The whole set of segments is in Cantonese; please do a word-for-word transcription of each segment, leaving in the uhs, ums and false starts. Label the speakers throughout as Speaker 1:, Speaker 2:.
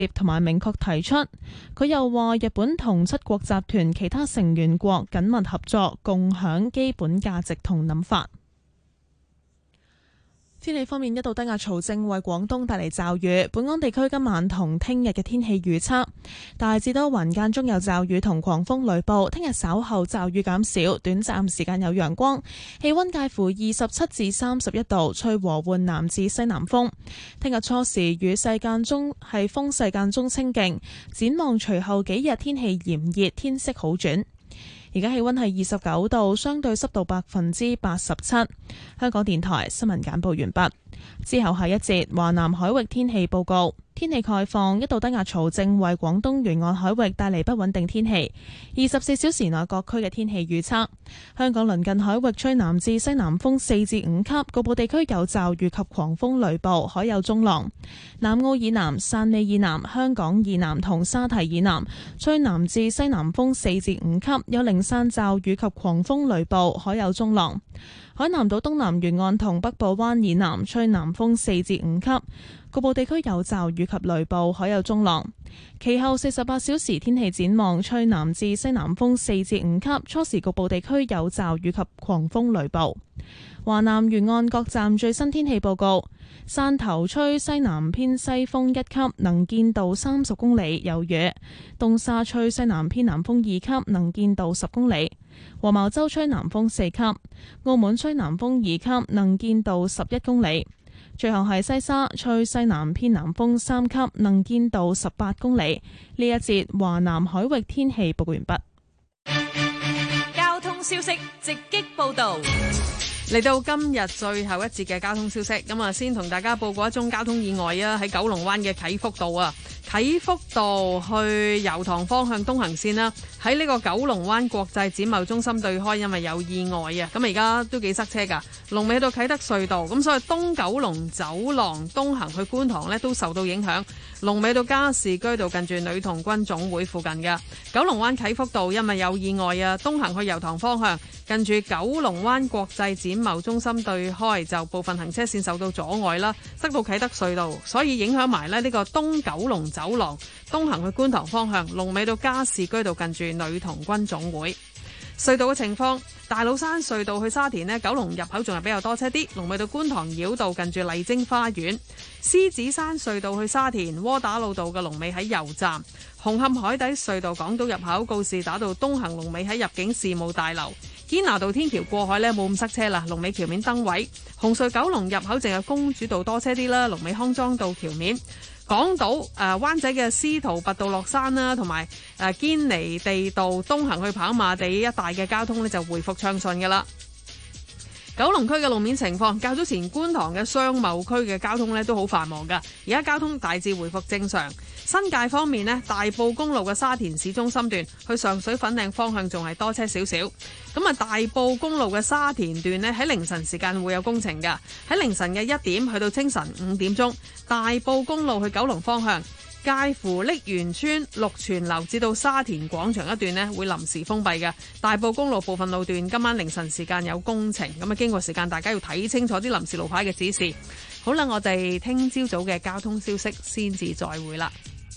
Speaker 1: 同埋明確提出。佢又話日本同七國集團其他成員國緊密合作，共享基本價值同諗法。天氣方面，一道低壓槽正為廣東帶嚟驟雨。本港地區今晚同聽日嘅天氣預測，大致多雲間中有驟雨同狂風雷暴。聽日稍後驟雨減少，短暫時間有陽光，氣溫介乎二十七至三十一度，吹和緩南至西南風。聽日初時雨勢間中係風勢間中清勁，展望隨後幾日天氣炎熱，天色好轉。而家氣溫係二十九度，相對濕度百分之八十七。香港電台新聞簡報完畢。之後下一節華南海域天氣報告。天氣概況，一道低壓槽正為廣東沿岸海域帶嚟不穩定天氣。二十四小時內各區嘅天氣預測：香港鄰近海域吹南至西南風四至五級，局部地區有驟雨及狂風雷暴，海有中浪。南澳以南、汕尾以南、香港以南同沙堤以南吹南至西南風四至五級，有零散驟雨及狂風雷暴，海有中浪。海南島東南沿岸同北部灣以南吹南風四至五級，局部地區有驟雨及雷暴，海有中浪。其後四十八小時天氣展望，吹南至西南風四至五級，初時局部地區有驟雨及狂風雷暴。華南沿岸各站最新天氣報告：汕頭吹西南偏西風一級，能見度三十公里，有雨；東沙吹西南偏南風二級，能見度十公里；黃茅洲吹南風四級；澳門吹南風二級，能見度十一公里。最後係西沙吹西南偏南風三級，能見度十八公里。呢一節華南海域天氣報告完畢。
Speaker 2: 交通消息直擊報道。嚟到今日最後一節嘅交通消息，咁啊先同大家報告一宗交通意外啊，喺九龍灣嘅啟福道啊，啟福道去油塘方向東行線啦，喺呢個九龍灣國際展貿中心對開，因為有意外啊，咁而家都幾塞車噶，龍尾到啟德隧道，咁所以東九龍走廊東行去觀塘呢都受到影響，龍尾到加士居道近住女童軍總會附近嘅九龍灣啟福道，因為有意外啊，東行去油塘方向近住九龍灣國際展貿中心對開就部分行車線受到阻礙啦，塞到啟德隧道，所以影響埋咧呢個東九龍走廊東行去觀塘方向，龍尾到加士居道近住女童軍總會。隧道嘅情況，大老山隧道去沙田呢，九龍入口仲係比較多車啲，龍尾到觀塘繞道近住麗晶花園。獅子山隧道去沙田窩打老道嘅龍尾喺油站。紅磡海底隧道港島入口告士打道東行龍尾喺入境事務大樓。堅拿道天橋過海呢冇咁塞車啦，龍尾橋面燈位。紅隧九龍入口淨係公主道多車啲啦，龍尾康莊道橋面。港島誒灣仔嘅司徒拔道落山啦，同埋誒堅尼地道東行去跑馬地一帶嘅交通呢就回復暢順㗎啦。九龍區嘅路面情況，較早前觀塘嘅商貿區嘅交通呢都好繁忙㗎，而家交通大致回復正常。新界方面呢，大埔公路嘅沙田市中心段去上水粉嶺方向仲係多車少少。咁啊，大埔公路嘅沙田段呢，喺凌晨時間會有工程㗎，喺凌晨嘅一點去到清晨五點鐘，大埔公路去九龍方向介乎瀝源村綠泉樓至到沙田廣場一段呢會臨時封閉嘅。大埔公路部分路段今晚凌晨時間有工程，咁啊經過時間大家要睇清楚啲臨時路牌嘅指示。好啦，我哋聽朝早嘅交通消息先至再會啦。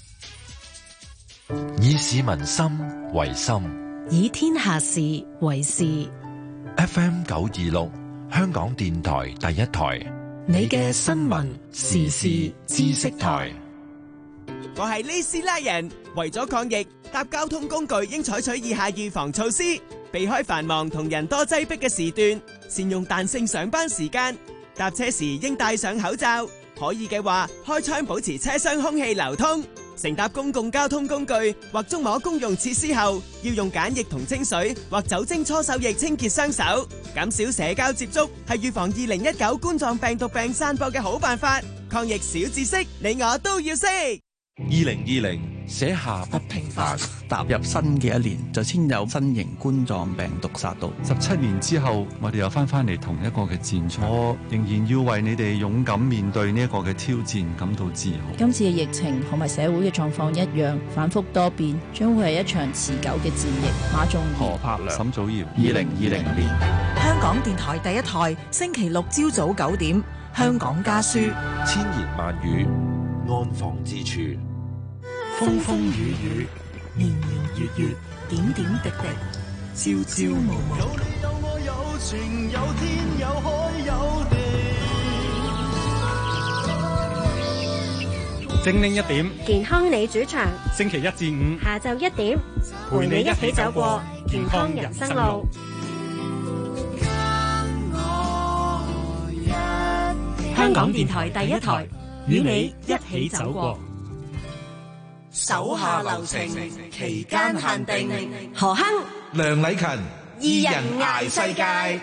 Speaker 3: 以市民心為心，
Speaker 4: 以天下事為事。
Speaker 3: F M 九二六，香港電台第一台，
Speaker 4: 你嘅新聞時事知識台。
Speaker 5: 我係呢斯拉人，為咗抗疫，搭交通工具應採取以下預防措施：避開繁忙同人多擠迫嘅時段，善用彈性上班時間，搭車時應戴上口罩，可以嘅話開窗保持車廂空氣流通。乘搭公共交通工具或觸摸公用設施後，要用梘液同清水或酒精搓手液清潔雙手。減少社交接觸係預防二零一九冠狀病毒病散播嘅好辦法。抗疫小知識，你我都要識。
Speaker 3: 二零二零寫下不平凡。
Speaker 6: 踏入新嘅一年，就先有新型冠狀病毒殺到。
Speaker 7: 十七年之後，我哋又翻翻嚟同一個嘅戰場，我仍然要為你哋勇敢面對呢一個嘅挑戰感到自豪。
Speaker 8: 今次嘅疫情同埋社會嘅狀況一樣，反覆多變，將會係一場持久嘅戰役。馬仲儀、
Speaker 7: 何柏良、沈祖堯。
Speaker 6: 二零二零年，
Speaker 4: 香港電台第一台，星期六朝早九點，香港家書，
Speaker 3: 千言萬語，安放之處。
Speaker 4: 風風雨雨，年年月月，點點滴滴，朝朝暮暮。
Speaker 9: 有你有我有情有天有海有地。
Speaker 10: 精靈一點，
Speaker 11: 健康你主場，
Speaker 10: 星期一至五
Speaker 11: 下晝一點，陪你一起走過健康人生路。香港電台第一台，與你一起走過。
Speaker 4: 手下留情，期間限定。
Speaker 11: 何亨、
Speaker 3: 梁禮勤，
Speaker 11: 二人捱世界。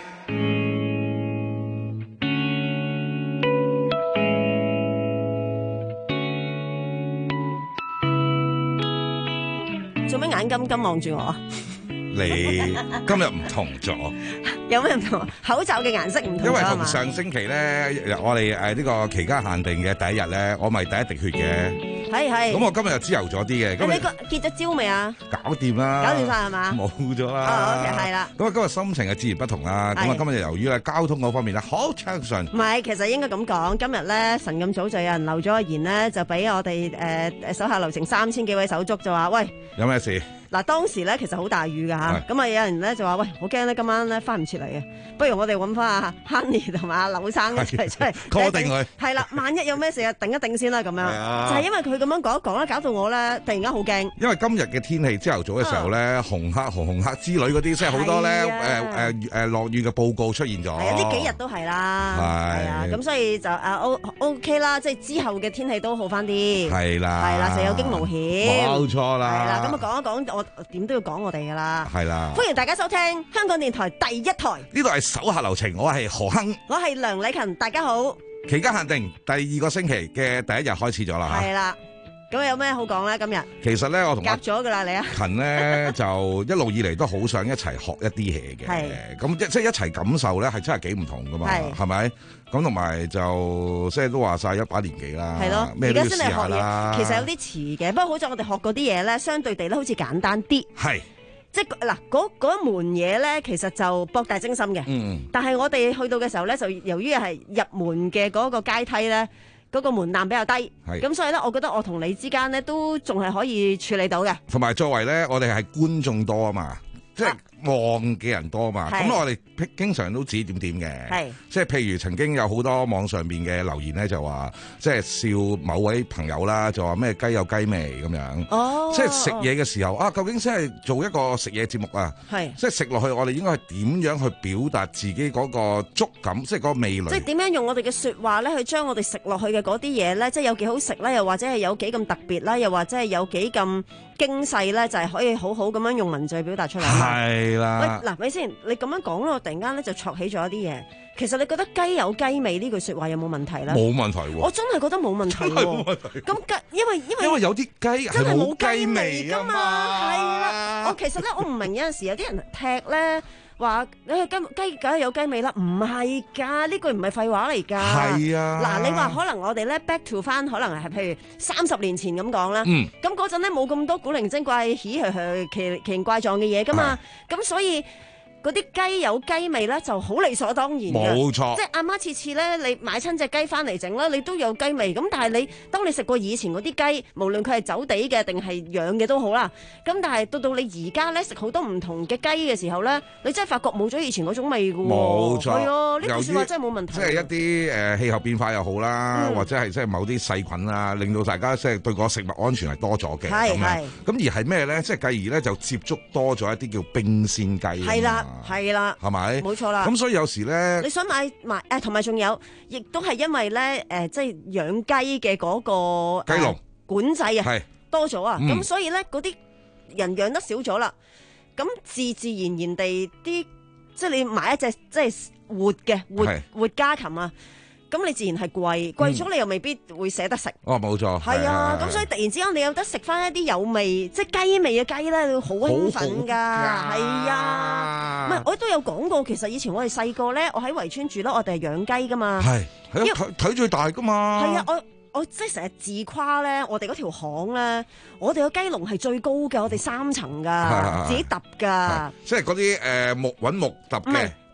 Speaker 12: 做咩眼金金望住我？
Speaker 13: 你今日唔同咗，
Speaker 12: 有咩唔同？口罩嘅顏色唔同咗。
Speaker 13: 因為同上星期咧，我哋誒呢個期間限定嘅第一日咧，我咪第一滴血嘅。
Speaker 12: 係係。
Speaker 13: 咁我今日又滋油咗啲嘅。
Speaker 12: 咁你個結咗招未啊？
Speaker 13: 搞掂啦。
Speaker 12: 搞掂晒係嘛？
Speaker 13: 冇咗啦。
Speaker 12: 哦，OK，係啦。
Speaker 13: 咁啊，今日心情係自然不同啦。咁啊，今日由於咧交通嗰方面咧好暢順。
Speaker 12: 唔係，其實應該咁講，今日咧晨咁早就有人留咗個言咧，就俾我哋誒誒手下留情三千幾位手足就話：喂，
Speaker 13: 有咩事？
Speaker 12: 嗱，當時咧其實好大雨㗎嚇，咁啊有人咧就話：喂，好驚咧今晚咧翻唔切嚟嘅，不如我哋揾翻阿 Honey 同埋阿柳生一齊出嚟
Speaker 13: call 定佢。
Speaker 12: 係啦，萬一有咩事啊，定一定先啦咁樣。就係因為佢咁樣講一講咧，搞到我咧突然間好驚。
Speaker 13: 因為今日嘅天氣朝頭早嘅時候咧，紅黑紅紅黑之類嗰啲，即係好多咧誒誒誒落雨嘅報告出現咗。係啊，
Speaker 12: 呢幾日都係啦。係啊，咁所以就啊 O O K 啦，即係之後嘅天氣都好翻啲。係啦，係啦，就有驚無險。
Speaker 13: 冇錯啦。
Speaker 12: 係啦，咁啊講一講我。點都要講我哋噶啦，
Speaker 13: 係啦，
Speaker 12: 歡迎大家收聽香港電台第一台。
Speaker 13: 呢度係手下留情，我係何亨，
Speaker 12: 我係梁禮勤，大家好。
Speaker 13: 期間限定第二個星期嘅第一日開始咗啦，
Speaker 12: 係啦。咁有咩好講咧？今日
Speaker 13: 其實咧，我同
Speaker 12: 夾咗噶啦，你啊
Speaker 13: 勤咧就一路以嚟都好想一齊學一啲嘢嘅，係咁即係一齊感受咧，係真係幾唔同噶嘛，係咪？咁同埋就即係都話晒一把年紀啦，
Speaker 12: 係咯，
Speaker 13: 咩都要試下啦。
Speaker 12: 其實有啲遲嘅，不過好似我哋學嗰啲嘢咧，相對地咧好似簡單啲，
Speaker 13: 係
Speaker 12: 即係嗱嗰嗰一門嘢咧，其實就博大精深嘅，嗯，但係我哋去到嘅時候咧，就由於係入門嘅嗰個階梯咧。嗰個門檻比較低，咁所以咧，我覺得我同你之間咧都仲係可以處理到嘅。
Speaker 13: 同埋作為咧，我哋係觀眾多啊嘛，即係望嘅人多啊嘛，咁我哋經常都指點點嘅，即係譬如曾經有好多網上邊嘅留言咧，就話即係笑某位朋友啦，就話咩雞有雞味咁樣，哦、即係食嘢嘅時候啊，究竟先係做一個食嘢節目啊，即係食落去，我哋應該係點樣去表達自己嗰個觸感，即係嗰個味蕾，
Speaker 12: 即係點樣用我哋嘅説話咧，去將我哋食落去嘅嗰啲嘢咧，即係有幾好食啦，又或者係有幾咁特別啦，又或者係有幾咁精細咧，就係、是、可以好好咁樣用文字表達出嚟。
Speaker 13: 係啦，
Speaker 12: 喂，嗱，咪先，你咁樣講咧，我突然間咧就戳起咗一啲嘢。其實你覺得雞有雞味呢句説話有冇問題咧？
Speaker 13: 冇問題喎，
Speaker 12: 我真係覺得冇問題喎。咁雞，因為因為
Speaker 13: 因為有啲雞係冇雞味㗎嘛。
Speaker 12: 係啦，我其實咧我唔明有陣時有啲人踢咧。話你雞雞梗係有雞味啦，唔係㗎，呢句唔係廢話嚟㗎。
Speaker 13: 係啊，
Speaker 12: 嗱，你話可能我哋咧 back to 翻，可能係譬如三十年前咁講啦。嗯。咁嗰陣咧冇咁多古靈精怪、喜去去奇奇形怪狀嘅嘢㗎嘛，咁所以。嗰啲雞有雞味咧，就好理所當然嘅。
Speaker 13: 冇錯，
Speaker 12: 即係阿媽次次咧，你買親隻雞翻嚟整啦，你都有雞味。咁但係你當你食過以前嗰啲雞，無論佢係走地嘅定係養嘅都好啦。咁但係到到你而家咧食好多唔同嘅雞嘅時候咧，你真係發覺冇咗以前嗰種味㗎喎。
Speaker 13: 冇錯，
Speaker 12: 係啊，呢句説話真係冇問題。
Speaker 13: 即係一啲誒氣候變化又好啦，
Speaker 12: 嗯、
Speaker 13: 或者係即係某啲細菌啊，令到大家即係對個食物安全係多咗嘅。係係。咁而係咩咧？即係繼而咧就接觸多咗一啲叫冰鮮雞。係啦，係啦。咪冇錯啦，咁所以有時咧，你想買買誒，同埋仲有，亦都係因為咧誒、呃，即係養雞嘅嗰個雞籠管制啊，係多咗啊，咁、嗯、所以咧嗰啲人養得少咗啦，咁自自然然地啲，即係你買一隻即係活嘅活活家禽啊。咁你自然係貴，貴咗你又未必會捨得食。哦，冇錯。係啊，咁所以突然之間你有得食翻一啲有味，即係雞味嘅雞咧，你會好興奮㗎。係啊，唔係我都有講過，其實以前我哋細個咧，我喺圍村住啦，我哋係養雞㗎嘛。係，係啊，睇最大㗎嘛。係啊，我我即係成日自誇咧，我哋嗰條巷咧，我哋個雞籠係最高嘅，我哋三層㗎，自己揼㗎。即係嗰啲誒木揾木揼嘅。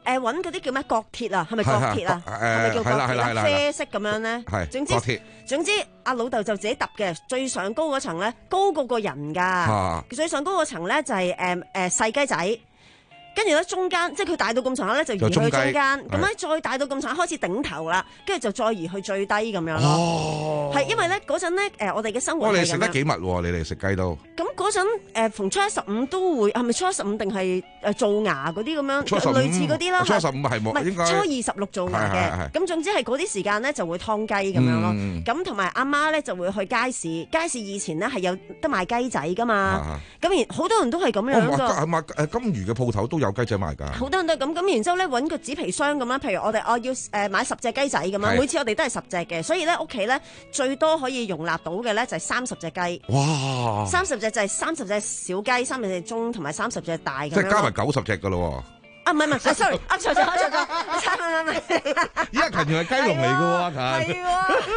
Speaker 12: 誒揾嗰啲叫咩角鐵啊？係咪角鐵啊？係咪叫角鐵啊？啡色咁樣咧。係。總之總之，阿老豆就自己揼嘅，最上高嗰層咧高過個人㗎。最上高嗰層咧就係誒誒細雞仔。跟住咧中間，即係佢大到咁長下咧，就移去中間。咁咧再大到咁長下開始頂頭啦，跟住就再移去最低咁樣咯。哦，係因為咧嗰陣咧，誒我哋嘅生活係咁樣。
Speaker 13: 哇！你食得幾密喎？你哋食雞都。咁
Speaker 12: 嗰陣誒逢初一十五都會係咪初一十五定係誒做牙嗰啲咁樣？
Speaker 13: 初十五
Speaker 12: 類似嗰啲啦。
Speaker 13: 初十五係冇，應該
Speaker 12: 初二十六做牙嘅。咁總之係嗰啲時間咧就會劏雞咁樣咯。咁同埋阿媽咧就會去街市，街市以前咧係有得賣雞仔噶嘛。咁而好多人都係咁樣㗎。
Speaker 13: 係嘛？誒金魚嘅鋪頭都有雞仔賣㗎。
Speaker 12: 好多人都係咁，咁然之後咧揾個紙皮箱咁啦，譬如我哋我要誒買十隻雞仔咁樣，每次我哋都係十隻嘅，所以咧屋企咧最多可以容納到嘅咧就係三十隻雞。哇！三十隻就係三十隻小雞，三十隻中同埋三十隻大咁樣。
Speaker 13: 即係加埋九十隻㗎咯喎！
Speaker 12: 啊，唔係唔係 ，sorry，噏錯咗，噏錯咗，唔係唔係。
Speaker 13: 依家勤原係雞籠嚟㗎喎，勤。係喎。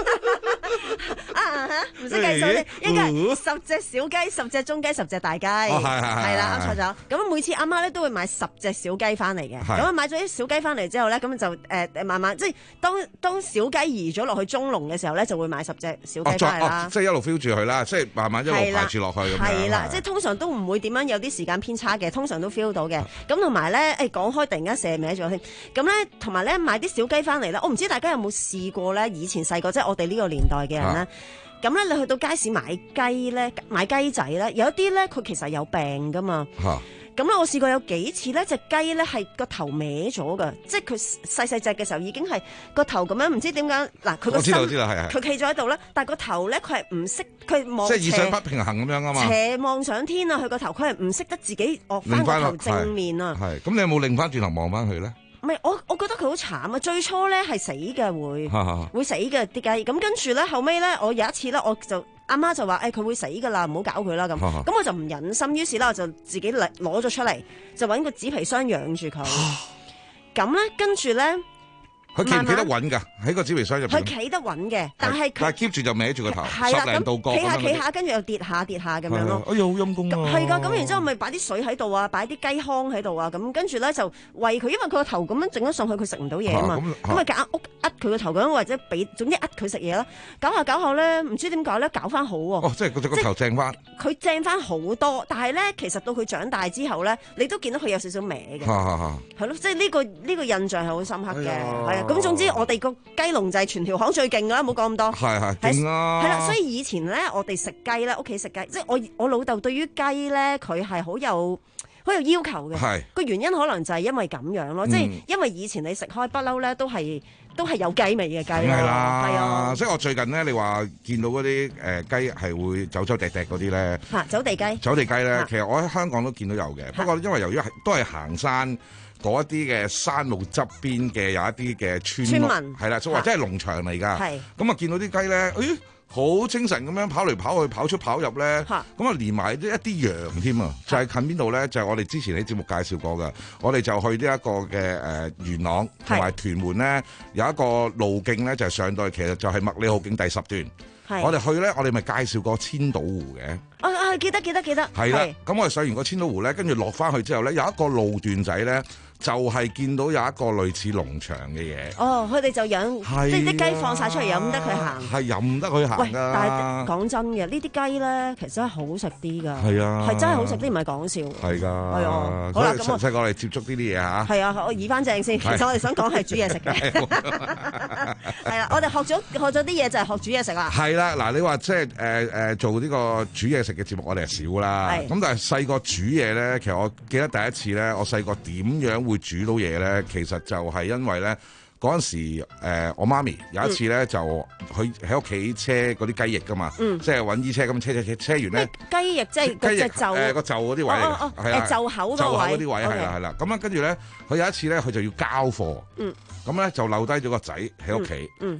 Speaker 12: 啊嚇，唔識計數先，應該係十隻小雞、十隻中雞、十隻大雞。哦，係係係。係啦，噏錯咗。咁每次阿媽咧都會買十隻小雞翻嚟嘅。咁啊買咗啲小雞翻嚟之後咧，咁就誒誒慢慢即係當當小雞移咗落去中籠嘅時候咧，就會買十隻小雞翻嚟啦。
Speaker 13: 即係一路 fill 住佢啦，即係慢慢一路排住落去咁樣。
Speaker 12: 係啦，即係通常都唔會點樣有啲時間偏差嘅，通常都 feel 到嘅。咁同埋咧，誒。講開突然間射歪咗添，咁咧同埋咧買啲小雞翻嚟咧，我唔知大家有冇試過咧？以前細個即係我哋呢個年代嘅人咧，咁咧、啊、你去到街市買雞咧，買雞仔咧，有一啲咧佢其實有病噶嘛。咁咧、啊、我試過有幾次咧，隻雞咧係個頭歪咗噶，即係佢細細隻嘅時候已經係個頭咁樣，唔知點解嗱佢個身佢企咗喺度咧，但係個頭咧佢係唔識佢望，即係
Speaker 13: 意想不平衡咁樣啊嘛，
Speaker 12: 斜望上天啊！佢個頭佢係唔識得自己惡翻個頭正面啊！
Speaker 13: 係咁，你有冇擰翻轉頭望翻佢咧？
Speaker 12: 唔係，我我覺得佢好慘啊！最初咧係死嘅會，會死嘅啲雞。咁跟住咧後尾咧，我有一次咧，我就阿媽就話：誒、哎、佢會死㗎啦，唔好搞佢啦咁。咁我就唔忍心，於是咧我就自己攞咗出嚟，就揾個紙皮箱養住佢。咁咧跟住咧。
Speaker 13: 佢企唔企得穩㗎？喺個紙皮箱入邊。
Speaker 12: 佢企得穩嘅，但係
Speaker 13: 但係 keep 住就歪住個頭，十零度角咁樣。企下
Speaker 12: 企下，跟住又跌下跌下咁樣咯。
Speaker 13: 哎呀，好陰功啊！
Speaker 12: 係㗎，咁然之後咪擺啲水喺度啊，擺啲雞糠喺度啊，咁跟住咧就餵佢，因為佢個頭咁樣整咗上去，佢食唔到嘢啊嘛。咁咪夾屋呃佢個頭咁，或者俾總之呃佢食嘢啦。搞下搞下咧，唔知點解咧，搞翻好喎。
Speaker 13: 哦，即係個個頭正翻。
Speaker 12: 佢正翻好多，但係咧，其實到佢長大之後咧，你都見到佢有少少歪嘅。係咯，即係呢個呢個印象係好深刻嘅。係啊，咁總之我哋。個雞籠就係全條巷最勁噶啦，唔好講咁多。係係勁啊！係啦，所以以前咧，我哋食雞咧，屋企食雞，即係我我老豆對於雞咧，佢係好有好有要求嘅。係個原因可能就係因為咁樣咯，嗯、即係因為以前你食開不嬲咧，都係都係有雞味嘅雞。係啦，係啊。所以我最近咧，你話見到嗰啲誒雞係會走走趯趯嗰啲咧，嚇走地雞，走地雞咧，其實我喺香港都見到有嘅。不過因為由於係都係行山。嗰一啲嘅山路側邊嘅有一啲嘅村民，係啦，或者係農場嚟㗎。係咁啊，見到啲雞咧，誒好精神咁樣跑嚟跑去，跑出跑入咧。咁啊，連埋一啲羊添啊，就係近邊度咧？就係我哋之前喺節目介紹過㗎。我哋就去呢一個嘅誒元朗同埋屯門咧，有一個路徑咧，就係上到去，其實就係麥理浩徑第十段。我哋去咧，我哋咪介紹過千島湖嘅。啊啊，記得記得記得。係啦，咁我哋上完個千島湖咧，跟住落翻去之後咧，有一個路段仔咧。就係見到有一個類似農場嘅嘢。哦，佢哋就養，啊、即係啲雞放晒出嚟，任得佢行。係任得佢行。喂，但係講真嘅，呢啲雞咧，其實真係好食啲㗎。係啊，係真係好食啲，唔係講笑。係㗎。係啊。好啦，咁我細個嚟接觸呢啲嘢嚇。係啊，我移翻正先。其實我哋想講係煮嘢食嘅。係啦，我哋學咗學咗啲嘢就係學煮嘢食啦。係啦，嗱，你話即係誒誒做呢個煮嘢食嘅節目，我哋係少啦。咁但係細個煮嘢咧，其實我記得第一次咧，我細個點樣會煮到嘢咧，其實就係因為咧嗰陣時、呃，我媽咪有一次咧、嗯、就佢喺屋企車嗰啲雞翼噶嘛，嗯、即係揾衣車咁車車車車完咧，雞翼即係嗰隻袖誒個袖嗰啲位嚟嘅，係啊，袖口嗰啲位係啦係啦，咁啊跟住咧，佢有一次咧佢就要交貨，咁咧、嗯、就留低咗個仔喺屋企，係、嗯。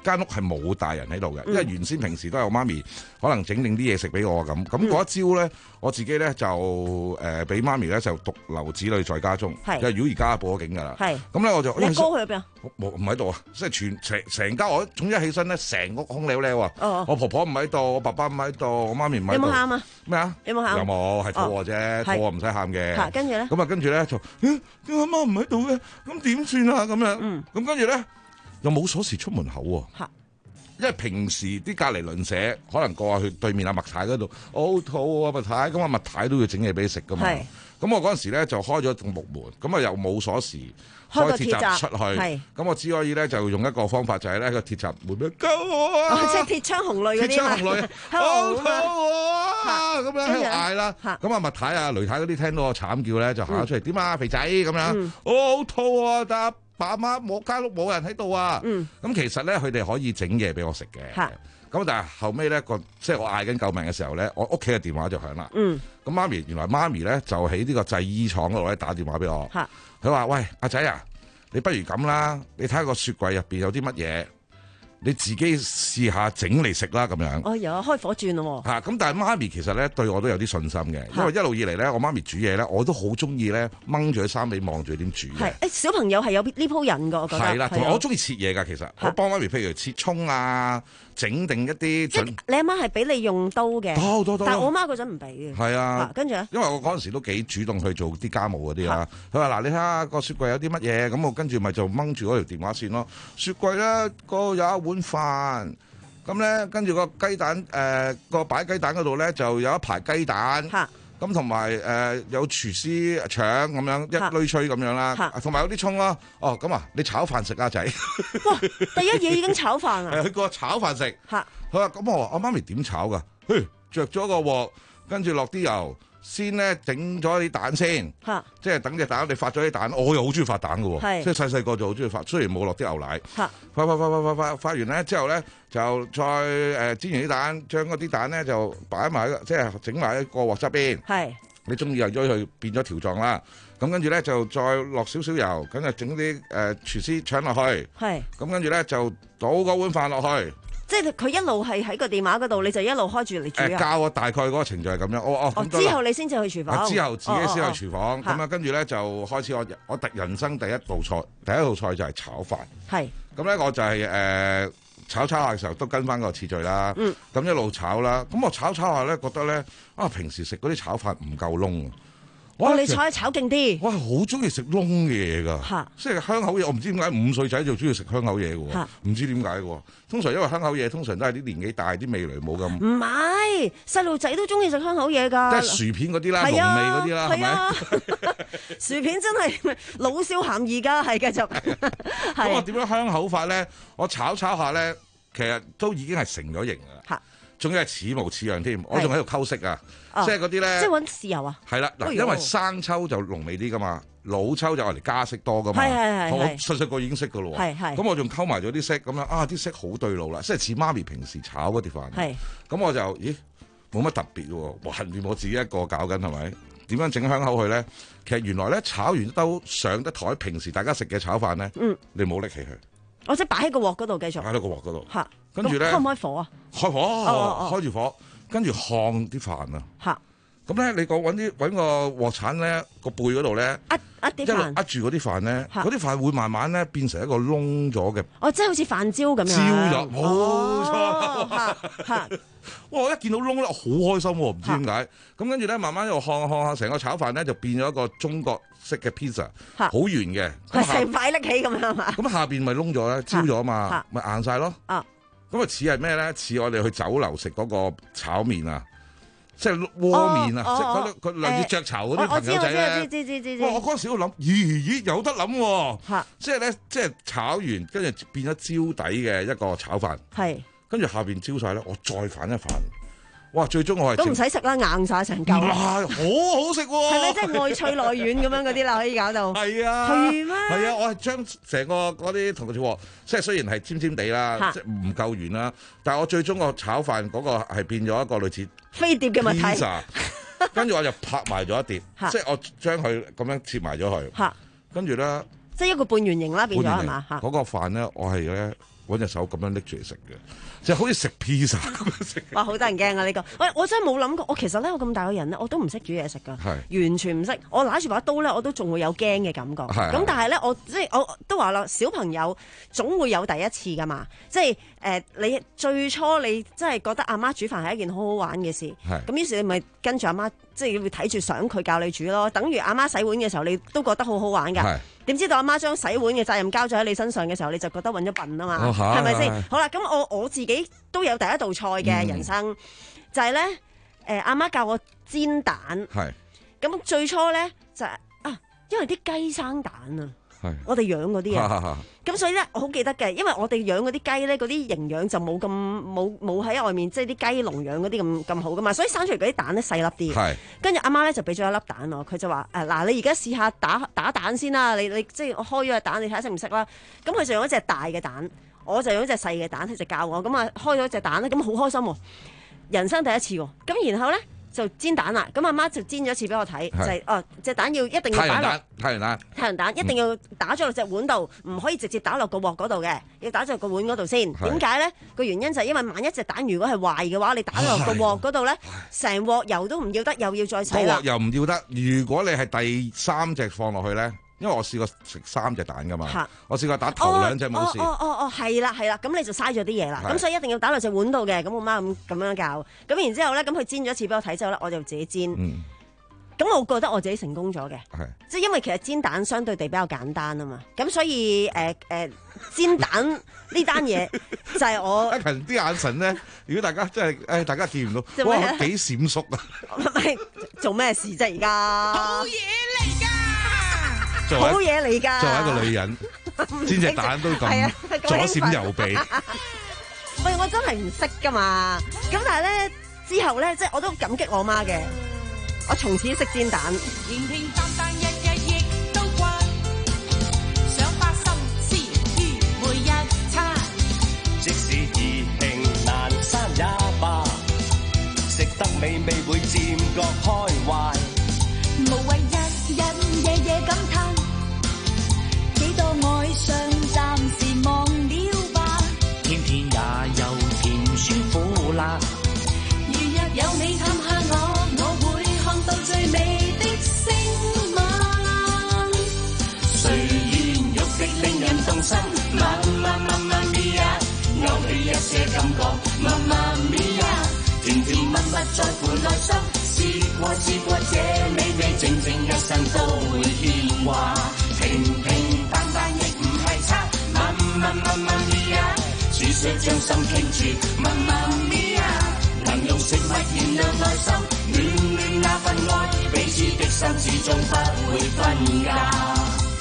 Speaker 13: 間屋係冇大人喺度嘅，因為原先平時都係我媽咪可能整定啲嘢食俾我咁。咁嗰一朝咧，我自己咧就誒俾媽咪咧就獨留子女在家中。因為如果而家報咗警㗎啦。係。咁咧我就
Speaker 12: 你哥去咗邊啊？
Speaker 13: 冇唔喺度啊！即係全成成家我總之起身咧，成屋空溜溜啊！我婆婆唔喺度，我爸爸唔喺度，我媽咪唔喺度。
Speaker 12: 有冇喊啊？
Speaker 13: 咩啊？
Speaker 12: 有冇喊？
Speaker 13: 有冇？係肚餓啫，肚餓唔使喊嘅。
Speaker 12: 跟住咧？
Speaker 13: 咁啊，跟住咧就點解阿媽唔喺度嘅？咁點算啊？咁樣。嗯。咁跟住咧又冇鎖匙出門口喎。嚇！因為平時啲隔離鄰舍可能過去對面阿麥太嗰度，我好肚餓啊麥太，咁阿麥太都要整嘢俾你食噶嘛。係。咁我嗰陣時咧就開咗棟木門，咁啊又冇鎖匙開鐵閘出去，咁我只可以咧就用一個方法，就係咧個鐵閘門咩救我啊！
Speaker 12: 即係鐵窗紅淚嗰啲啊！
Speaker 13: 鐵窗紅淚，好肚餓啊！咁樣喺度嗌啦。咁阿麥太啊、雷太嗰啲聽到我慘叫咧，就行咗出嚟，點啊肥仔咁樣，我好肚餓啊！但係爸阿媽冇間屋冇人喺度啊。咁其實咧佢哋可以整嘢俾我食嘅。咁但係後尾咧個即係我嗌緊救命嘅時候咧，我屋企嘅電話就響啦。嗯。咁媽咪原來媽咪咧就喺呢個製衣廠嗰度咧打電話俾我。嚇。佢話：喂，阿仔啊，你不如咁啦，你睇下個雪櫃入邊有啲乜嘢，你自己試下整嚟食啦咁樣。
Speaker 12: 哦，有開火轉咯喎。
Speaker 13: 嚇！咁但係媽咪其實咧對我都有啲信心嘅，因為一路以嚟咧我媽咪煮嘢咧，我都好中意咧掹住佢衫尾望住佢點煮嘅。
Speaker 12: 係，誒小朋友係有呢鋪癮㗎，我覺得。
Speaker 13: 係啦，同埋我中意切嘢㗎，其實我幫媽咪譬如切葱啊。整定一啲，
Speaker 12: 即你阿媽係俾你用刀嘅，
Speaker 13: 多多多。
Speaker 12: 但係我媽嗰陣唔俾嘅。係
Speaker 13: 啊，
Speaker 12: 跟住咧，
Speaker 13: 因為我嗰陣時都幾主動去做啲家務嗰啲啦。佢話嗱，你睇下個雪櫃有啲乜嘢，咁我跟住咪就掹住嗰條電話線咯。雪櫃咧個有一碗飯，咁咧跟住個雞蛋誒個擺雞蛋嗰度咧就有一排雞蛋。咁同埋誒有廚師腸咁樣一堆吹咁樣啦，同埋有啲葱咯。哦，咁啊，你炒飯食啊仔？
Speaker 12: 哇！第一嘢已經炒飯啊！
Speaker 13: 係佢個炒飯食。嚇！佢話咁我話我媽咪點炒㗎？嘿，着咗個鑊，跟住落啲油，先咧整咗啲蛋先。嚇！即係等隻蛋你發咗啲蛋，我又好中意發蛋㗎喎。即係細細個就好中意發，雖然冇落啲牛奶。嚇！發發發發發發發完咧之後咧，就再誒煎完啲蛋，將嗰啲蛋咧就擺埋即係整埋喺個鑊側邊。係。你中意又將佢變咗條狀啦。咁跟住咧就再落少少油，咁就整啲誒廚師腸落去。係。咁跟住咧就倒嗰碗飯落去。
Speaker 12: 即係佢一路係喺個電話嗰度，你就一路開住嚟煮啊？
Speaker 13: 教我大概嗰個程序係咁樣。哦哦。
Speaker 12: 之後你先至去廚房。
Speaker 13: 之後自己先去廚房。咁啊，跟住咧就開始我我人生第一道菜，第一道菜就係炒飯。係。咁咧我就係誒。炒炒下嘅時候都跟翻個次序啦，咁、嗯、一路炒啦。咁我炒炒下咧，覺得咧啊，平時食嗰啲炒飯唔夠燶啊！
Speaker 12: 哇、哦，你炒一炒勁啲，
Speaker 13: 我係好中意食燶嘅嘢㗎，即係香口嘢。我唔知點解五歲仔就中意食香口嘢嘅喎，唔知點解嘅。通常因為香口嘢通常都係啲年紀大啲味蕾冇咁。唔
Speaker 12: 係，細路仔都中意食香口嘢㗎。
Speaker 13: 即係薯片嗰啲啦，濃味嗰啲啦，係咪、啊？
Speaker 12: 薯片真係老少咸宜㗎，係繼續。
Speaker 13: 咁我點樣香口法咧？我炒炒下咧，其實都已經係成咗型㗎啦。仲要係似模似樣添，我仲喺度溝色啊！即係嗰啲咧，
Speaker 12: 即係揾豉油啊！
Speaker 13: 係啦，嗱，因為生抽就濃味啲噶嘛，老抽就愛嚟加色多噶嘛。
Speaker 12: 係係係，
Speaker 13: 我細細個已經識噶咯喎。係係。咁我仲溝埋咗啲色咁樣啊！啲色好對路啦，即係似媽咪平時炒嗰啲飯。係。咁我就咦冇乜特別喎，哇！恨住我自己一個搞緊係咪？點樣整香口去咧？其實原來咧炒完都上得台，平時大家食嘅炒飯咧，嗯，你冇拎起佢。
Speaker 12: 我即係擺喺個鑊嗰度繼續。
Speaker 13: 擺喺個鑊嗰度。
Speaker 12: 嚇。
Speaker 13: 跟住咧，
Speaker 12: 開唔開火啊？
Speaker 13: 開火，
Speaker 12: 哦哦、
Speaker 13: 開住火，跟住烘啲飯啊！
Speaker 12: 嚇！
Speaker 13: 咁咧，你講揾啲揾個鑊鏟咧，個背嗰度咧，
Speaker 12: 壓壓啲飯，
Speaker 13: 壓住嗰啲飯咧，嗰啲飯會慢慢咧變成一個窿咗嘅。
Speaker 12: 哦，即係好似飯焦咁樣。
Speaker 13: 焦咗，冇錯。嚇嚇！哇！我一見到窿咧，好開心喎，唔知點解。咁跟住咧，慢慢又烘烘下，成個炒飯咧就變咗一個中國式嘅 pizza， 好圓嘅。
Speaker 12: 成塊拎起咁樣嘛。
Speaker 13: 咁下邊咪窿咗咧，焦咗啊嘛，咪硬晒咯。啊！咁啊似係咩咧？似我哋去酒樓食嗰個炒麵啊，即係鍋麵啊，哦、即係嗰嗰類似雀巢嗰啲朋友仔咧。知知知知。我嗰陣時都諗，咦咦有得諗喎、啊！即係咧，即係炒完跟住變咗焦底嘅一個炒飯。係。跟住下邊焦晒咧，我再反一反。哇！最終我係
Speaker 12: 都唔使食啦，硬晒成嚿。
Speaker 13: 哇！好好食喎。
Speaker 12: 係咪即係外脆內軟咁樣嗰啲啦？可以搞到。
Speaker 13: 係啊。
Speaker 12: 係咩？
Speaker 13: 係啊！我係將成個嗰啲同學話，即係雖然係尖尖地啦，即係唔夠圓啦，但係我最終個炒飯嗰個係變咗一個類似
Speaker 12: 飛碟嘅物體。
Speaker 13: 跟住我就拍埋咗一碟，即係我將佢咁樣切埋咗佢。跟住咧，
Speaker 12: 即係一個半圓形啦，變咗係嘛？
Speaker 13: 嗰個飯咧，我係咧揾隻手咁樣拎住嚟食嘅，即係好似食披薩咁樣食。
Speaker 12: 哇！好得人驚啊呢個。喂，我真係冇諗過。我其實咧，我咁大個人咧，我都唔識煮嘢食㗎，完全唔識。我拿住把刀咧，我都仲會有驚嘅感覺。咁但係咧，我即係我都話啦，小朋友總會有第一次㗎嘛。即係誒、呃，你最初你真係覺得阿媽煮飯係一件好好玩嘅事。咁於是你咪跟住阿媽，即係會睇住相佢教你煮咯。等於阿媽洗碗嘅時候，你都覺得好好玩㗎。點知道阿媽將洗碗嘅責任交咗喺你身上嘅時候，你就覺得揾咗笨啊嘛，係咪先？好啦，咁我我自己都有第一道菜嘅、嗯、人生，就係咧誒阿媽教我煎蛋，咁最初咧就係、啊，因為啲雞生蛋啊。我哋養嗰啲啊，咁所以咧我好記得嘅，因為我哋養嗰啲雞咧，嗰啲營養就冇咁冇冇喺外面，即係啲雞籠養嗰啲咁咁好噶嘛，所以生出嚟嗰啲蛋咧細粒啲。跟住阿媽咧就俾咗一粒蛋我，佢就話誒嗱，你而家試下打打蛋先啦，你你即係我開咗個蛋，你睇下識唔識啦。咁佢就用一隻大嘅蛋，我就用一隻細嘅蛋，佢就教我。咁啊開咗隻蛋咧，咁好開心喎，人生第一次喎。咁然後咧。就煎蛋啦，咁阿媽就煎咗一次俾我睇，就係哦隻蛋要一定要打落
Speaker 13: 太陽蛋，
Speaker 12: 太陽蛋一定要打咗落隻碗度，唔可以直接打落個鑊嗰度嘅，要打咗落個碗嗰度先。點解咧？個原因就係因為萬一隻蛋如果係壞嘅話，你打落個鑊嗰度咧，成鑊油都唔要得，又要再洗啦。個鑊又唔要得，如果你係第三隻放落去咧。因為我試過食三隻蛋噶嘛，我試過打頭兩隻冇事。 哦哦哦，係啦係啦，咁你就嘥咗啲嘢啦。咁所以一定要打落隻碗度嘅。咁我媽咁咁樣教。咁然之後咧，咁佢煎咗一次俾我睇之後咧，我就自己煎。咁、嗯、我覺得我自己成功咗嘅，即係因為其實煎蛋相對地比較簡單啊嘛。咁所以誒誒、呃呃、煎蛋呢單嘢就係我。阿勤啲眼神咧，如果大家真係誒大家見唔到，哇幾閃縮啊！唔係做咩事啫而家？好嘢嚟㗎！好嘢嚟㗎！作為一個女人，煎隻蛋都咁左閃右避。喂，我真係唔識㗎嘛。咁但係咧之後咧，即係我都感激我媽嘅。我從此識煎蛋。平平淡淡日日亦都慣，想花心思於每一餐。即使易興難生也罷，食得美味會漸覺開懷。無謂日日夜夜感嘆。多愛上暫時忘了吧，甜甜也有甜酸苦辣。如若有你探下我，我會看到最美的星晚。隨緣欲的令人動心，媽媽媽媽咪呀，勾起一些感覺，媽媽咪呀，甜甜蜜蜜在乎內心。試過試過這美味，靜靜一生都會牽掛。平平淡淡亦唔係差，媽媽媽媽咪呀，似水將心傾住，媽媽咪呀，能用食物燃亮內心，暖暖那份愛，彼此的心始終不會分家。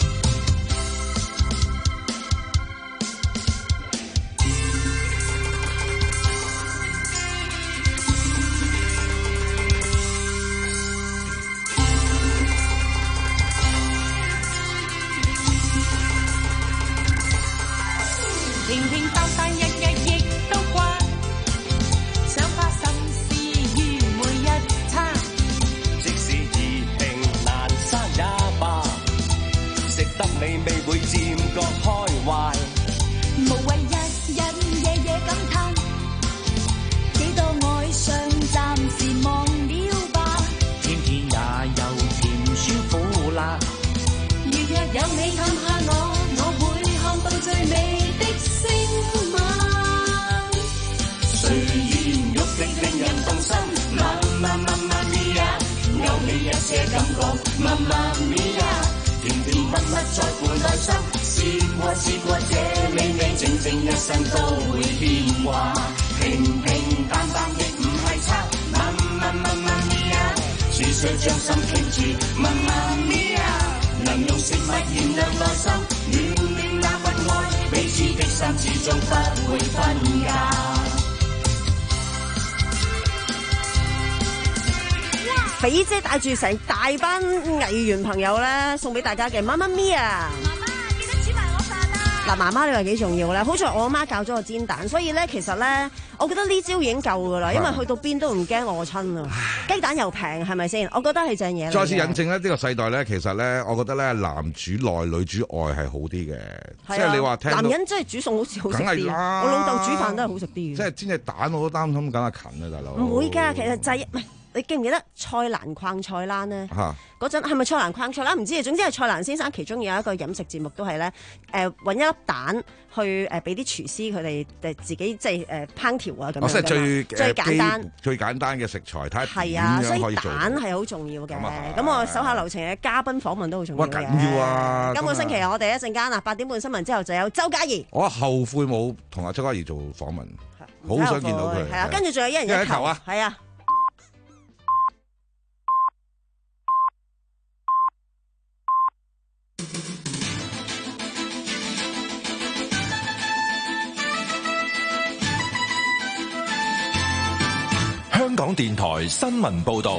Speaker 12: 平平淡淡日日亦都慣，想花心思於每一餐。即使易興難生也罷，食得美味會漸覺開懷。無謂日日夜夜感嘆，幾多愛上暫時忘了吧。甜甜也有甜酸苦辣。如若有你探下我，我會看到最美。隨緣欲的令人動心，媽媽媽媽咪呀，勾起一些感覺，媽媽咪呀，甜甜蜜蜜在乎內心。試過試過這美味，靜靜一生都會牽掛。平平淡淡亦唔係差，媽媽媽媽咪呀，似水將心傾住，媽媽咪呀，能用食物燃亮內心，暖暖那份愛，彼此的心始終不會分家。肥姐帶住成大班藝員朋友咧，送俾大家嘅媽媽咪啊！媽媽記得煮埋我飯啊！嗱，媽媽你話幾重要咧？好在我阿媽教咗我煎蛋，所以咧其實咧我覺得呢招已經夠㗎啦，因為去到邊都唔驚餓親啊！雞蛋又平，係咪先？我覺得係正嘢嚟嘅。
Speaker 13: 再次引證咧，呢個世代咧，其實咧，我覺得咧，男主內女主外係好啲嘅。即係你話聽到
Speaker 12: 男人真係煮餸好似好食啲。梗係啦，我老豆煮飯都係好食啲嘅。
Speaker 13: 即係煎隻蛋我都擔心緊阿勤啊，大佬。
Speaker 12: 唔會㗎，其實就係唔係你記唔記得蔡瀾逛菜欄咧？嗰陣係咪蔡瀾逛菜欄？唔知啊，總之係蔡瀾先生其中有一個飲食節目都係咧，誒揾一粒蛋去誒俾啲廚師佢哋誒自己即係誒烹調啊咁樣。
Speaker 13: 我即係最
Speaker 12: 最簡單
Speaker 13: 最簡單嘅食材，睇下點
Speaker 12: 啊，
Speaker 13: 樣可以做。
Speaker 12: 蛋係好重要嘅。咁我手下留情嘅嘉賓訪問都好重要嘅。
Speaker 13: 哇，緊要啊！
Speaker 12: 今個星期我哋一陣間啊，八點半新聞之後就有周嘉怡。
Speaker 13: 我後悔冇同阿周嘉怡做訪問，好想見到佢。
Speaker 12: 係啊，跟住仲有一人一球啊，係啊。
Speaker 3: 香港電台新聞報道，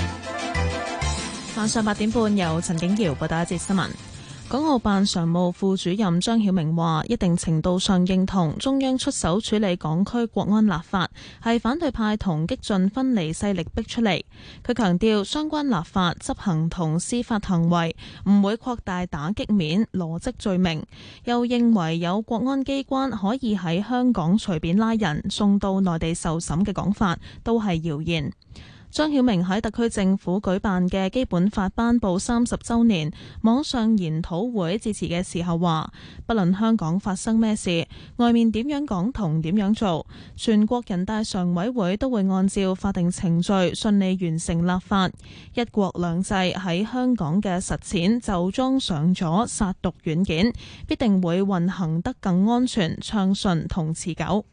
Speaker 1: 晚上八點半由陳景瑤報道一節新聞。港澳辦常務副主任張曉明話，一定程度上認同中央出手處理港區國安立法，係反對派同激進分離勢力逼出嚟。佢強調，相關立法執行同司法行為唔會擴大打擊面、羅織罪名。又認為有國安機關可以喺香港隨便拉人送到內地受審嘅講法，都係謠言。張曉明喺特區政府舉辦嘅基本法頒布三十週年網上研討會致辭嘅時候話，不論香港發生咩事，外面點樣講同點樣做，全國人大常委會都會按照法定程序順利完成立法。一國兩制喺香港嘅實踐就裝上咗殺毒軟件，必定會運行得更安全、暢順同持久。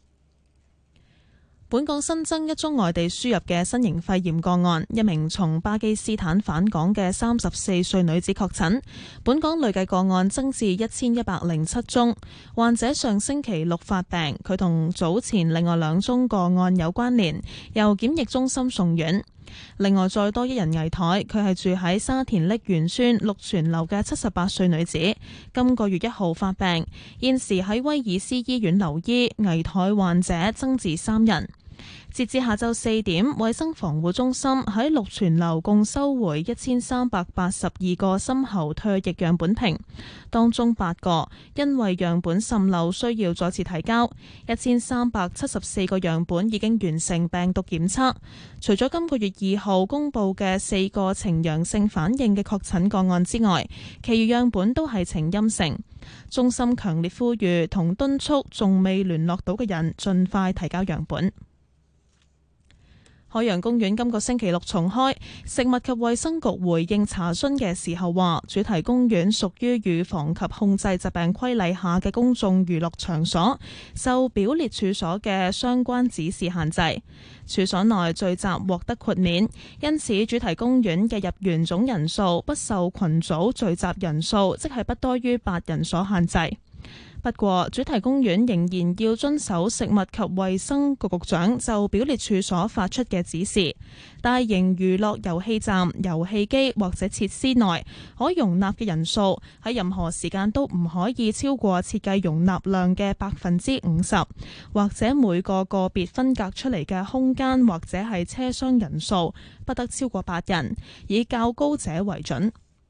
Speaker 1: 本港新增一宗外地輸入嘅新型肺炎個案，一名從巴基斯坦返港嘅三十四歲女子確診。本港累計個案增至一千一百零七宗，患者上星期六發病，佢同早前另外兩宗個案有關聯，由檢疫中心送院。另外再多一人危殆，佢係住喺沙田瀝源邨祿泉樓嘅七十八歲女子，今個月一號發病，現時喺威爾斯醫院留醫，危殆患者增至三人。截至下晝四點，衛生防護中心喺祿泉樓共收回一千三百八十二個深喉唾液樣本瓶，當中八個因為樣本滲漏需要再次提交，一千三百七十四個樣本已經完成病毒檢測。除咗今個月二號公佈嘅四個呈陽性反應嘅確診個案之外，其餘樣本都係呈陰性。中心強烈呼籲同敦促仲未聯絡到嘅人盡快提交樣本。海洋公園今個星期六重開，食物及衛生局回應查詢嘅時候話，主題公園屬於預防及控制疾病規例下嘅公眾娛樂場所，受表列處所嘅相關指示限制。處所內聚集獲得豁免，因此主題公園嘅入園總人數不受群組聚集人數，即係不多於八人所限制。不過，主題公園仍然要遵守食物及衛生局局長就表列處所發出嘅指示。大型娛樂遊戲站、遊戲機或者設施內可容納嘅人數喺任何時間都唔可以超過設計容納量嘅百分之五十，或者每個個別分隔出嚟嘅空間或者係車廂人數不得超過八人，以較高者為準。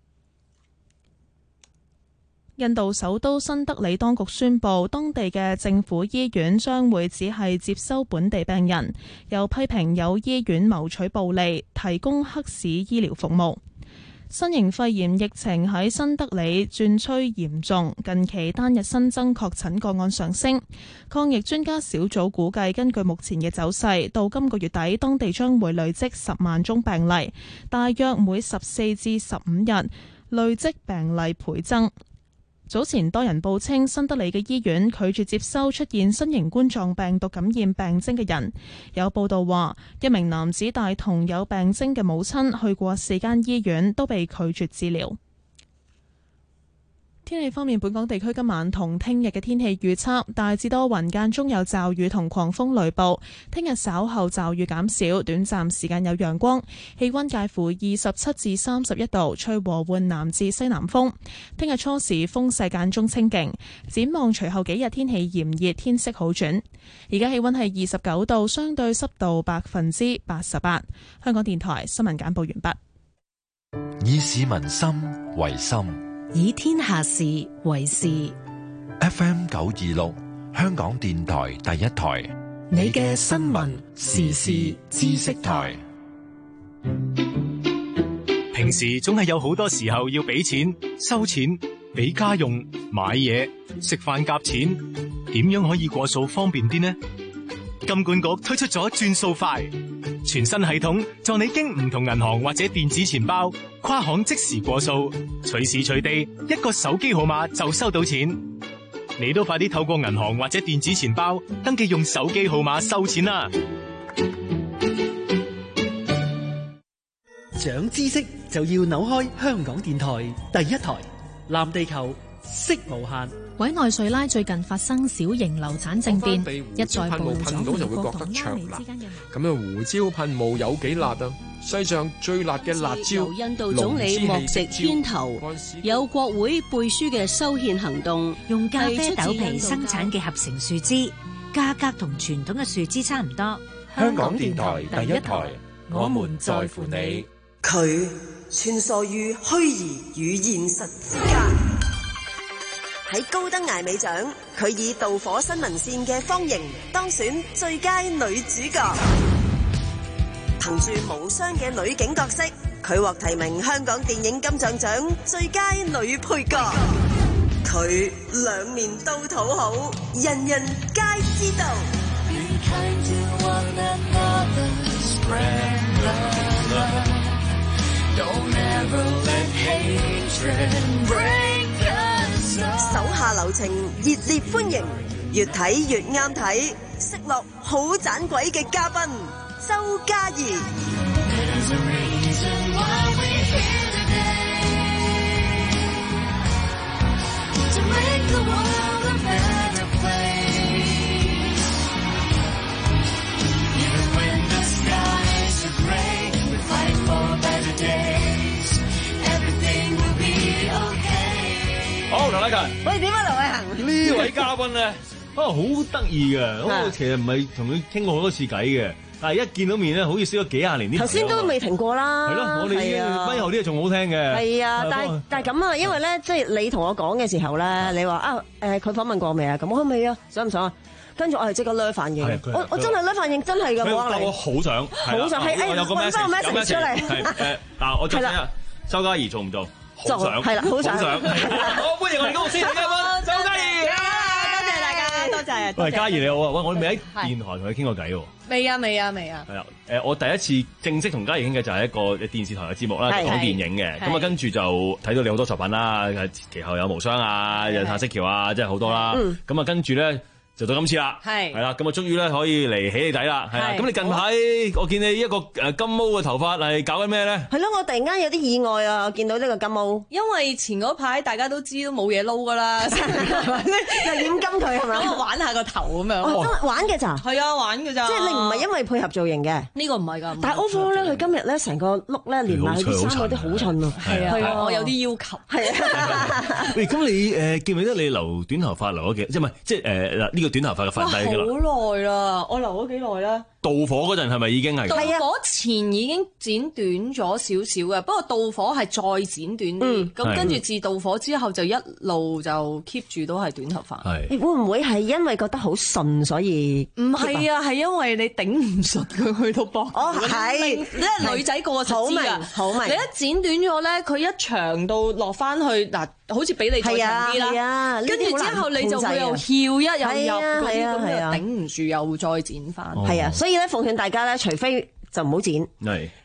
Speaker 1: 印度首都新德里當局宣布，當地嘅政府醫院將會只係接收本地病人，又批評有醫院謀取暴利，提供黑市醫療服務。新型肺炎疫情喺新德里轉趨嚴重，近期單日新增確診個案上升。抗疫專家小組估計，根據目前嘅走勢，到今個月底，當地將會累積十萬宗病例，大約每十四至十五日累積病例倍增。早前多人報稱，新德里嘅醫院拒絕接收出現新型冠狀病毒感染病徵嘅人。有報道話，一名男子帶同有病徵嘅母親去過四間醫院，都被拒絕治療。 天氣方面，本港地區今晚同聽日嘅天氣預測大致多雲，間中有驟雨同狂風雷暴。聽日稍後驟雨減少，短暫時間有陽光，氣溫介乎二十七至三十一度，吹和緩南至西南風。聽日初時風勢間中清勁，展望隨後幾日天氣炎熱，天色好轉。而家氣溫係二十九度，相對濕度百分之八十八。香港電台新聞簡報完畢。
Speaker 3: 以市民心為心，
Speaker 11: 以天下事為事。
Speaker 3: F M 九二六，香港電台第一台，
Speaker 11: 你嘅新聞時事知識台。
Speaker 10: 平時總係有好多時候要俾錢、收錢、俾家用、買嘢、食飯夾錢，點樣可以過數方便啲呢？金管局推出咗轉數快全新系統，助你經唔同銀行或者電子錢包跨行即時過數，隨時隨地一個手機號碼就收到錢。你都快啲透過銀行或者電子錢包登記用手機號碼收錢啦！
Speaker 14: 長知識就要扭開香港電台第一台藍地球色無限。
Speaker 15: 委內瑞拉最近發生小型流產政變，一再暴露咗美國同歐美之間嘅。
Speaker 16: 咁樣胡椒噴霧有幾辣啊？世上最辣嘅辣椒。
Speaker 17: 由印度總理莫迪牽頭，有國會背書嘅修憲行動，
Speaker 18: 用咖啡豆皮生產嘅合成樹枝，價格同傳統嘅樹枝差唔多。
Speaker 3: 香港電台第一台，我們在乎你。
Speaker 19: 佢穿梭於虛擬與現實之間。喺高登艾美獎，佢以導火新聞線嘅方形當選最佳女主角。憑住無雙嘅女警角色，佢獲提名香港電影金像獎最佳女配角。佢兩面都討好，人人皆知道。手下留情，熱烈歡迎，越睇越啱睇，識落好盞鬼嘅嘉賓周嘉怡。
Speaker 20: 好，劉禮勤。
Speaker 12: 喂，點啊，劉偉恒？
Speaker 20: 呢位嘉賓咧，可能好得意嘅。咁我其實唔係同佢傾過好多次偈嘅，但係一見到面咧，好似識咗幾廿年啲。
Speaker 12: 頭先都未停過啦。
Speaker 20: 係咯，我哋之後啲嘢仲好聽嘅。
Speaker 12: 係啊，但係但係咁啊，因為咧，即係你同我講嘅時候咧，你話啊，誒，佢訪問過未啊？咁我未啊，想唔想啊？跟住我係即刻咧反應，我我真係咧反應，真係㗎，冇呃你。
Speaker 20: 我好想，
Speaker 12: 好想係誒，揾翻個 message 出嚟。
Speaker 20: 係誒，嗱，我再睇下周嘉怡做唔做？好想
Speaker 12: 係啦，好想。
Speaker 20: 好歡迎我哋公司嘅嘉賓周嘉怡。
Speaker 12: 多謝大家，多謝。
Speaker 20: 喂，嘉怡你好啊！喂，我哋未喺電台同佢傾過偈喎。
Speaker 21: 未啊，未啊，未啊。
Speaker 20: 係啊，誒，我第一次正式同嘉怡傾嘅就係一個電視台嘅節目啦，講電影嘅。咁啊，跟住就睇到你好多作品啦，其後有無雙啊，有嘆息橋啊，即係好多啦。咁啊，跟住咧。就到今次啦，係係啦，咁啊，終於咧可以嚟起你底啦，係啦。咁你近排我見你一個誒金毛嘅頭髮係搞緊咩咧？
Speaker 12: 係咯，我突然間有啲意外啊！見到呢個金毛，
Speaker 21: 因為前嗰排大家都知都冇嘢撈噶啦，就
Speaker 12: 染金佢係咪？
Speaker 21: 咁我玩下個頭咁樣。
Speaker 12: 哦，玩嘅咋？
Speaker 21: 係啊，玩嘅咋？
Speaker 12: 即係你唔係因為配合造型嘅？
Speaker 21: 呢個唔係㗎。但係
Speaker 12: overall 咧，佢今日咧成個 look 咧連埋佢啲衫嗰啲好襯啊！
Speaker 21: 係啊，我有啲要求。係
Speaker 20: 啊。喂，咁你誒記唔記得你留短頭髮留咗幾？即係唔係即係誒嗱呢個短頭髮嘅髮底？
Speaker 21: 好耐啦，我留咗幾耐咧？
Speaker 20: 導火嗰陣係咪已經係？
Speaker 21: 導火前已經剪短咗少少嘅，不過導火係再剪短啲，咁跟住自導火之後就一路就 keep 住都係短頭髮。
Speaker 12: 係會唔會係因為覺得好順所以？
Speaker 21: 唔係啊，係因為你頂唔順佢去到膊。哦，係，你係女仔個就知啊，好明。你一剪短咗咧，佢一長到落翻去嗱，好似比你再長啲啦。跟住之後你就會又翹一又入嗰啲咁樣，頂唔住又再剪翻。
Speaker 12: 係啊，所以咧奉勸大家咧，除非就唔好剪。
Speaker 20: 係。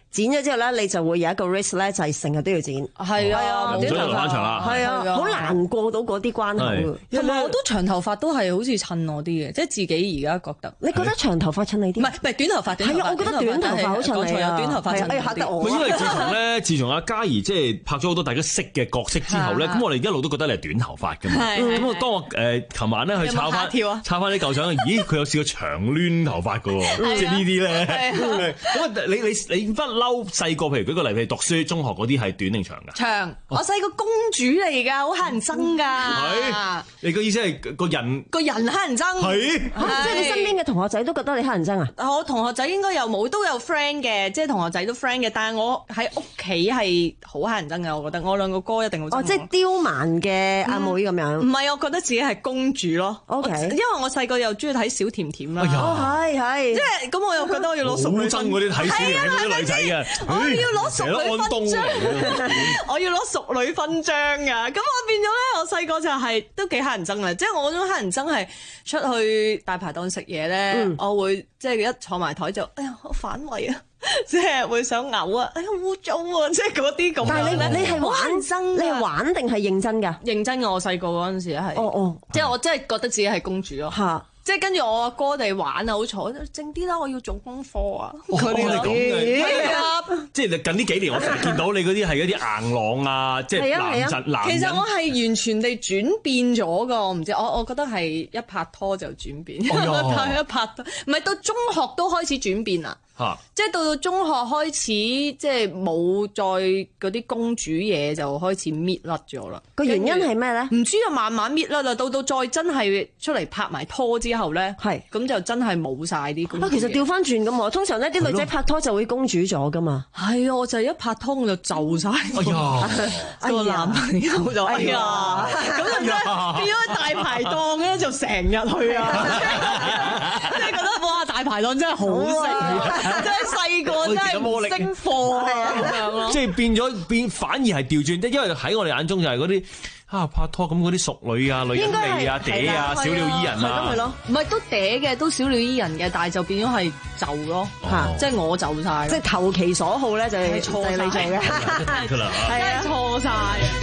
Speaker 12: 剪咗之後咧，你就會有一個 risk 咧，就係成日都要剪。
Speaker 21: 係啊，
Speaker 20: 短頭髮長啦，
Speaker 12: 係啊，好難過到嗰啲關口。
Speaker 21: 同埋我都長頭髮都係好似襯我啲嘅，即係自己而家覺得。
Speaker 12: 你覺得長頭髮襯你啲？
Speaker 21: 唔係唔係短頭髮，
Speaker 12: 係啊，我覺得短頭髮好襯你啊。
Speaker 21: 短頭髮襯
Speaker 12: 嚇得我。
Speaker 20: 因為自從咧，自從阿嘉怡即係拍咗好多大家識嘅角色之後咧，咁我哋一路都覺得你係短頭髮㗎嘛。咁我當我誒琴晚咧去抄翻抄翻啲舊相，咦佢有試過長攣頭髮㗎喎，即係呢啲咧。咁啊你你你不嬲細個，譬如舉個例，譬如讀書中學嗰啲係短定長㗎？
Speaker 21: 長，我細個公主嚟㗎，好乞人憎㗎。
Speaker 20: 係，你個意思係個人
Speaker 21: 個人乞人憎。
Speaker 20: 係，
Speaker 12: 即係你身邊嘅同學仔都覺得你乞人憎啊？
Speaker 21: 我同學仔應該有冇都有 friend 嘅，即係同學仔都 friend 嘅，但係我喺屋企係好乞人憎嘅，我覺得我兩個哥一定好憎我。
Speaker 12: 哦，即係刁蠻嘅阿妹咁樣。
Speaker 21: 唔係，我覺得自己係公主咯。
Speaker 12: OK，
Speaker 21: 因為我細個又中意睇小甜甜啦。
Speaker 12: 哦，係係。
Speaker 21: 即係咁，我又覺得我要攞淑女勳章。
Speaker 20: 好憎嗰啲睇小甜甜嗰啲女仔嘅。
Speaker 21: 我要攞淑女勳章。我要攞淑女勳章㗎。咁我變咗咧，我細個就係都幾乞人憎啊！即係我嗰種乞人憎係出去大排檔食嘢咧，嗯、我會即係一坐埋台就，哎呀好反胃啊！即係會想嘔啊！哎呀污糟啊！即係嗰啲咁。
Speaker 12: 但係你你係玩憎，你係玩定係認真㗎？
Speaker 21: 認真㗎！我細個嗰陣時係。哦哦。即係我真係覺得自己係公主咯。嚇！即係跟住我阿哥哋玩啊，好嘈，靜啲啦！我要做功課啊。
Speaker 20: 佢哋咁嘅。係啊。即係近呢幾年，我成日見到你嗰啲係一啲硬朗啊，即係男陣男人。
Speaker 21: 其實我係完全地轉變咗㗎，我唔知，我我覺得係一拍拖就轉變。一拍拖，唔係到中學都開始轉變啦。啊、即係到到中學開始，即係冇再嗰啲公主嘢，就開始搣甩咗啦。
Speaker 12: 個原因係咩咧？
Speaker 21: 唔知啊，慢慢搣甩啦。到到再真係出嚟拍埋拖之後咧，係咁就真係冇晒啲公主嘢。
Speaker 12: 啊，其實調翻轉咁喎，通常咧啲女仔拍拖就會公主咗噶嘛。
Speaker 21: 係啊，我就係一拍拖我就就晒。哎呀，個男朋友就哎呀，咁就變咗大排檔咧，就成日去啊，即係覺得哇，大排檔真係好食。即係細個真係唔識貨啊咁樣咯，
Speaker 20: 即係變咗變，反而係調轉，因為喺我哋眼中就係嗰啲啊拍拖咁嗰啲淑女啊、女人味啊、嗲啊、小鳥依人啊，
Speaker 21: 係咯，唔係都嗲嘅，都小鳥依人嘅，但係就變咗係就咯嚇，即係我就晒，
Speaker 12: 即係投其所好咧，就係錯你做嘅，
Speaker 21: 係啊，錯晒。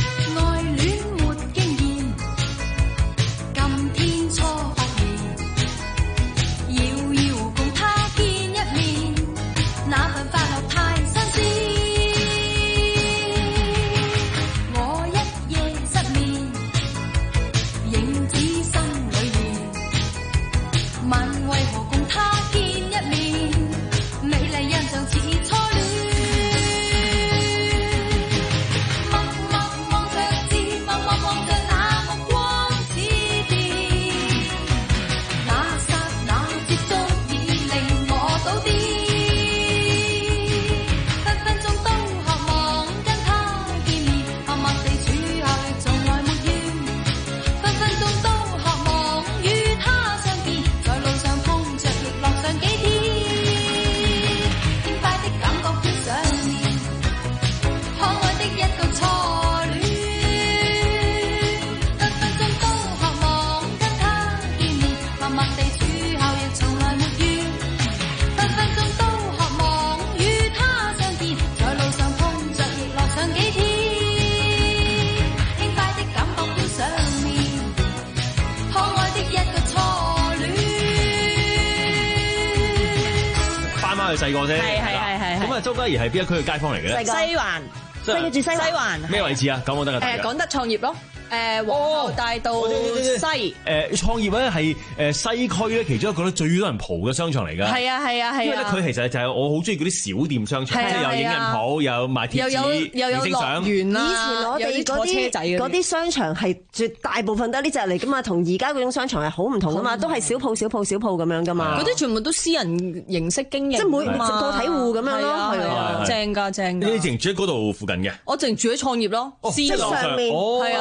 Speaker 20: 細個啫，
Speaker 21: 係係係係。
Speaker 20: 咁啊，周嘉怡係邊一區嘅街坊嚟嘅咧？
Speaker 21: 西環，
Speaker 12: 細個住西
Speaker 21: 環。
Speaker 20: 咩位置啊？講我得㗎。
Speaker 21: 誒，講得創業咯。誒，皇后大道西。
Speaker 20: 誒，創業咧係誒西區咧其中一個咧最多人蒲嘅商場嚟㗎。
Speaker 21: 係啊係啊係啊。
Speaker 20: 因為咧佢其實就係我好中意嗰啲小店商場，即係有影印鋪，有賣貼紙、
Speaker 21: 又有樂園啦。
Speaker 12: 以前我哋嗰啲嗰啲商場係絕大部分都係呢隻嚟㗎嘛，同而家嗰種商場係好唔同㗎嘛，都係小鋪小鋪小鋪咁樣㗎嘛。
Speaker 21: 嗰啲全部都私人形式經營，
Speaker 12: 即係每個體戶咁樣咯，係啊，
Speaker 21: 正㗎正㗎。
Speaker 20: 你淨住喺嗰度附近嘅？
Speaker 21: 我淨住喺創業咯，C 座上面係啊 C 座。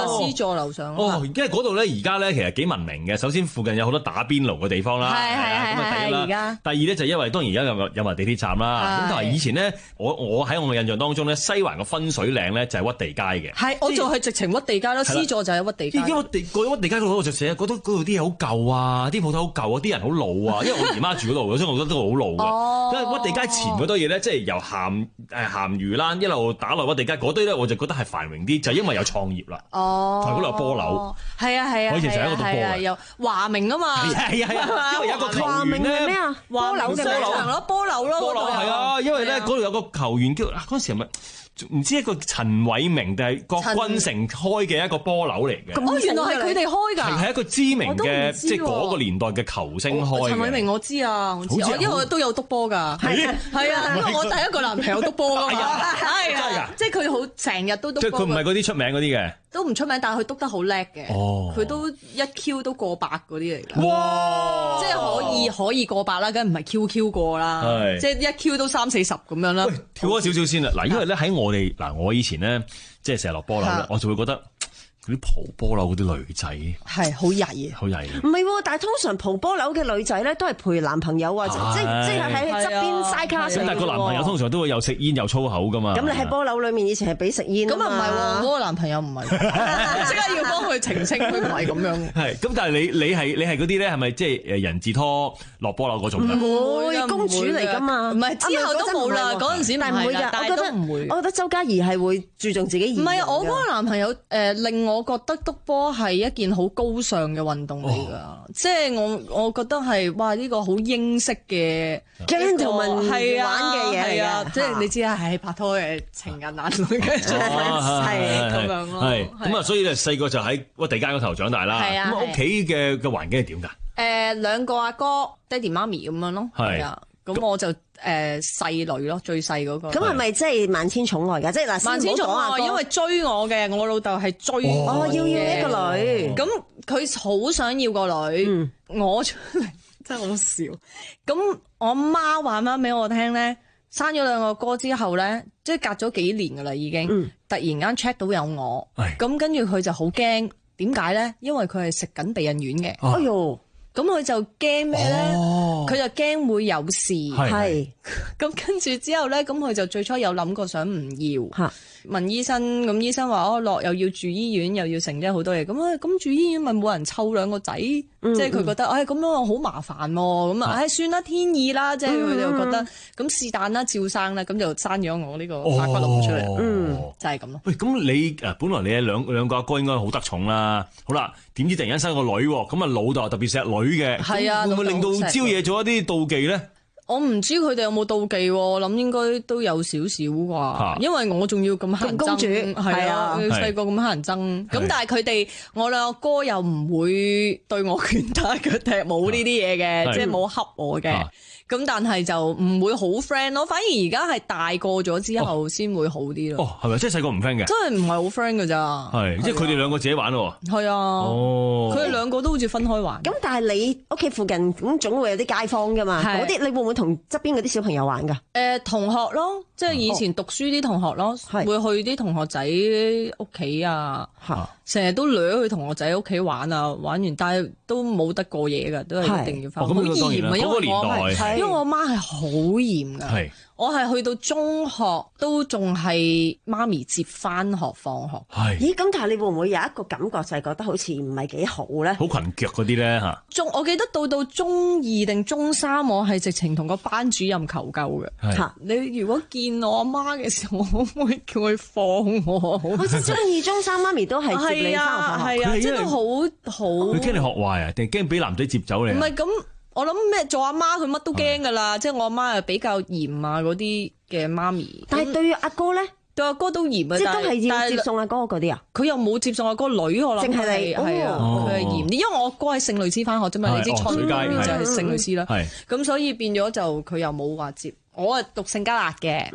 Speaker 21: 座樓上。
Speaker 20: 哦，因為嗰度咧而家咧其實幾文明嘅。首先附近有好多打邊爐嘅地方啦，
Speaker 21: 係係係
Speaker 20: 咁啊第一啦。第二咧就因為當然而家有有埋地鐵站啦。咁同埋以前咧，我我喺我嘅印象當中咧，西環個分水嶺咧就係屈地街嘅。
Speaker 21: 係，我就係直情屈地街咯，C 座就係屈地街。
Speaker 20: 因為地個屈地街嗰度就成日覺得嗰度啲嘢好舊啊，啲鋪頭好舊啊，啲人好老啊。因為我姨媽住嗰度，所以我覺得都好老嘅。因為屈地街前嗰堆嘢咧，即係由鹹誒鹹魚欄一路打落屈地街嗰堆咧，我就覺得係繁榮啲，就因為有創業啦。
Speaker 21: 哦，
Speaker 20: 同埋嗰度有波樓。
Speaker 21: 係啊係啊，
Speaker 20: 我以前成日喺嗰度讀波嘅。
Speaker 21: 有華明啊嘛。係係係，
Speaker 20: 因為有個球員咧
Speaker 12: 咩啊？
Speaker 21: 波樓嘅商場咯，波樓咯。
Speaker 20: 波樓係啊，因為咧嗰度有個球員叫嗰陣時係咪？唔知一個陳偉明定係郭君成開嘅一個波樓嚟嘅。
Speaker 21: 哦，原來係佢哋開㗎。係
Speaker 20: 係一個知名嘅，即係嗰個年代嘅球星開嘅。陳
Speaker 21: 偉明我知啊，我知，因為我都有督波㗎。係啊，係啊，因為我第一個男朋友督波㗎嘛。係啊，即係佢好成日都督波。
Speaker 20: 即係佢唔係嗰啲出名嗰啲嘅。
Speaker 21: 都唔出名，但係佢督得好叻嘅。哦，佢都一 Q 都過百嗰啲嚟㗎。哇！即係可以可以過百啦，梗係唔係 Q Q 過啦。係。即係一 Q 都三四十咁樣啦。喂，
Speaker 20: 跳開少少先啦。嗱，因為咧喺我哋嗱，我以前咧即係成日落波樓咧，我就會覺得嗰啲蒲波樓嗰啲女仔
Speaker 21: 係好曳，
Speaker 20: 好曳。
Speaker 12: 唔係喎，但係通常蒲波樓嘅女仔咧都係陪男朋友啊，即即係喺側邊嘥卡。
Speaker 20: 咁但係個男朋友通常都會又食煙又粗口㗎嘛。
Speaker 12: 咁你喺波樓裡面以前係俾食煙啊嘛。
Speaker 21: 咁啊唔係喎，嗰個男朋友唔係，即刻要幫佢澄清，佢唔係咁樣。
Speaker 20: 係咁，但係你你係你係嗰啲咧，係咪即係誒人字拖落波樓嗰種？
Speaker 12: 唔會，公主嚟㗎嘛。
Speaker 21: 唔係之後都冇啦，嗰陣時
Speaker 12: 但係唔會㗎。我覺得唔會。我覺得周嘉怡係會注重自己儀容。
Speaker 21: 唔係我嗰個男朋友誒令我覺得督波係一件好高尚嘅運動嚟㗎，即係我我覺得係哇呢個好英式嘅
Speaker 12: gentleman 玩嘅嘢
Speaker 21: 係啊，即係你知啊，係拍拖嘅情人眼淚嘅係咁樣咯。
Speaker 20: 係咁啊，所以咧細個就喺屈地街嗰頭長大啦。係啊，咁屋企嘅嘅環境係點㗎？
Speaker 21: 誒兩個阿哥，爹哋媽咪咁樣咯。係啊。咁我就誒細女咯，最細嗰個。
Speaker 12: 咁係咪即係萬千寵愛㗎？即係嗱，
Speaker 21: 萬千寵愛，因為追我嘅，我老豆係追我。
Speaker 12: 哦，要要一個女。
Speaker 21: 咁佢好想要個女，我出嚟真係好笑。咁我媽話翻俾我聽咧，生咗兩個哥之後咧，即係隔咗幾年㗎啦已經，突然間 check 到有我，咁跟住佢就好驚。點解咧？因為佢係食緊避孕丸嘅。哎呦！咁佢就驚咩咧？佢、哦、就驚會有事。係。咁跟住之後咧，咁佢就最初有諗過想唔要。嚇。問醫生，咁醫生話哦落又要住醫院，又要成即係好多嘢。咁啊，咁住醫院咪冇人湊兩個仔，嗯、即係佢覺得，唉咁、哎、樣好麻煩喎。咁啊，唉算啦，天意啦，即係佢就覺得，咁是但啦，照生啦，咁就生咗我呢個化骨龍出嚟。哦、嗯，就係咁咯。喂，咁你誒本來你係兩兩個阿哥應該好得寵啦。好啦，點知突然間生個女喎？咁啊老豆特別錫女嘅，係啊，會唔會令到招惹咗一啲妒忌咧？ 我唔知佢哋有冇妒忌，我諗應該都有少少啩，因為我仲要咁乞人憎，係啊，細個咁乞人憎，咁但係佢哋我兩個哥又唔會對我拳打腳踢，冇呢啲嘢嘅，即係冇恰我嘅。咁但係就唔會好 friend 咯，反而而家係大個咗之後先會好啲咯。
Speaker 20: 哦，係咪？即係細個唔 friend 嘅？
Speaker 21: 真係唔係好 friend 㗎咋？
Speaker 20: 係，即係佢哋兩個自己玩咯。
Speaker 21: 係啊。哦。佢哋兩個都好似分開玩。
Speaker 12: 咁但係你屋企附近咁總會有啲街坊㗎嘛？嗰啲你會唔會同側邊嗰啲小朋友玩㗎？
Speaker 21: 誒，同學咯，即係以前讀書啲同學咯，會去啲同學仔屋企啊。嚇。成日都掠去同學仔屋企玩啊，玩完但係都冇得過夜㗎，都係一定要翻。好嚴啊，因為我係，因為我媽係好嚴㗎。係。我係去到中學都仲係媽咪接翻學放學。
Speaker 12: 係。咦？咁但係你會唔會有一個感覺就係覺得好似唔係幾好咧？
Speaker 20: 好裙腳嗰啲咧嚇。
Speaker 21: 中我記得到到中二定中三，我係直情同個班主任求救嘅。係。你如果見我阿媽嘅時候，我可唔可以叫佢放我？
Speaker 12: 好似中二中三媽咪都係接你翻學放學。
Speaker 21: 係啊，即係都好好。
Speaker 20: 佢驚你學壞啊？定驚俾男仔接走你？
Speaker 21: 唔係咁。我諗咩做阿媽佢乜都驚噶啦，即係我阿媽係比較嚴啊嗰啲嘅媽咪。
Speaker 12: 但係對阿哥咧，
Speaker 21: 對阿哥都嚴啊，
Speaker 12: 即係都係要接送阿哥嗰啲啊。
Speaker 21: 佢又冇接送阿哥女，我諗。淨係你係啊，佢係嚴啲，因為我哥係聖類斯翻學啫嘛，你知菜園嗰邊就係聖類斯啦。咁所以變咗就佢又冇話接。我係讀聖加勒嘅，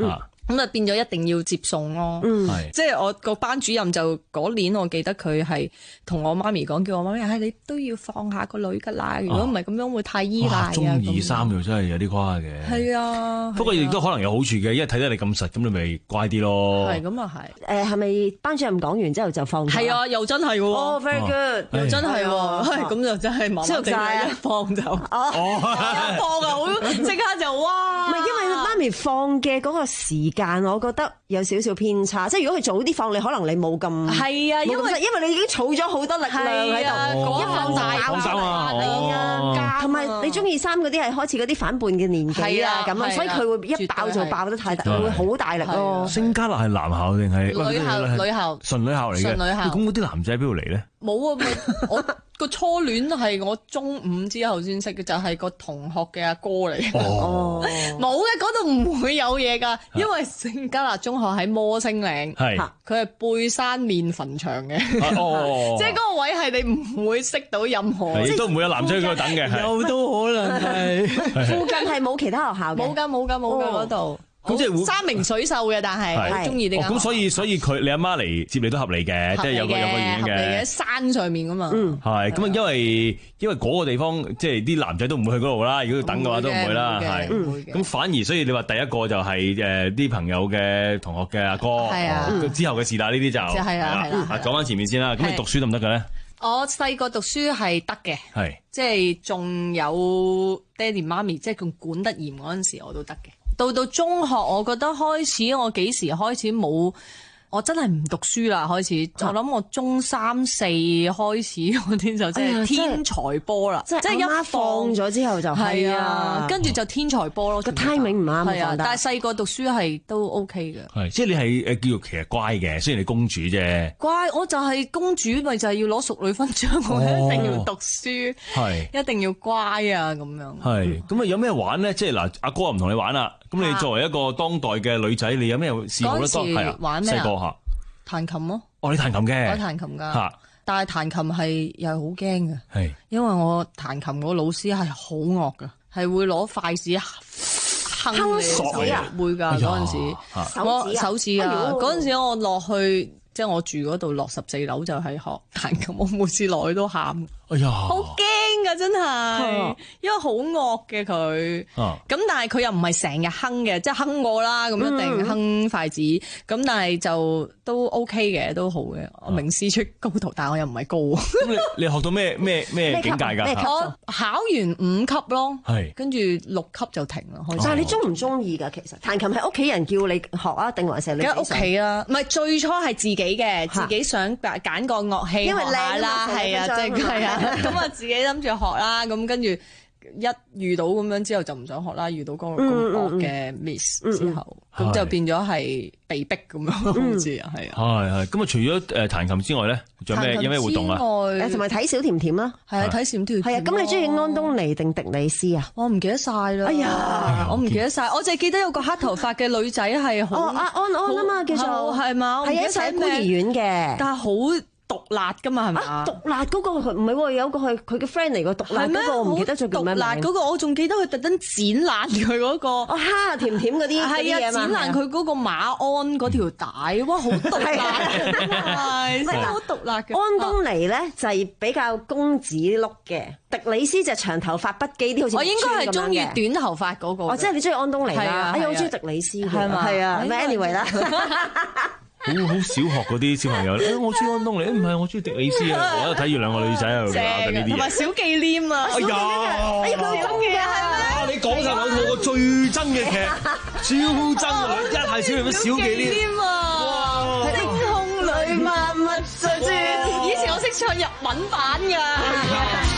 Speaker 21: 咁啊變咗一定要接送咯。
Speaker 12: 嗯，
Speaker 21: 即係我個班主任就嗰年我記得佢係同我媽咪講，叫我媽咪係你都要放下個女㗎啦，如果唔係咁樣會太依賴啊。
Speaker 20: 中二三又真係有啲誇嘅。
Speaker 21: 係啊，
Speaker 20: 不過亦都可能有好處嘅，因為睇得你咁實，咁你咪乖啲咯。
Speaker 21: 係咁啊係。
Speaker 12: 誒係咪班主任講完之後就放？
Speaker 21: 係啊，又真係喎。
Speaker 12: 哦 very good，
Speaker 21: 又真係喎。咁就真係麻麻地一放就。哦，一放啊，好即刻就哇！
Speaker 12: 唔係因為媽咪放嘅嗰個時間，我覺得有少少偏差。即係如果佢早啲放，你可能你冇咁
Speaker 21: 係啊，因為
Speaker 12: 因為你已經儲咗好多力量喺度，一放大
Speaker 20: 放手啊，
Speaker 12: 係啊，同埋你中二三嗰啲係開始嗰啲反叛嘅年紀啊，咁啊，所以佢會一爆就爆得太大，會好大力咯。
Speaker 20: 聖嘉勒係男校定係
Speaker 21: 女校？女校
Speaker 20: 純女校嚟嘅。
Speaker 21: 純女校。
Speaker 20: 咁嗰啲男仔喺邊度嚟咧？
Speaker 21: 冇啊，咪我個初戀係我中五之後先識嘅，就係個同學嘅阿哥嚟嘅。哦，冇嘅，嗰度唔會有嘢㗎，因為聖嘉勒中學喺摩星嶺，係佢係背山面墳場嘅，即係嗰個位係你唔會識到任何，
Speaker 20: 亦都唔會有男仔喺度等嘅，
Speaker 21: 有都可能係
Speaker 12: 附近係冇其他學校嘅，
Speaker 21: 冇㗎冇㗎冇㗎嗰度。
Speaker 20: 咁即係
Speaker 21: 山明水秀嘅，但係好中意啲
Speaker 20: 咁，所以所以佢你阿媽嚟接你都合理嘅，即係有個有個原因嘅。
Speaker 21: 喺山上面噶嘛，
Speaker 20: 係咁啊，因為因為嗰個地方即係啲男仔都唔會去嗰度啦。如果要等嘅話都唔會啦，係。咁反而所以你話第一個就係誒啲朋友嘅同學嘅阿哥，
Speaker 21: 係啊，
Speaker 20: 之後嘅事但呢啲就
Speaker 21: 係啦係啦。
Speaker 20: 講翻前面先啦，咁你讀書得唔得嘅咧？
Speaker 21: 我細個讀書係得嘅，
Speaker 20: 係
Speaker 21: 即係仲有爹哋媽咪，即係佢管得嚴嗰陣時，我都得嘅。到到中學，我覺得開始我幾時開始冇，我真係唔讀書啦。開始，我諗我中三四開始嗰啲就真係天才波啦，即係
Speaker 12: 一放咗之後就
Speaker 21: 係啊，跟住就天才波咯。
Speaker 12: 個 timing 唔啱，
Speaker 21: 係啊，但係細個讀書係都 OK 嘅。
Speaker 20: 係，即係你係誒叫做其實乖嘅，雖然你公主啫。
Speaker 21: 乖，我就係公主，咪就係要攞淑女勳章，我一定要讀書，係一定要乖啊咁樣。
Speaker 20: 係，咁啊有咩玩咧？即係嗱，阿哥唔同你玩啦。咁你作為一個當代嘅女仔，你有咩事好咧？當係啊，
Speaker 21: 玩咩啊？
Speaker 20: 細個嚇
Speaker 21: 彈琴咯。
Speaker 20: 哦，你彈琴嘅。
Speaker 21: 我彈琴㗎。嚇！但係彈琴係又係好驚嘅。係。因為我彈琴嗰個老師係好惡㗎，係會攞筷子哼你手啊！會㗎嗰陣時，我手指啊！嗰陣時我落去。即係我住嗰度落十四樓就係學彈琴，我每次落去都喊，
Speaker 20: 哎呀，
Speaker 21: 好驚噶真係，啊、因為好惡嘅佢，咁、啊、但係佢又唔係成日哼嘅，即係哼我啦，咁一定哼筷子，咁、嗯、但係就都 OK 嘅，都好嘅。我名師出高徒，但係我又唔係高。
Speaker 20: 咁你你學到咩咩咩境界㗎？
Speaker 21: 我考完五級咯，
Speaker 20: 係跟
Speaker 21: 住六級就停啦。
Speaker 12: 但係你中唔中意㗎？其實彈琴係屋企人叫你學啊，定還是你？
Speaker 21: 梗係屋企啦，唔係最初係自己嘅，自己想揀個樂器學下啦，係啊，即係係啊，咁啊自己諗住學啦，咁跟住一遇到咁樣之後就唔想學啦，遇到嗰個咁惡嘅 Miss 之後，咁就變咗係被逼咁樣，好似啊，係啊，
Speaker 20: 係係。咁啊，除咗誒彈琴之外咧，仲有咩有咩活動啊？
Speaker 12: 誒，同埋睇小甜甜啦，
Speaker 21: 係啊，睇小甜甜。
Speaker 12: 係啊，咁你中意安東尼定迪里斯啊？
Speaker 21: 我唔記得晒啦。哎呀，我唔記得晒，我淨係記得有個黑頭髮嘅女仔係好
Speaker 12: 安安啊嘛，叫做
Speaker 21: 係嘛，
Speaker 12: 係一齊孤兒院嘅，
Speaker 21: 但係好毒辣噶嘛，係咪啊？
Speaker 12: 毒辣嗰個唔係喎，有個係佢嘅 friend 嚟個毒辣嗰個，我唔記得咗叫咩名。
Speaker 21: 毒辣嗰個我仲記得佢特登剪爛佢嗰個，
Speaker 12: 哦蝦甜甜嗰啲，
Speaker 21: 係啊，剪爛佢嗰個馬鞍嗰條帶，哇，好毒辣，係真係好毒辣嘅。
Speaker 12: 安東尼咧就係比較公子碌嘅，迪里斯就長頭髮不羈啲，好似
Speaker 21: 我應該係中意短頭髮嗰個。
Speaker 12: 哦，即係你中意安東尼啦，哎呀，我中意迪里斯嘅，係嘛？係啊，anyway 啦。
Speaker 20: 好好小學嗰啲小朋友咧，我中意安東尼，唔係我中意迪里斯啊！我喺度睇住兩個女仔喺度搞緊呢啲嘢，
Speaker 21: 同埋小忌廉啊！
Speaker 12: 哎呀，哎呀，佢好中意啊，係
Speaker 20: 咪？你講晒兩套我最憎嘅劇，超憎啊！一係小咩小忌廉啊！
Speaker 21: 哇！星空裏萬物在轉，以前我識唱日文版㗎。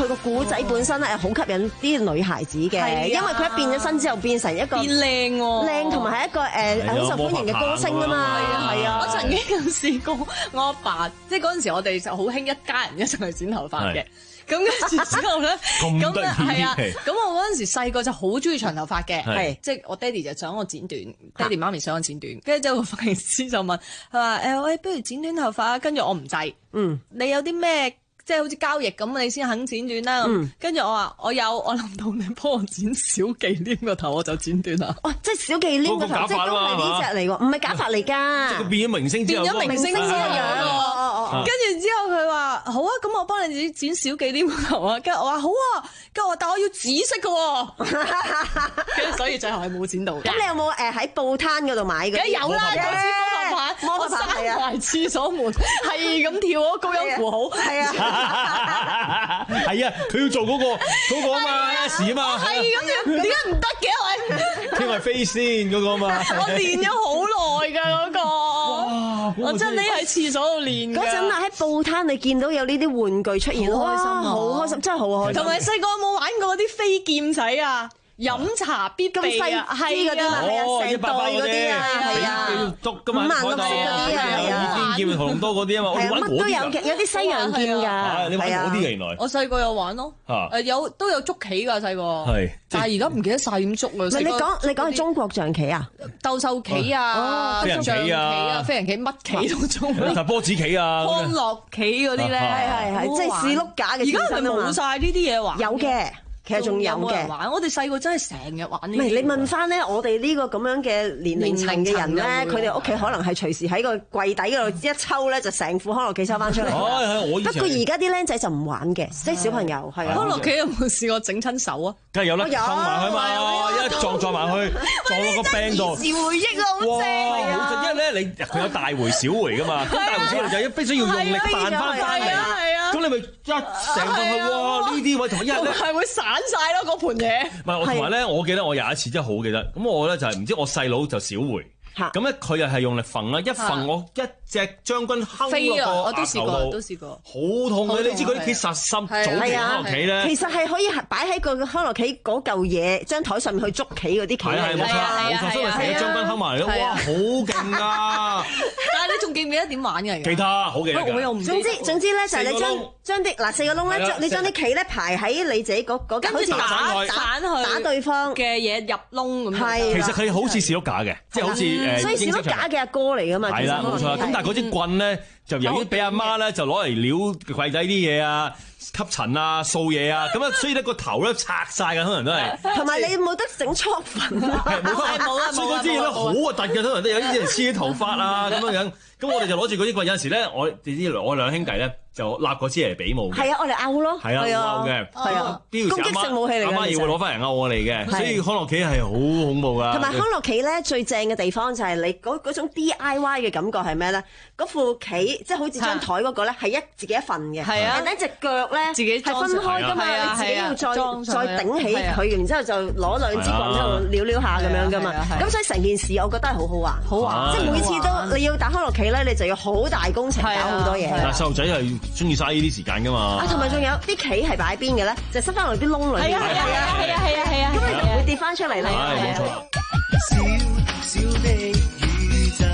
Speaker 12: 佢個古仔本身咧係好吸引啲女孩子嘅，因為佢一變咗身之後變成一個
Speaker 21: 變靚喎，
Speaker 12: 靚同埋係一個誒好受歡迎嘅歌星啊嘛。係啊係啊，
Speaker 21: 我曾經有試過，我阿爸即係嗰陣時我哋就好興一家人一齊去剪頭髮嘅。咁跟住之後咧，咁咧係啊，咁我嗰陣時細個就好中意長頭髮嘅，係即係我爹哋就想我剪短，爹哋媽咪想我剪短，跟住之後個髮型師就問佢話誒，喂，不如剪短頭髮啊？跟住我唔制，嗯，你有啲咩即係好似交易咁，你先肯剪短啦。嗯，跟住我話我有，我諗到你幫我剪小忌廉個頭，我就剪短啦。
Speaker 12: 哇，即係小忌廉個頭，即係都係呢隻嚟喎，唔係假髮嚟㗎。
Speaker 20: 即係佢變咗明星之後，
Speaker 21: 變咗明星之後樣。跟住之後佢話好啊，咁我幫你剪小忌廉個頭啊。跟住我話好啊，跟住我話但我要紫色嘅喎。跟住所以最後係冇剪到。
Speaker 12: 咁你有冇誒喺報攤嗰度買嘅？
Speaker 21: 梗有啦，嗰支魔法棒，魔法棒係啊，廁所門係咁跳嗰高音符號，係啊，
Speaker 20: 係啊，佢要做嗰個嗰個啊嘛 ，S 啊嘛，
Speaker 21: 係咁樣，點解唔得嘅喂？
Speaker 20: 聽埋飛先嗰個嘛，
Speaker 21: 我練咗好耐㗎嗰個，我真係喺廁所度練㗎。
Speaker 12: 嗰陣啊喺報攤你見到有呢啲玩具出現，好開心啊，好開心，真係好開心。
Speaker 21: 同埋細個有冇玩過啲飛劍仔啊？飲茶必備啊，係嗰啲嘛，係啊，成袋嗰啲啊，係啊，
Speaker 20: 篤㗎嘛，五萬六色嗰啲啊，係啊，劍同咁多嗰啲啊嘛，我玩嗰啲
Speaker 12: 乜都有嘅，有啲西洋劍㗎，
Speaker 20: 你玩嗰啲嘅原來。
Speaker 21: 我細個有玩咯，誒有都有捉棋㗎細個，係，但係而家唔記得晒點捉啦。
Speaker 12: 你講你講係中國象棋啊，
Speaker 21: 鬥獸棋啊，
Speaker 20: 飛人棋啊，
Speaker 21: 飛人棋乜棋都中，
Speaker 20: 就波子棋啊，
Speaker 21: 康樂棋嗰啲咧，
Speaker 12: 係係係，即係士碌架嘅。
Speaker 21: 而家係咪冇晒呢啲嘢玩？
Speaker 12: 有嘅。其實仲有嘅，
Speaker 21: 我哋細個真係成日玩呢啲。
Speaker 12: 唔係你問翻咧，我哋呢個咁樣嘅年齡層嘅人咧，佢哋屋企可能係隨時喺個櫃底嗰度一抽咧，就成副康樂棋抽翻出嚟。不過而家啲僆仔就唔玩嘅，即係小朋友係啊。
Speaker 21: 康樂棋有冇試過整親手啊？
Speaker 20: 梗係有啦，撞埋去嘛，一撞撞埋去，撞到個柄度。
Speaker 21: 兒時回憶啊，好正啊！
Speaker 20: 好正，因為咧你佢有大回小回噶嘛，咁大回小回就一必須要用力彈翻翻嚟。咁你咪一成個去哇！呢啲位同一咧
Speaker 21: 係會散晒咯，嗰盤嘢。
Speaker 20: 唔係我同埋咧，我記得我有一次真係好記得。咁我咧就係唔知我細佬就小回，咁咧佢又係用力揈啦，一揈我一隻將軍敲落個額頭度，
Speaker 21: 都試過，
Speaker 20: 好痛嘅。你知嗰啲棋實心早期康樂棋咧，
Speaker 12: 其實係可以擺喺個康樂棋嗰嚿嘢張台上面去捉棋嗰啲棋嚟㗎。
Speaker 20: 係冇錯，冇錯，所以成隻將軍敲埋嚟咯，哇，好勁啊！
Speaker 21: 但係你仲記唔記得點玩㗎？
Speaker 20: 記得，好記得。
Speaker 21: 我又唔
Speaker 12: 總之總之咧就係你將將啲嗱四個窿咧，你將啲棋咧排喺你自己嗰嗰，
Speaker 21: 跟住打
Speaker 12: 打
Speaker 21: 打
Speaker 12: 打對方
Speaker 21: 嘅嘢入窿咁。
Speaker 12: 係，
Speaker 20: 其實佢好似士碌架嘅，即係好似誒。
Speaker 12: 所以士碌架嘅阿哥嚟㗎嘛。
Speaker 20: 係啦，冇錯。咁但係嗰支棍咧，就由於俾阿媽咧就攞嚟撩櫃底啲嘢啊、吸塵啊、掃嘢啊，咁啊，所以咧個頭咧拆晒㗎，通常都係。
Speaker 12: 同埋你冇得整搓粉啊，
Speaker 20: 係冇得，冇啊，所以嗰支嘢咧好核突嘅，通常都有啲人黐啲頭髮啊咁樣樣。咁我哋就攞住嗰啲棍，有陣時咧，我你知我兩兄弟咧就立嗰支嚟比武嘅。
Speaker 12: 係啊，我哋拗咯。
Speaker 20: 係啊，拗嘅。
Speaker 12: 係啊，攻擊性武器嚟嘅。
Speaker 20: 阿媽要會攞翻嚟拗我哋嘅，所以康樂棋係好恐怖㗎。
Speaker 12: 同埋康樂棋咧最正嘅地方就係你嗰嗰種 D I Y 嘅感覺係咩咧？嗰副棋即係好似張台嗰個咧係一自己一份嘅。係啊。人哋隻腳咧自己係分開㗎嘛，你自己要再再頂起佢，然之後就攞兩支棍喺度撩撩下咁樣㗎嘛。咁所以成件事我覺得係好好玩，好玩。即係每次都你要打康樂棋咧，你就要好大工程，搞好多嘢。
Speaker 20: 但係細路仔係中意嘥呢啲時間㗎嘛。
Speaker 12: 啊，同埋仲有啲棋係擺喺邊嘅咧，就塞翻落啲窿裏邊。係啊係啊係啊係啊係啊！咁你就唔會跌翻出嚟啦。
Speaker 20: 係冇錯。
Speaker 9: 小小的宇宙，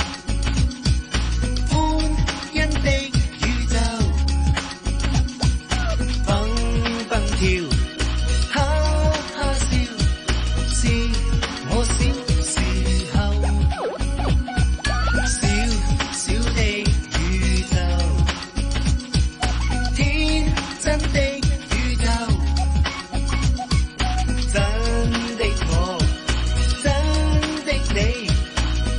Speaker 9: 歡欣的宇宙，蹦蹦跳，哈哈笑，是我小時候。真的宇宙，真的我，真的你，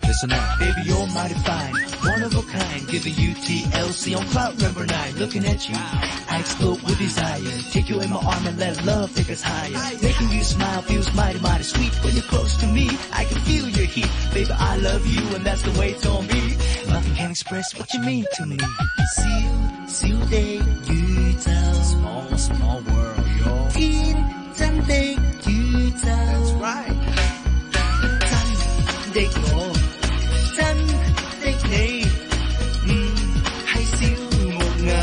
Speaker 2: listen up. Baby, you're mighty fine, one of a kind. Giving you T L C on cloud number nine. Looking at you, I explode with desire. Take you in my arm and let love take us higher. Making you smile feels mighty, mighty sweet. When you're close to me, I can feel your heat. Baby, I love you and that's the way it's gonna be. Nothing can express what you mean to me. 小小的宇宙 Small, small world, yo. 天真的宇宙 That's right. 真的我，真的你，嗯，係小木偶，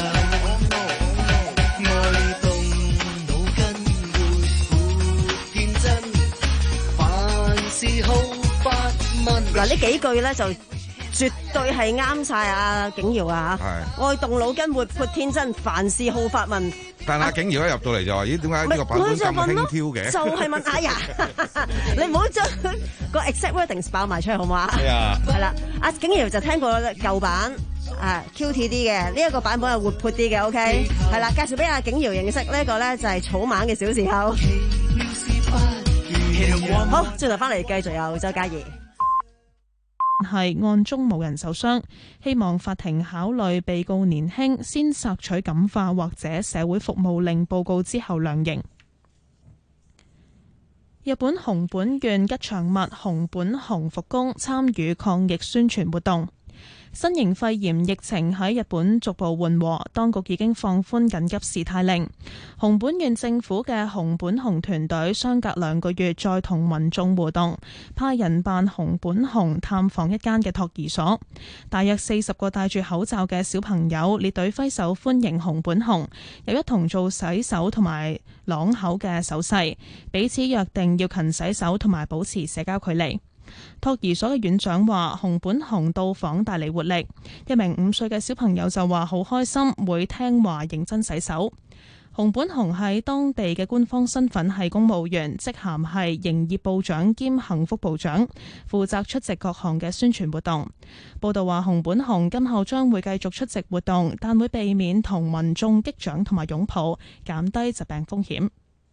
Speaker 2: 愛動腦筋，活潑天真，凡事好發問。
Speaker 12: 嗱，呢幾句咧就絕對係啱晒阿景堯啊！愛動腦筋，活潑天真，凡事好發問。
Speaker 13: 但阿景堯一入到嚟就話：咦，點解呢個版本咁輕佻嘅？
Speaker 12: 就係問哎呀，你唔好將個 exact wordings 爆埋出嚟好唔好啊？
Speaker 13: 係啊，
Speaker 12: 係啦，阿景堯就聽過舊版啊 Q T 啲嘅，呢一個版本係活潑啲嘅 ，OK， 係啦，介紹俾阿景堯認識呢個咧就係草蜢嘅小時候。好，轉頭翻嚟繼續有周嘉怡。
Speaker 1: 係案中冇人受傷，希望法庭考慮被告年輕，先索取感化或者社會服務令報告之後量刑。日本熊本縣吉祥物熊本熊復工參與抗疫宣傳活動。新型肺炎疫情喺日本逐步緩和，當局已經放寬緊急事態令。熊本縣政府嘅熊本熊團隊相隔兩個月再同民眾互動，派人扮熊本熊探訪一間嘅托兒所，大約四十個戴住口罩嘅小朋友列隊揮手歡迎熊本熊，又一同做洗手同埋啷口嘅手勢，彼此約定要勤洗手同埋保持社交距離。托兒所嘅院長話熊本熊到訪帶嚟活力，一名五歲嘅小朋友就話好開心，會聽話認真洗手。熊本熊喺當地嘅官方身份係公務員，職銜係營業部長兼幸福部長，負責出席各項嘅宣傳活動。報道話熊本熊今後將會繼續出席活動，但會避免同民眾擊掌同埋擁抱，減低疾病風險。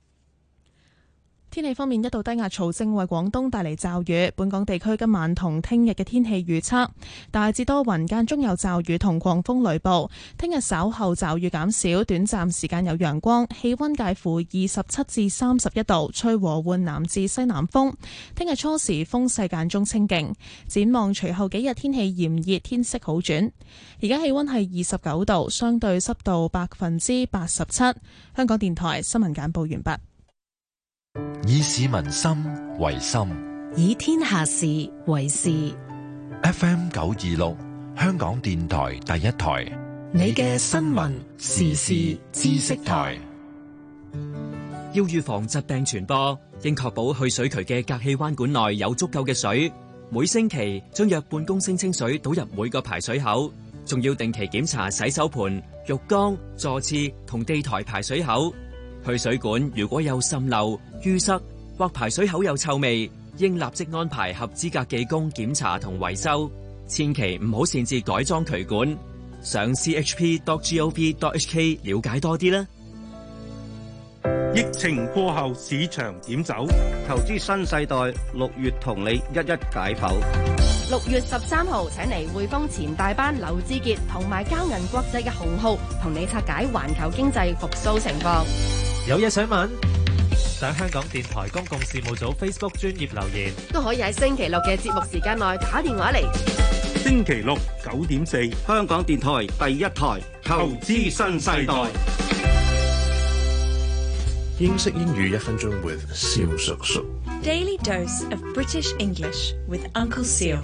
Speaker 1: 天氣方面，一道低壓槽正為廣東帶嚟驟雨。本港地區今晚同聽日嘅天氣預測大致多雲，間中有驟雨同狂風雷暴。聽日稍後驟雨減少，短暫時間有陽光，氣溫介乎二十七至三十一度，吹和緩南至西南風。聽日初時風勢間中清勁。展望隨後幾日天氣炎熱，天色好轉。而家氣溫係二十九度，相對濕度百分之八十七。香港電台新聞簡報完畢。
Speaker 3: 以市民心為心，
Speaker 18: 以天下事為事。
Speaker 3: F M 九二六，香港電台第一台，
Speaker 14: 你嘅新聞時事知識台。
Speaker 22: 要預防疾病傳播，應確保去水渠嘅隔氣彎管內有足夠嘅水。每星期將約半公升清水倒入每個排水口，仲要定期檢查洗手盆、浴缸、座廁同地台排水口。去水管如果有滲漏、淤塞或排水口有臭味，應立即安排合資格技工檢查同維修，千祈唔好擅自改裝渠管。上 c h p dot gov dot h k 了解多啲啦。
Speaker 23: 疫情過後市場點走？投資新世代六月同你一一解剖。
Speaker 24: 六月十三號請嚟匯豐前大班劉志傑同埋交銀國際嘅洪浩，同你拆解環球經濟復甦情況。
Speaker 25: 有嘢想問？上香港電台公共事務組 Facebook 專頁留言，
Speaker 24: 都可以喺星期六嘅節目時間內打電話嚟。
Speaker 23: 星期六九點四，香港電台第一台投資新世代。
Speaker 26: 英式英語一分鐘 with 蕭叔叔。
Speaker 27: Daily dose of British English with Uncle Seal。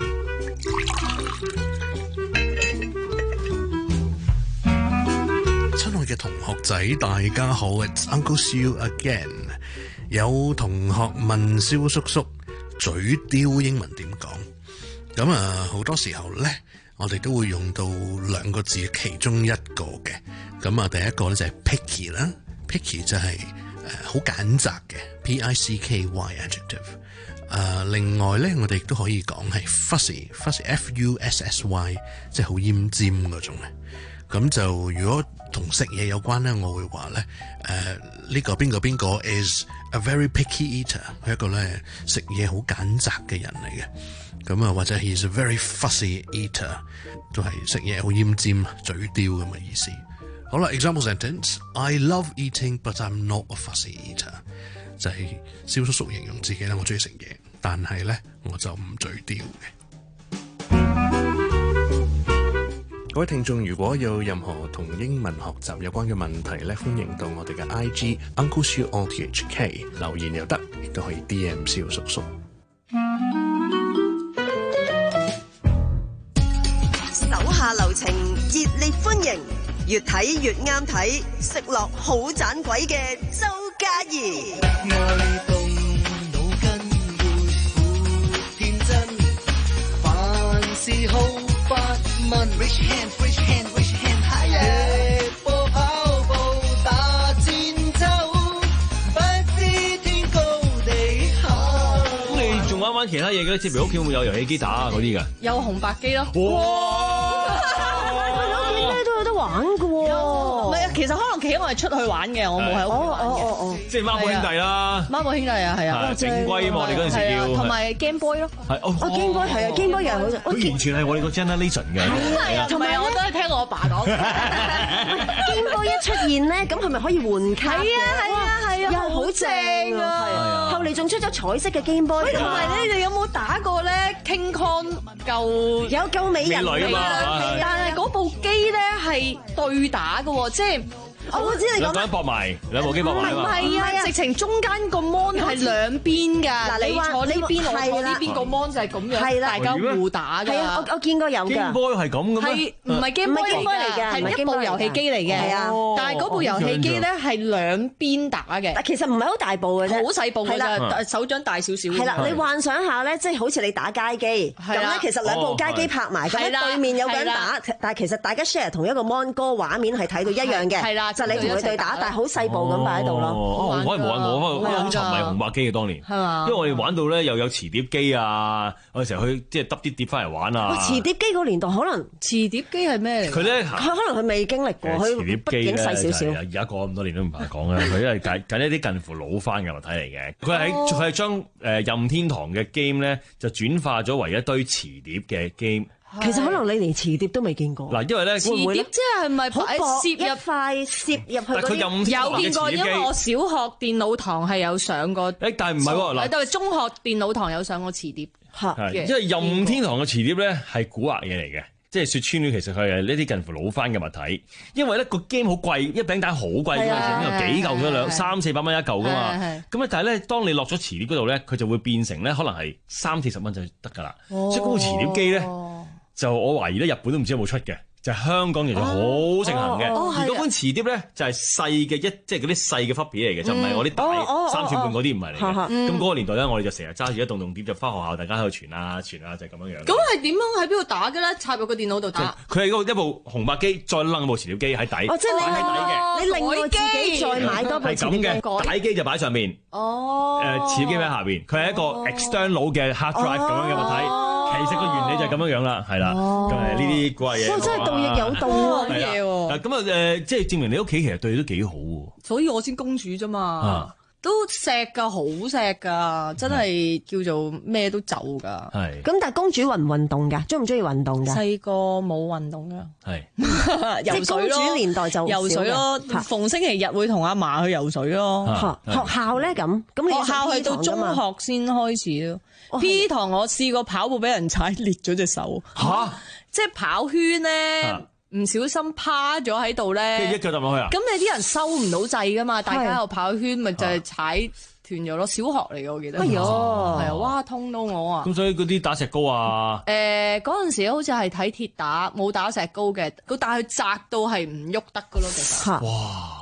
Speaker 26: 親愛嘅同學仔，大家好 ，It's Uncle Seal again。有同學問蕭叔叔，嘴刁英文點講？咁啊，好多時候咧，我哋都會用到兩個字其中一個嘅。咁啊，第一個咧就係 picky 啦 ，picky 就係誒好揀擇嘅 ，p i c k y adjective。誒，另外咧，我哋亦都可以講係 fussy，fussy f u s s y，即係好奄尖嗰種咧。 咁就如果同食嘢有關咧，我會話咧誒呢個邊個邊個 is a very picky eater，係一個咧食嘢好揀擇嘅人嚟嘅。咁啊，或者 he is a very fussy eater， 都係食嘢好奄尖、嘴刁咁嘅意思。好啦 ，example sentence：I love eating, but I'm not a fussy eater。就係蕭叔叔形容自己咧，我中意食嘢，但係咧我就唔嘴刁嘅。各位聽眾，如果有任何同英文學習有關嘅問題咧，歡迎到我哋嘅 I G Uncle Siu O T H K 留言又得，亦都可以 D M 蕭叔叔。
Speaker 19: 手下留情，熱烈歡迎，越睇越啱睇，食落好盞鬼嘅周嘉怡。
Speaker 2: 愛動腦筋活潑天真，凡事好發問。Raise your hand, raise your hand, raise your hand higher。踢波跑步打戰鬥，不知天高地厚。
Speaker 20: 咁你仲玩玩其他嘢嘅？即係譬如屋企會唔會有遊戲機打啊嗰啲㗎？
Speaker 21: 有紅白機咯。
Speaker 20: 哇！
Speaker 12: 咩都有得玩㗎喎。
Speaker 21: 唔係啊，其實可能企因為出去玩嘅，我冇喺屋企玩嘅。
Speaker 12: 哦哦哦，
Speaker 20: 即係孖寶兄弟啦。
Speaker 21: 孖寶兄弟啊，係啊。
Speaker 20: 正龜啊嘛，我哋嗰陣時叫。
Speaker 21: 同埋 Game Boy 咯。
Speaker 20: 係哦。
Speaker 12: 哦 Game Boy 係啊 Game Boy 又係好。
Speaker 20: 佢完全係我哋個 generation 嘅。
Speaker 21: 係啊，同埋我都係聽我阿爸講。
Speaker 12: Game Boy 一出現咧，咁係咪可以換卡？
Speaker 21: 係啊係啊係啊，
Speaker 12: 又好正啊！後嚟仲出咗彩色嘅 Game Boy。
Speaker 21: 同埋你哋有冇打過咧 King Kong 救
Speaker 12: 有救美人
Speaker 20: 美女啊嘛？
Speaker 21: 但係嗰部機咧係對打嘅喎，即係。
Speaker 12: 我知你講。兩
Speaker 20: 個人搏埋，兩部機搏埋啊嘛。
Speaker 21: 唔係啊，直情中間個 mon 係兩邊㗎。
Speaker 12: 嗱，
Speaker 21: 你坐呢邊，我坐呢邊，個 mon 就係咁樣，大家互打㗎。
Speaker 12: 係啊，我我見過有㗎。
Speaker 20: Game Boy 係咁嘅咩？
Speaker 21: 係唔係 Game Boy 嚟㗎？係一部遊戲機嚟嘅。係啊，但係嗰部遊戲機咧係兩邊打嘅。
Speaker 12: 但其實唔係好大部嘅啫，
Speaker 21: 好細部㗎咋，手掌大少少。
Speaker 12: 係啦，你幻想下咧，即係好似你打街機咁咧，其實兩部街機拍埋，咁對面有個人打，但係其實大家 share 同一個 mon，個畫面係睇到一樣嘅。係啦，就你同佢對打。但係好細部咁擺喺度咯。
Speaker 20: 哦，我係冇玩過，我好沉迷紅白機嘅當年。係嘛？因為我哋玩到咧又有磁碟機啊，我哋成日去即係揼啲碟翻嚟玩啊。
Speaker 12: 磁碟機嗰年代可能
Speaker 21: 磁碟機係咩嚟？
Speaker 12: 佢咧，佢可能佢未經歷過，佢畢竟細少少。
Speaker 20: 而家過咁多年都唔怕講啦。佢因為近近一啲近乎老翻嘅物體嚟嘅。佢喺佢係將誒任天堂嘅 game 咧就轉化咗為一堆磁碟嘅 game。
Speaker 12: 其實可能你連磁碟都未見過。
Speaker 20: 嗱，因為咧，
Speaker 21: 磁碟即係咪擺攝入
Speaker 12: 塊攝入去嗰啲？
Speaker 21: 有見過，因為我小學電腦堂係有上過。
Speaker 20: 誒，但係唔係喎嗱，
Speaker 21: 但係中學電腦堂有上過磁碟。
Speaker 20: 係，因為任天堂嘅磁碟咧係古惑嘢嚟嘅，即係説穿咗其實佢係呢啲近乎老翻嘅物體。因為咧個 game 好貴，一餅帶好貴㗎嘛，有幾嚿咗兩三四百蚊一嚿㗎嘛。咁咧，但係咧，當你落咗磁碟嗰度咧，佢就會變成咧可能係三四十蚊就得㗎啦。所以嗰部磁碟機咧。就我懷疑咧，日本都唔知有冇出嘅，就係香港其實好盛行嘅。而嗰款磁碟咧就係細嘅一，即係嗰啲細嘅 floppy 嚟嘅，就唔係我啲大三寸半嗰啲唔係嚟嘅。咁嗰個年代咧，我哋就成日揸住一棟棟碟就翻學校，大家喺度傳啊傳啊，就係咁樣樣。
Speaker 21: 咁係點樣喺邊度打嘅咧？插入個電腦度打。
Speaker 20: 佢係一部紅白機，再擸部磁碟機喺底。
Speaker 12: 哦，即係你
Speaker 20: 喺底嘅。
Speaker 12: 你另外自己再買多部磁碟機。
Speaker 20: 係咁嘅，底機就擺上面。
Speaker 21: 哦。
Speaker 20: 誒，磁碟機喺下邊，佢係一個 external 嘅 hard drive 咁樣嘅物體。其實個原理就係咁樣樣啦，係啦，咁係呢啲怪嘢。
Speaker 12: 哇！真係盜亦有道喎，
Speaker 21: 嘢喎。
Speaker 20: 嗱咁啊誒，即係證明你屋企其實對你都幾好喎。
Speaker 21: 所以我先公主啫嘛，都錫㗎，好錫㗎，真係叫做咩都走㗎。
Speaker 20: 係。
Speaker 12: 咁但係公主運唔運動㗎？中唔中意運動㗎？
Speaker 21: 細個冇運動㗎。
Speaker 20: 係。
Speaker 21: 游水咯。
Speaker 12: 公主年代就
Speaker 21: 游水咯，逢星期日會同阿嫲去游水咯。
Speaker 12: 學校咧咁，咁你
Speaker 21: 學校係到中學先開始咯。P 堂我試過跑步俾人踩裂咗隻手，
Speaker 20: 嚇！
Speaker 21: 即係跑圈咧，唔小心趴咗喺度咧，
Speaker 20: 跟住一腳踏落去啊！
Speaker 21: 咁你啲人收唔到掣噶嘛？大家又跑圈，咪就係踩斷咗咯。小學嚟嘅我記得，
Speaker 12: 哎呀，
Speaker 21: 係啊，哇痛到我啊！
Speaker 20: 咁所以嗰啲打石膏啊，
Speaker 21: 誒嗰陣時好似係睇鐵打，冇打石膏嘅，但係佢窄到係唔喐得噶咯，其實。
Speaker 20: 哇！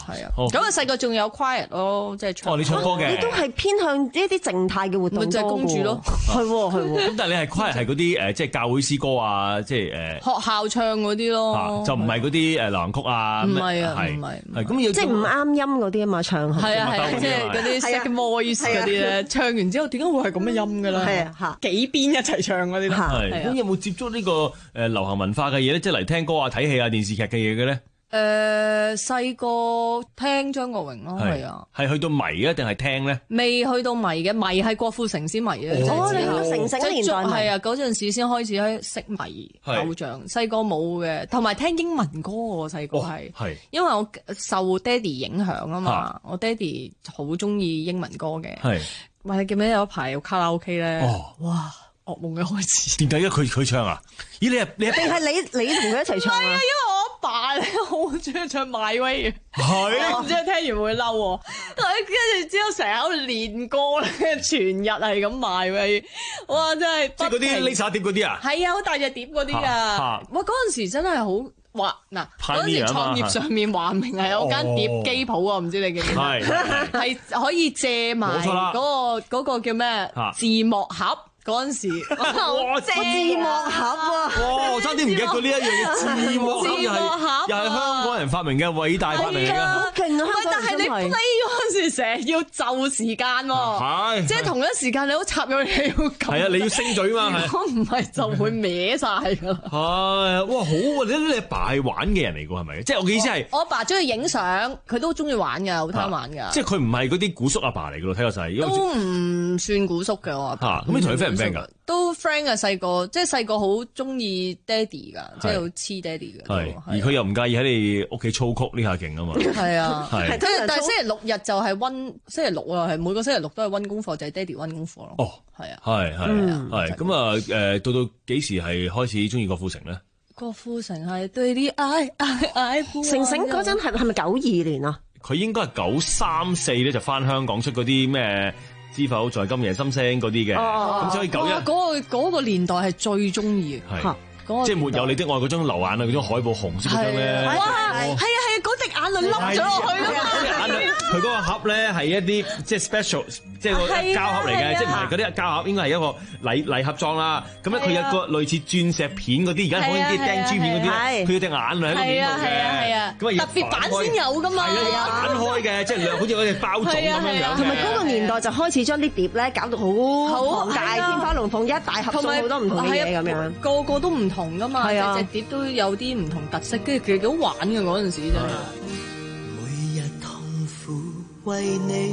Speaker 21: 係啊。咁啊細個仲有 choir 咯，即係唱。
Speaker 20: 哦，你唱歌嘅，
Speaker 12: 你都係偏向一啲靜態嘅活動，
Speaker 21: 咪就係公主咯。
Speaker 12: 係喎係喎。
Speaker 20: 咁但係你係 choir 係嗰啲誒，即係教會詩歌啊，即係誒
Speaker 21: 學校唱嗰啲咯，
Speaker 20: 就唔係嗰啲誒流行曲啊。
Speaker 21: 唔係啊，
Speaker 20: 係
Speaker 21: 唔係。
Speaker 20: 係咁要
Speaker 12: 即係唔啱音嗰啲啊嘛，唱
Speaker 21: 係啊係啊，即係嗰啲 sick voice 嗰啲咧，唱完之後點解會係咁嘅音㗎啦？係啊嚇，幾邊一齊唱嗰啲。
Speaker 20: 係咁有冇接觸呢個誒流行文化嘅嘢咧？即係嚟聽歌啊、睇戲啊、電視劇嘅嘢嘅咧？
Speaker 21: 誒細個聽張國榮咯，係啊，
Speaker 20: 係去到迷啊定係聽咧？
Speaker 21: 未去到迷嘅，迷係郭富城先迷嘅。
Speaker 12: 哦，你去到成成年代
Speaker 21: 係啊，嗰陣時先開始喺識迷偶像。細個冇嘅，同埋聽英文歌喎。細個係，因為我受爹哋影響啊嘛。我爹哋好中意英文歌嘅。係，喂，你記唔記得有一排有卡拉 OK 咧？哦，哇！噩夢嘅開始。點解？因為佢佢唱啊？咦，你係你係定係
Speaker 12: 你你同佢一齊唱啊？
Speaker 21: 係啊，因為我阿爸咧好中意唱 My Way 嘅。係。唔知聽完會嬲喎。跟住之後成日喺度練歌咧，全日係咁 My Way。哇！真係。
Speaker 20: 即係嗰啲 Lisa 碟嗰啲啊？
Speaker 21: 係啊，好大隻碟嗰啲㗎。哇！嗰陣時真係好。話嗱，嗰陣時創業上面話明係有間碟機鋪啊，唔知你記唔記得？係係可以借埋嗰個嗰個叫咩字幕盒。嗰陣時，
Speaker 12: 哇！字幕盒啊！
Speaker 20: 哇！差啲唔記得咗呢一樣嘢，字幕盒又係又係香港人發明嘅偉大發明嚟㗎，
Speaker 12: 好勁啊！
Speaker 21: 唔係，但係你 play 嗰陣時成日要就時間喎，係即係同一時間你好插入去要撳，
Speaker 20: 係啊，你要升嘴嘛，
Speaker 21: 如果唔係就會歪晒㗎啦。
Speaker 20: 係哇，好啊！你你阿爸係玩嘅人嚟㗎，係咪？即係我嘅意思係，
Speaker 21: 我阿爸中意影相，佢都中意玩㗎，好貪玩㗎。
Speaker 20: 即係佢唔係嗰啲古叔阿爸嚟㗎咯，睇個勢
Speaker 21: 都唔算古叔嘅我阿爸。
Speaker 20: 咁你同佢 friend 唔 friend 㗎？
Speaker 21: 都 friend 啊，細個即係細個好中意爹哋噶，即係好黐爹哋嘅。
Speaker 20: 係，而佢又唔介意喺你屋企操曲呢下勁啊嘛。
Speaker 21: 係啊，
Speaker 20: 係。
Speaker 21: 即係但係星期六日就係溫，星期六啊係每個星期六都係溫功課，就係爹哋溫功課咯。哦，係啊，
Speaker 20: 係係係。咁啊誒，到到幾時係開始中意郭富城咧？
Speaker 21: 郭富城係對啲愛愛愛。
Speaker 12: 成成嗰陣係係咪九二年啊？
Speaker 20: 佢應該係九三四咧就翻香港出嗰啲咩？知否在今夜心聲嗰啲嘅，咁所以九一
Speaker 21: 嗰個嗰個年代係最中意嘅，
Speaker 20: 係即係沒有你的愛嗰張流眼啊，嗰張海報紅色嗰張咧，
Speaker 21: 哇，係啊係啊，嗰滴眼淚凹咗落去啊嘛，
Speaker 20: 佢嗰個盒咧係一啲即係 special，即係個膠盒嚟嘅，即係唔係嗰啲膠盒，應該係一個禮禮盒裝啦。咁咧佢有個類似鑽石片嗰啲，而家好似啲釘珠片嗰啲咧，佢有滴眼淚喺個面度嘅，咁啊
Speaker 21: 特別版先有噶嘛，
Speaker 20: 係啊，打開嘅，即係兩好似嗰隻包裝咁樣樣。
Speaker 12: 同埋嗰個年代就開始將啲碟咧搞到好龐大，天花龍鳳，一大盒送好多唔同嘅嘢咁樣，
Speaker 21: 個個都唔同噶嘛。係啊。隻碟都有啲唔同特色，跟住其實幾好玩嘅嗰陣時真係。
Speaker 2: 每日痛苦為你，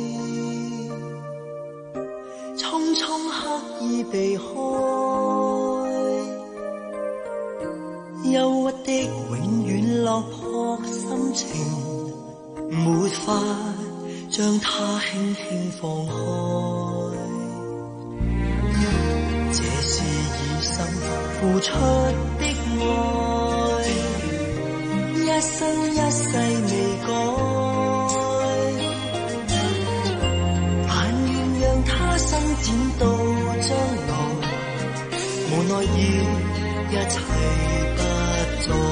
Speaker 2: 匆匆刻意避開，憂鬱的永遠落魄心情，沒法將它輕輕放開。這是以心付出的愛，一生一世未改，但願讓它伸展到將來，無奈已一切不再。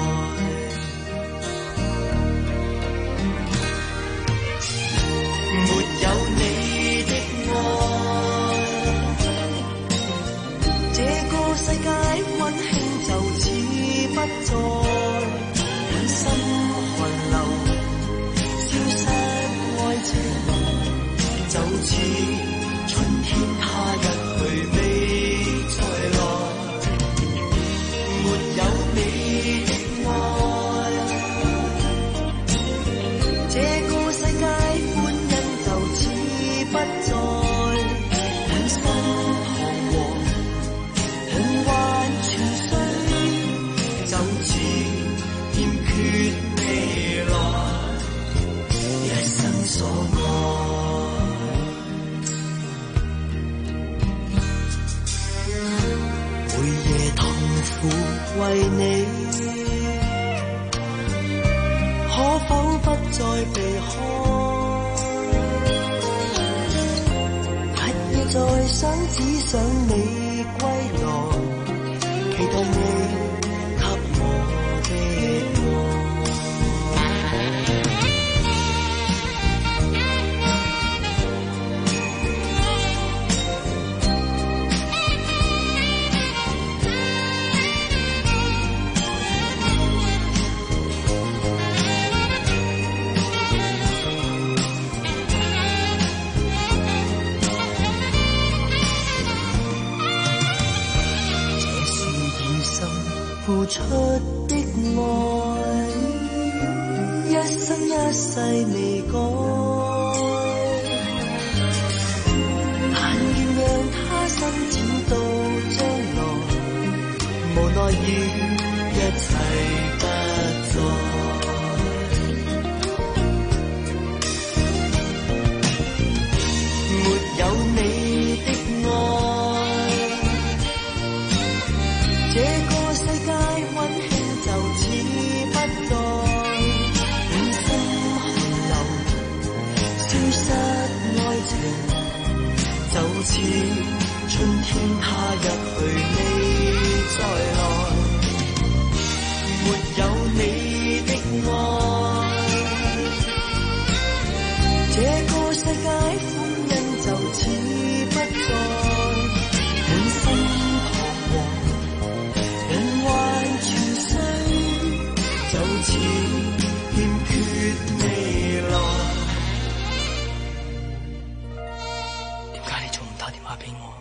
Speaker 2: 沒有你的愛，這個世界溫馨就此不再，忍心寒流消失愛情，就似春天它一去未再來。沒有你的愛，這個世界歡欣就此不再，滿心彷徨夢幻全碎，就似欠缺未來，一生所愛。每夜痛苦為你，可否不再避開？日夜在想，只想你歸來，期待你給我的愛。 付出的愛，一生一世未改，但願讓他伸展到將來，無奈已一切不再。沒有你的愛，這個世界溫馨就此不再，滿心寒流，消失愛情，就似春天他一去未再來。沒有你的愛，這個世界歡欣就此不再，滿心彷徨，人還全衰，就似欠缺未來。點解你仲唔打電話俾我？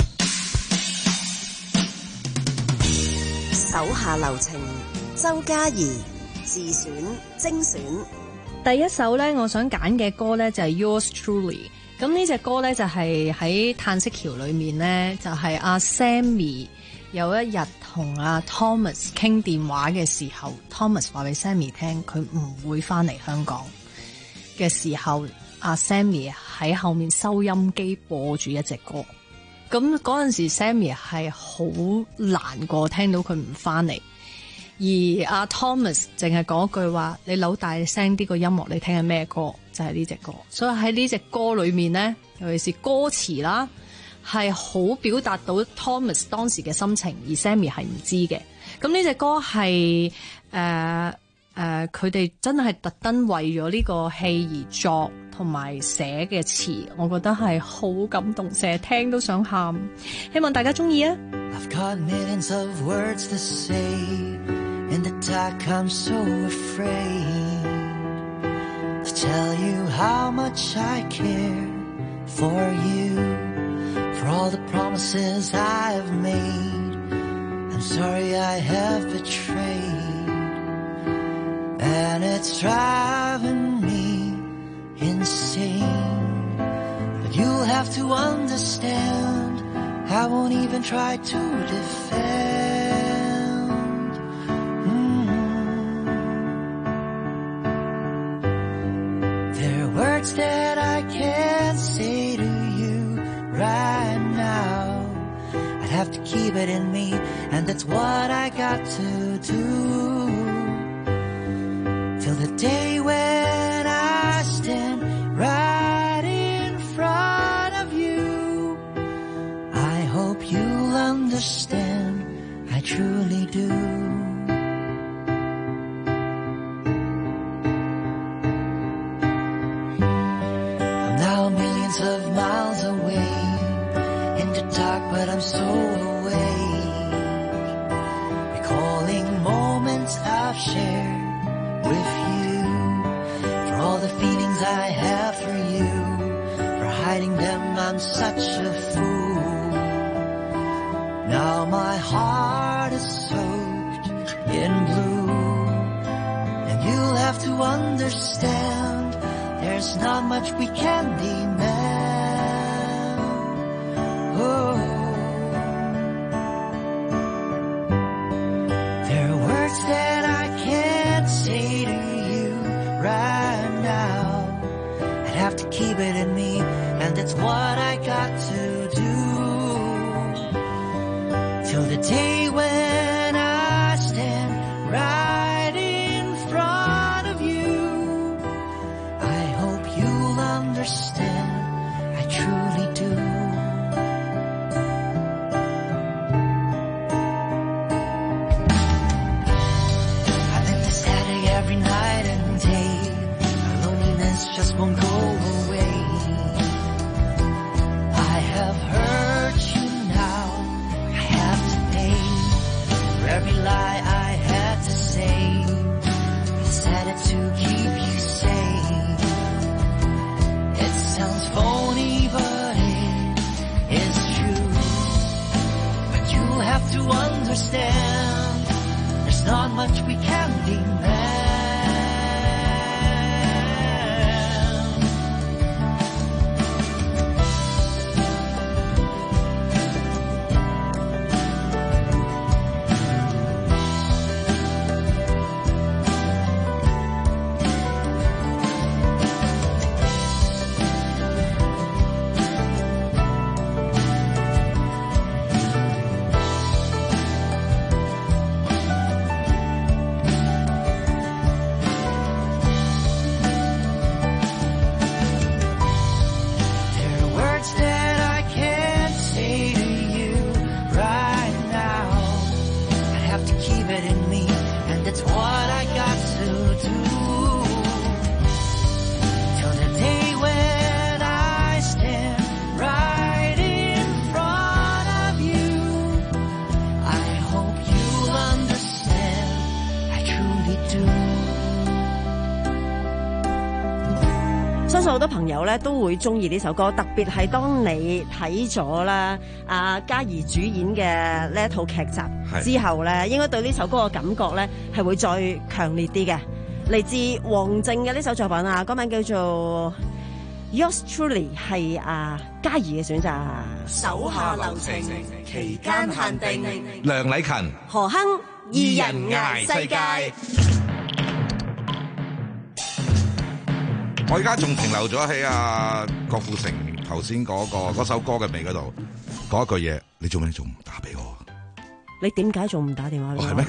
Speaker 19: 手下留情，周嘉怡自選精選。
Speaker 21: 第一首咧，我想揀嘅歌咧就係 Yours Truly。咁呢隻歌咧就係喺嘆息橋裏面咧，就係阿 Sammy 有一日同阿 Thomas 傾電話嘅時候，Thomas 話俾 Sammy 聽佢唔會翻嚟香港嘅時候，阿 Sammy 喺後面收音機播住一隻歌。咁嗰陣時 Sammy 係好難過聽到佢唔翻嚟。而阿 Thomas 淨係講一句話，你扭大聲啲個音樂，你聽緊咩歌？就係呢隻歌。所以喺呢隻歌裏面咧，尤其是歌詞啦，係好表達到 Thomas 當時嘅心情，而 Sammy 係唔知嘅。咁呢隻歌係誒誒，佢哋真係特登為咗呢個戲而作同埋寫嘅詞，我覺得係好感動，成日聽都想喊。希望大家中意啊！I've got millions of words to say.In the dark, I'm so afraid to tell you how much I care for you, for all the promises I've made. I'm sorry I have betrayed, and it's driving me insane. But you'll have to understand, I won't even try to defend.Words that I can't say to you right now, I'd have to keep it in me, and that's what I got to do, till the day when I stand right in front of you. I hope you'll understand, I truly do.Of miles away in the dark, but I'm so awake, recalling moments I've shared with you, for all the feelings I have for you, for hiding them I'm such a fool. Now my heart is soaked in blue, and you'll have to understand, there's not much we can demand.Oh, there are words that I can't say to you right now, I'd have to keep it in me, and that's what I got to do, till the day when I stand right in front of you. I hope you'll understand, I truly do.Every night and day, our loneliness just won't go away. I have hurt you now, I have to pay for every lie I had to say. I said it to keep you safe. It sounds phony, but it is true. But you have to understand,
Speaker 2: not much we can demand.
Speaker 12: 好多朋友咧都會中意呢首歌，特別係當你睇咗啦阿嘉怡主演嘅呢一套劇集之後咧，應該對呢首歌嘅感覺咧係會再強烈啲嘅。嚟自黃靖嘅呢首作品啊，歌名叫做 Yours Truly， 係阿嘉怡嘅選擇。
Speaker 19: 手下留情，期間限定。
Speaker 13: 梁禮勤、
Speaker 12: 何鏗二人捱世界。
Speaker 13: 我而家仲停留咗喺阿郭富城頭先嗰個嗰首歌嘅尾嗰度，講一句嘢，你做咩仲唔打俾我？
Speaker 12: 你點解仲唔打電話俾我？
Speaker 13: 係咩？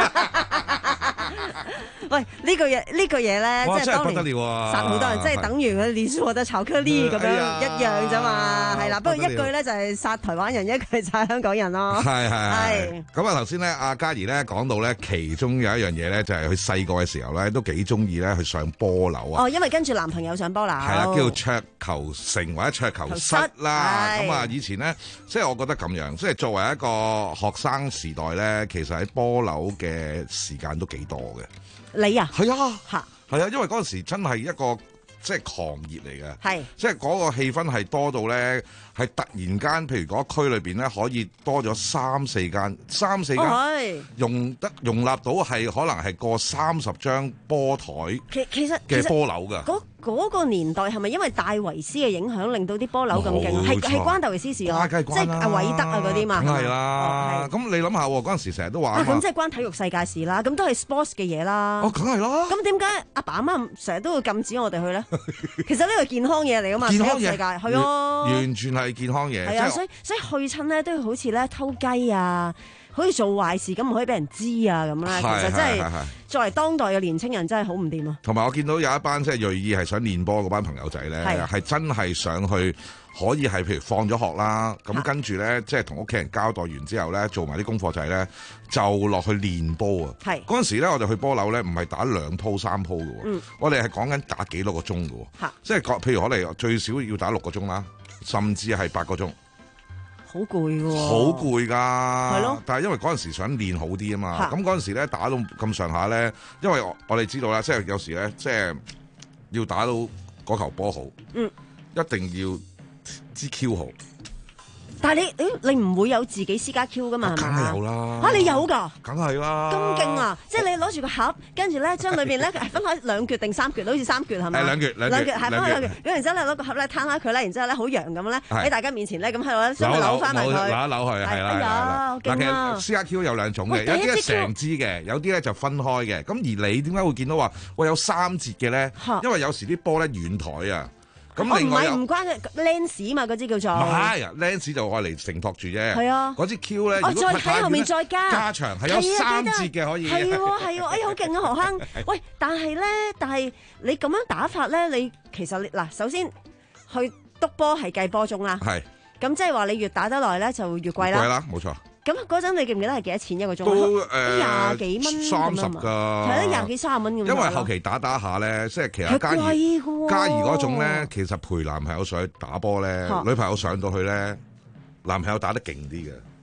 Speaker 12: 喂，呢句嘢呢句嘢咧，即係當年殺好多人，即係等於佢連鎖得巧克力咁樣一樣啫嘛，係啦。不過一句咧就係殺台灣人，一句殺香港人咯。
Speaker 13: 係係係。咁啊頭先咧，阿嘉怡咧講到咧，其中有一樣嘢咧，就係佢細個嘅時候咧，都幾中意咧去上波樓啊。
Speaker 12: 哦，因為跟住男朋友上波樓。係
Speaker 13: 啦，叫桌球城或者桌球室啦。咁啊，以前咧，即係我覺得咁樣，即係作為一個學生時代咧，其實喺波樓嘅時間都幾多嘅。
Speaker 12: 你啊，
Speaker 13: 係啊，嚇，係啊，因為嗰陣時真係一個即係狂熱嚟嘅，
Speaker 12: 係，
Speaker 13: 即係嗰個氣氛係多到咧，係突然間，譬如嗰區裏邊咧，可以多咗三四間，三四間容得容納到係可能係過三十張波台，
Speaker 12: 其其實
Speaker 13: 嘅波樓㗎。
Speaker 12: 嗰嗰個年代係咪因為戴維斯嘅影響，令到啲波樓咁勁？係係關戴維斯事啊，即係阿韋德啊嗰啲嘛。
Speaker 13: 係啦，咁你諗下喎，嗰陣時成日都話啊，
Speaker 12: 咁即係關體育世界事啦，咁都係 sports 嘅嘢啦。
Speaker 13: 哦，梗係啦。
Speaker 12: 咁點解阿爸阿媽成日都會禁止我哋去咧？其實呢個健康嘢嚟㗎嘛，體育世界係啊，
Speaker 13: 完全係健康嘢。
Speaker 12: 係啊，所以所以去親咧都要好似咧偷雞啊，好似做壞事咁，唔可以俾人知啊咁啦。其實真係作為當代嘅年青人真係好唔掂啊！
Speaker 13: 同埋我見到有一班即係銳意係想練波嗰班朋友仔咧，係真係上去可以係譬如放咗學啦，咁跟住咧即係同屋企人交代完之後咧，做埋啲功課仔咧，就落去練波啊！係嗰陣時咧，我哋去波樓咧，唔係打兩鋪三鋪嘅喎，嗯、我哋係講緊打幾多個鐘嘅喎，即係譬如可能最少要打六個鐘啦，甚至係八個鐘。
Speaker 12: 好攰喎，
Speaker 13: 好攰㗎，係
Speaker 12: 咯。
Speaker 13: 但係因為嗰陣時想練好啲啊嘛，咁嗰陣時咧打到咁上下咧，因為我我哋知道啦，即係有時咧，即係要打到嗰球波好，嗯，一定要支 Q 好。
Speaker 12: 但係你你你唔會有自己私家 Q 噶嘛？係咪？
Speaker 13: 梗係有啦。
Speaker 12: 嚇你有㗎？
Speaker 13: 梗係啦。
Speaker 12: 咁勁啊！即係你攞住個盒，跟住咧將裏邊咧分開兩橛定三橛，好似三橛係咪？
Speaker 13: 係兩橛兩橛。係
Speaker 12: 分開兩橛。咁然之後咧攞個盒咧攤開佢咧，然之後咧好揚咁咧喺大家面前咧咁喺度咧將佢扭翻埋佢。扭扭扭佢係啦。哎呀，
Speaker 13: 嗱，其實私家 Q 有兩種嘅，有啲係成支嘅，有啲咧就分開嘅。咁而你點解會見到話喂有三節嘅咧？因為有時啲波咧遠台啊。咁另外唔
Speaker 12: 關嘅 lens 嘛，嗰支叫做
Speaker 13: 唔係啊 lens 就愛嚟承托住啫。
Speaker 12: 係啊，
Speaker 13: 嗰支 Q 咧，
Speaker 12: 我再喺後面再加
Speaker 13: 加長係有三節嘅可以。
Speaker 12: 係喎係喎，哎好勁啊何鏗！喂，但係咧，但係你咁樣打法咧，你其實你嗱，首先去篤波係計波鐘啦。係。咁即係話你越打得耐咧，就越貴啦。貴啦，
Speaker 13: 冇錯。
Speaker 12: 咁嗰陣你記唔記得係幾多錢一個鐘？
Speaker 13: 都誒
Speaker 12: 廿幾蚊
Speaker 13: 三十㗎，
Speaker 12: 係啊，廿幾三十蚊咁。
Speaker 13: 因為後期打打下咧，即係其實嘉怡嘉怡嗰種咧，其實陪男朋友上去打波咧，女朋友上到去咧，男朋友打得勁啲嘅。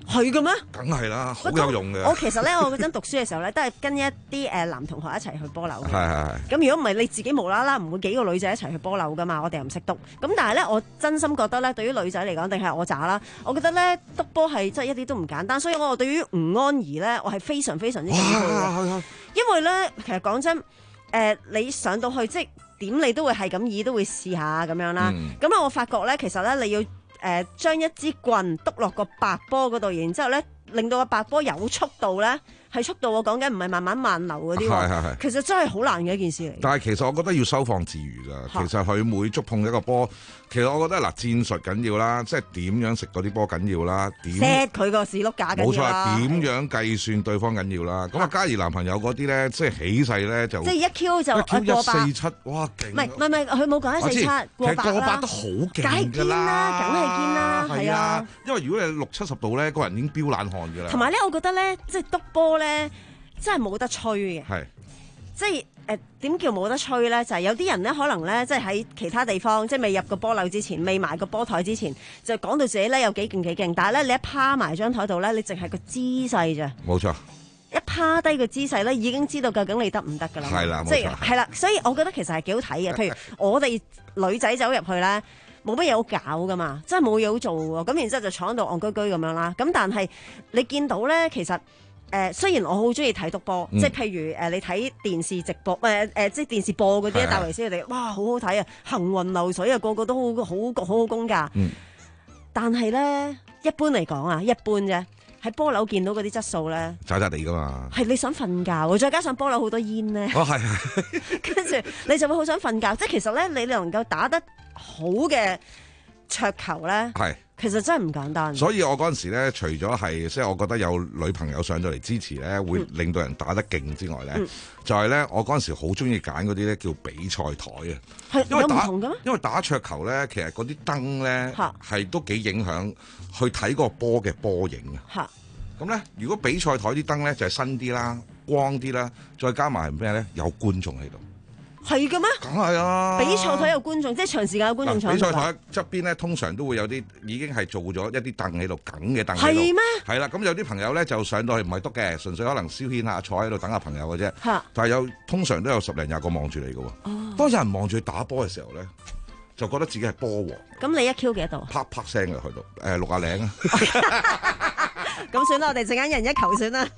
Speaker 12: 係嘅咩？
Speaker 13: 梗係啦，好有用嘅。
Speaker 12: 我其實咧，我嗰陣讀書嘅時候咧，都係跟一啲誒男同學一齊去波樓嘅。
Speaker 13: 係係係。咁
Speaker 12: 如果唔係你自己無啦啦，唔會幾個女仔一齊去波樓噶嘛？我哋又唔識篤。咁但係咧，我真心覺得咧，對於女仔嚟講，定係我渣啦，我覺得咧篤波係真係一啲都唔簡單。所以我對於吳安儀咧，我係非常非常之感興趣嘅。因為咧，其實講真，誒、呃、你上到去即係點，你都會係咁意，都會試下咁樣啦。咁啊、嗯，我發覺咧，其實咧你要。誒、呃、將一支棍篤落個白波嗰度，然之後咧令到個白波有速度咧，係速度我講緊唔係慢慢慢流嗰啲喎，其實真係好難嘅一件事嚟。
Speaker 13: 但係其實我覺得要收放自如㗎。其實佢每觸碰一個波，其實我覺得嗱戰術緊要啦，即係點樣食嗰啲波緊要啦，點
Speaker 12: set 佢個士碌架緊要啦，
Speaker 13: 冇錯，點樣計算對方緊要啦。咁啊，嘉怡男朋友嗰啲咧，即係起勢咧就
Speaker 12: 即係一 Q 就
Speaker 13: 一 Q 一四七，哇勁！
Speaker 12: 唔係唔係唔係，佢冇講一四七過百啦，
Speaker 13: 過百都好勁㗎
Speaker 12: 啦，梗係堅啦，係啊。
Speaker 13: 因為如果你六七十度咧，個人已經飆冷汗㗎啦。
Speaker 12: 同埋咧，我覺得咧，即係篤波咧，真係冇得吹嘅。
Speaker 13: 係，
Speaker 12: 即係誒點叫冇得吹咧？就係、是、有啲人咧，可能咧，即係喺其他地方，即係未入個波樓之前，未埋個波台之前，就講到自己咧有幾勁幾勁。但係咧，你一趴埋張台度咧，你淨係個姿勢咋。
Speaker 13: 冇錯。
Speaker 12: 一趴低個姿勢咧，已經知道究竟你得唔得㗎啦。
Speaker 13: 係啦，
Speaker 12: 即係係啦，所以我覺得其實係幾好睇嘅。譬如我哋女仔走入去咧。冇乜嘢好搞噶嘛，真係冇嘢好做喎。咁然之後就坐喺度戇居居咁樣啦。咁但係你見到咧，其實誒、呃、雖然我好中意睇篤波，嗯、即係譬如誒、呃、你睇電視直播誒誒、呃，即係電視播嗰啲戴維斯佢哋，哇好好睇啊，行雲流水啊，個個都好好好好功㗎。嗯、但係咧，一般嚟講啊，一般啫。喺波樓見到嗰啲質素咧，
Speaker 13: 渣渣地㗎嘛。係
Speaker 12: 你想瞓覺，再加上波樓好多煙咧。
Speaker 13: 哦，係係。
Speaker 12: 跟住你就會好想瞓覺，即係其實咧，你能夠打得好嘅桌球咧，係其實真係唔簡單。
Speaker 13: 所以我嗰陣時咧，除咗係即係我覺得有女朋友上咗嚟支持咧，會令到人打得勁之外咧，嗯、就係咧我嗰陣時好中意揀嗰啲咧叫比賽台啊。係有唔同嘅咩？因為打桌球咧，其實嗰啲燈咧係都幾影響去睇個波嘅波影啊。咁咧，如果比賽台啲燈咧就係新啲啦、光啲啦，再加埋咩咧？有觀眾喺度。
Speaker 12: 係嘅咩？
Speaker 13: 梗係啊！
Speaker 12: 比賽台有觀眾，即係長時間有觀眾坐。
Speaker 13: 比賽台側邊咧，通常都會有啲已經係做咗一啲凳喺度，梗嘅凳喺度。
Speaker 12: 係咩？
Speaker 13: 係啦，咁有啲朋友咧就上到去唔係篤嘅，純粹可能消遣下，坐喺度等下朋友嘅啫。嚇！但係有通常都有十零廿個望住你嘅喎。哦。當有人望住你打波嘅時候咧，就覺得自己係波王。
Speaker 12: 咁你一 Q 幾多度？
Speaker 13: 啪啪聲嘅去到誒六啊零啊！
Speaker 12: 咁算啦，我哋陣間一人一球算啦。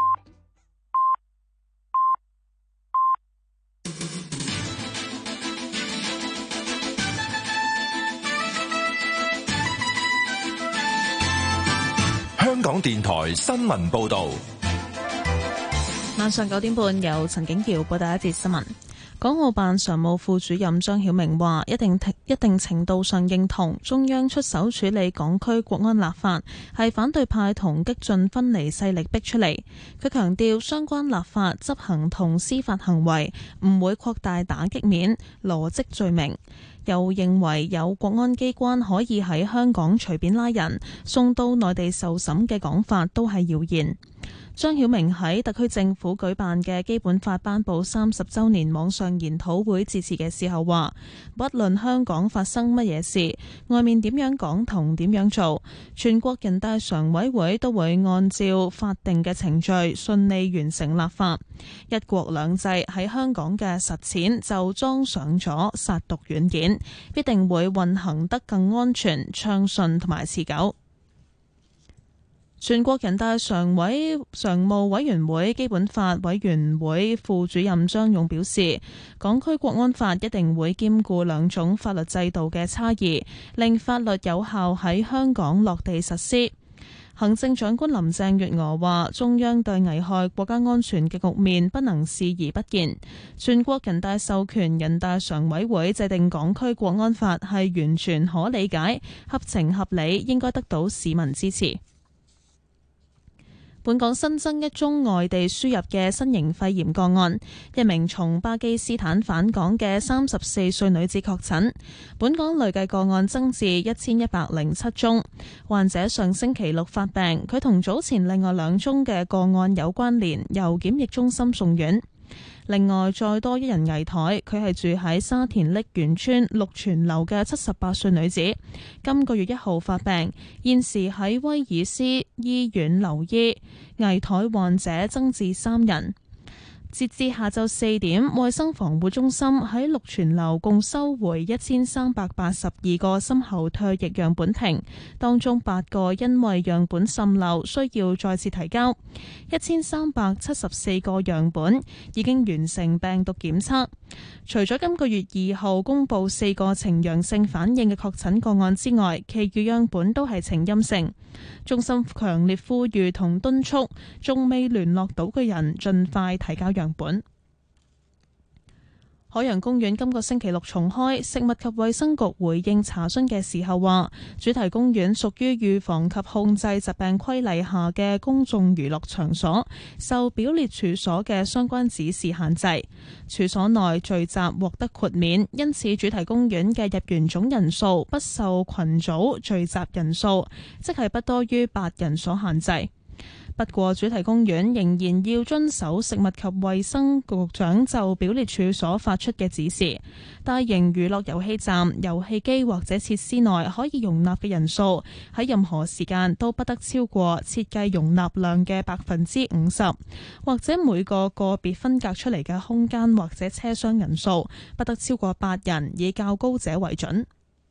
Speaker 3: 香港電台新聞報道，
Speaker 1: 晚上九點半由陳景瑤報道一節新聞。港澳辦常務副主任張曉明話：一定一定程度上認同中央出手處理港區國安立法係反對派同激進分離勢力逼出嚟。佢強調相關立法執行同司法行為唔會擴大打擊面、羅織罪名。又認為有國安機關可以喺香港隨便拉人送到內地受審嘅講法都係謠言。張曉明喺特區政府舉辦嘅基本法頒布三十週年網上研討會致辭嘅時候話，不論香港發生乜嘢事，外面點樣講同點樣做，全國人大常委會都會按照法定嘅程序順利完成立法。一國兩制喺香港嘅實踐就裝上咗殺毒軟件，必定會運行得更安全、暢順同埋持久。全國人大常委常務委員會基本法委員會副主任張勇表示，港區國安法一定會兼顧兩種法律制度嘅差異，令法律有效喺香港落地實施。行政長官林鄭月娥話，中央對危害國家安全嘅局面不能視而不見。全國人大授權人大常委會制定港區國安法係完全可理解、合情合理，應該得到市民支持。本港新增一宗外地輸入嘅新型肺炎個案，一名從巴基斯坦返港嘅三十四歲女子確診。本港累計個案增至一千一百零七宗，患者上星期六發病，佢同早前另外兩宗嘅個案有關聯，由檢疫中心送院。 另外，再多一人危殆，佢係住喺沙田瀝源村綠泉樓嘅七十八歲女子，今個月一號發病，現時喺威爾斯醫院留醫，危殆患者增至三人。截至下晝四點，衛生防護中心喺綠泉樓共收回一千三百八十二個深喉唾液樣本瓶，當中八個因為樣本滲漏需要再次提交，一千三百七十四個樣本已經完成病毒檢測。除咗今個月二號公布四個呈陽性反應嘅確診個案之外，其餘樣本都係呈陰性。中心強烈呼籲同敦促仲未聯絡到嘅人盡快提交樣本。海洋公園今個星期六重開，食物及衛生局回應查詢嘅時候話，主題公園屬於預防及控制疾病規例下嘅公眾娛樂場所，受表列處所嘅相關指示限制。處所內聚集獲得豁免，因此主題公園嘅入園總人數不受群組聚集人數，即係不多於八人所限制。不過，主題公園仍然要遵守食物及衛生局長就表列處所發出嘅指示。大型娛樂遊戲站、遊戲機或者設施內可以容納嘅人數，喺任何時間都不得超過設計容納量嘅百分之五十，或者每個個別分隔出嚟嘅空間或者車廂人數不得超過八人，以較高者為準。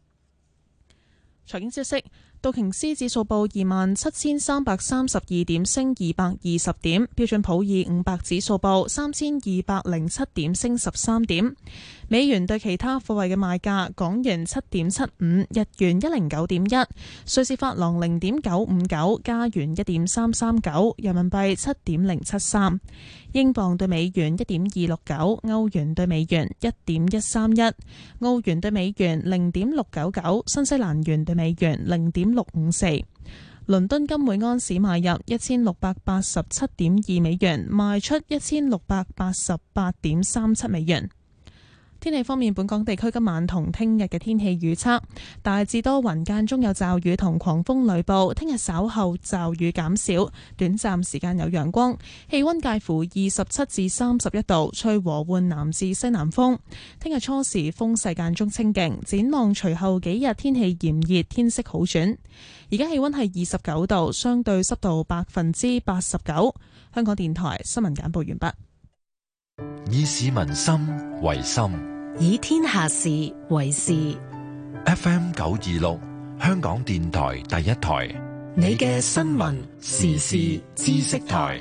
Speaker 1: 財經消息。道瓊斯指數報二萬七千三百三十二點，升二百二十點。標準普爾五百指數報三千二百零七點，升十三點。美元對其他貨幣嘅賣價：港元七點七五，日元一零九點一，瑞士法郎零點九五九，加元一點三三九，人民幣七點零七三，英鎊對美元一點二六九，歐元對美元一點一三一，澳元對美元零點六九九，新西蘭元對美元零點六五四。倫敦金每安士買入一千六百八十七點二美元，賣出一千六百八十八點三七美元。天氣方面，本港地區今晚同聽日嘅天氣預測大致多雲，間中有驟雨同狂風雷暴。聽日稍後驟雨減少，短暫時間有陽光，氣溫介乎二十七至三十一度，吹和緩南至西南風。聽日初時風勢間中清勁，展望隨後幾日天氣炎熱，天色好轉。而家氣溫係二十九度，相對濕度百分之八十九。香港電台新聞簡報完畢。
Speaker 3: 以市民心為心，
Speaker 18: 以天下事為事。
Speaker 3: F M 九二六，香港電台第一台，
Speaker 18: 你嘅新聞時事知識台。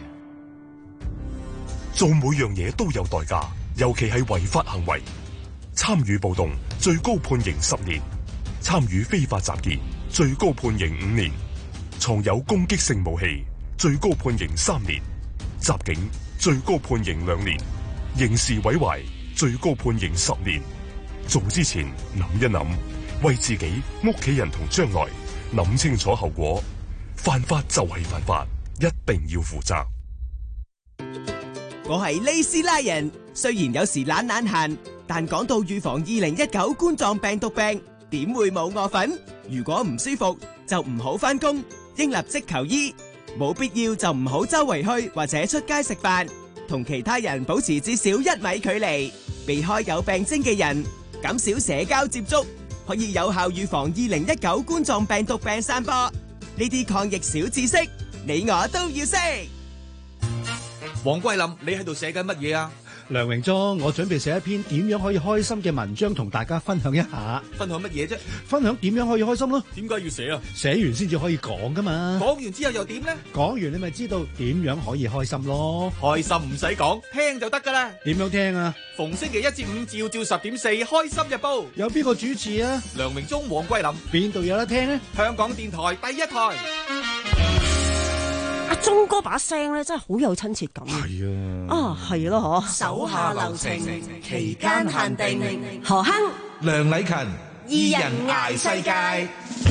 Speaker 4: 做每樣嘢都有代價，尤其係違法行為。參與暴動最高判刑十年，參與非法集結最高判刑五年，藏有攻擊性武器最高判刑三年，襲警最高判刑兩年，刑事毀壞最高判刑十年。做之前諗一諗，為自己、屋企人同將來諗清楚後果。犯法就係犯法，一定要負責。
Speaker 5: 我係利斯拉人，雖然有時懶懶閒，但講到預防二零一九冠狀病毒病，點會冇我份？如果唔舒服就唔好返工，應立即求醫。冇必要就唔好周圍去或者出街食飯，同其他人保持至少一米距離，避開有病徵嘅人，減少社交接觸，可以有效預防二零一九冠狀病毒病散播。呢啲抗疫小知識，你我都要識。
Speaker 6: 黃桂林，你喺度寫緊乜嘢啊？
Speaker 7: 梁榮忠，我準備寫一篇點樣可以開心嘅文章同大家分享一下。
Speaker 6: 分享乜嘢啫？
Speaker 7: 分享點樣可以開心咯？
Speaker 6: 點解要寫啊？
Speaker 7: 寫完先至可以講噶嘛。
Speaker 6: 講完之後又點呢？
Speaker 7: 講完你咪知道點樣可以開心咯。
Speaker 6: 開心唔使講，聽就得噶啦。
Speaker 7: 點樣聽啊？
Speaker 6: 逢星期一至五照照十點四，開心日報。
Speaker 7: 有邊個主持啊？
Speaker 6: 梁榮忠、黃桂林。
Speaker 7: 邊度有得聽呢？
Speaker 6: 香港電台第一台。
Speaker 12: 阿鐘哥把聲咧真係好有親切感。
Speaker 13: 係啊，
Speaker 12: 啊係咯嗬。
Speaker 19: 手下留情，期間限定。
Speaker 12: 何亨、
Speaker 13: 梁禮勤，
Speaker 19: 二人捱世界。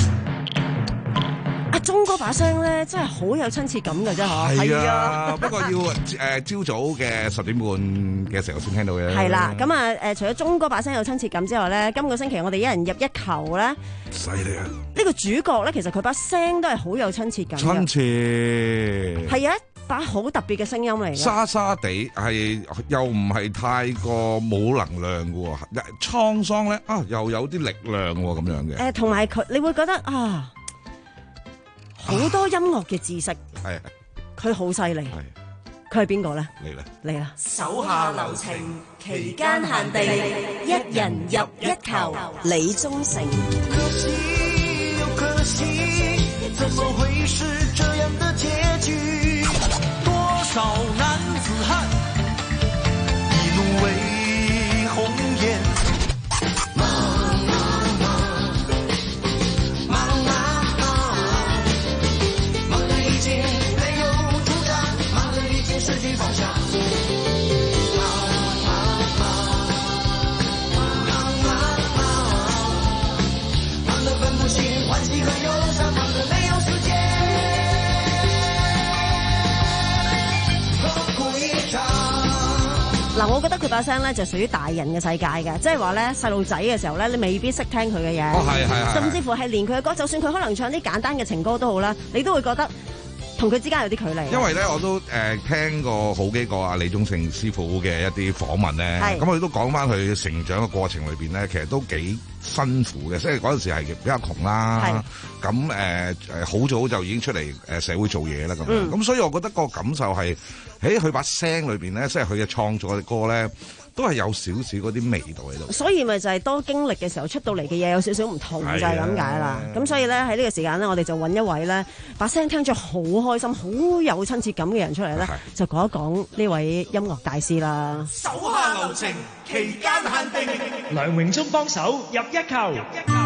Speaker 12: 阿鐘哥把聲咧真係好有親切感嘅啫嗬。
Speaker 13: 係啊，不過要誒朝早嘅十點半嘅時候先聽到嘅。
Speaker 12: 係啦，咁啊誒，除咗鐘哥把聲有親切感之外咧，今個星期我哋一人入一球咧。
Speaker 13: 犀利啊！
Speaker 12: 呢個主角咧，其實佢把聲都係好有親切感嘅。
Speaker 13: 親切。
Speaker 12: 係啊， 把好特別嘅聲音嚟嘅，
Speaker 13: 沙沙地係又唔係太過冇能量嘅喎，滄桑咧啊又有啲力量喎咁樣嘅。
Speaker 12: 誒同埋佢，你會覺得啊好多音樂嘅知識，
Speaker 13: 係
Speaker 12: 佢好犀利。佢係邊個咧？
Speaker 13: 嚟啦
Speaker 12: 嚟啦！
Speaker 19: 手下留情，期間限定，一人入一球。李宗盛。
Speaker 2: 可惜又可惜，怎麼會是這樣的結局？多少男子漢，一怒為紅顏。忙忙忙，忙忙忙，忙了一件沒有主張，忙了一件失去方向。
Speaker 12: 嗱，我覺得佢把聲咧就屬於大人嘅世界嘅，即係話咧細路仔嘅時候咧，你未必識聽佢嘅嘢，
Speaker 13: 哦係係係，
Speaker 12: 甚至乎係連佢嘅歌，就算佢可能唱啲簡單嘅情歌都好啦，你都會覺得同佢之間有啲距離。
Speaker 13: 因為咧，我都誒、呃、聽過好幾個阿李宗盛師傅嘅一啲訪問咧，咁佢都講翻佢成長嘅過程裏邊咧，其實都幾辛苦嘅，即係嗰陣時係比較窮啦，咁誒誒好早就已經出嚟誒社會做嘢啦，咁樣，咁、嗯、所以我覺得個感受係喺佢把聲裏邊咧，即係佢嘅創作嘅歌咧，都係有少少嗰啲味道喺度。所以咪就係多經歷嘅時候出到嚟嘅嘢有少少唔同，就係咁解啦。咁所以咧喺呢個時間咧，我哋就揾一位咧把聲聽咗好開心、好有親切感嘅人出嚟咧，就講一講呢位音樂大師啦。
Speaker 2: 手下留情，期間限定。
Speaker 25: 梁榮忠幫手入一球。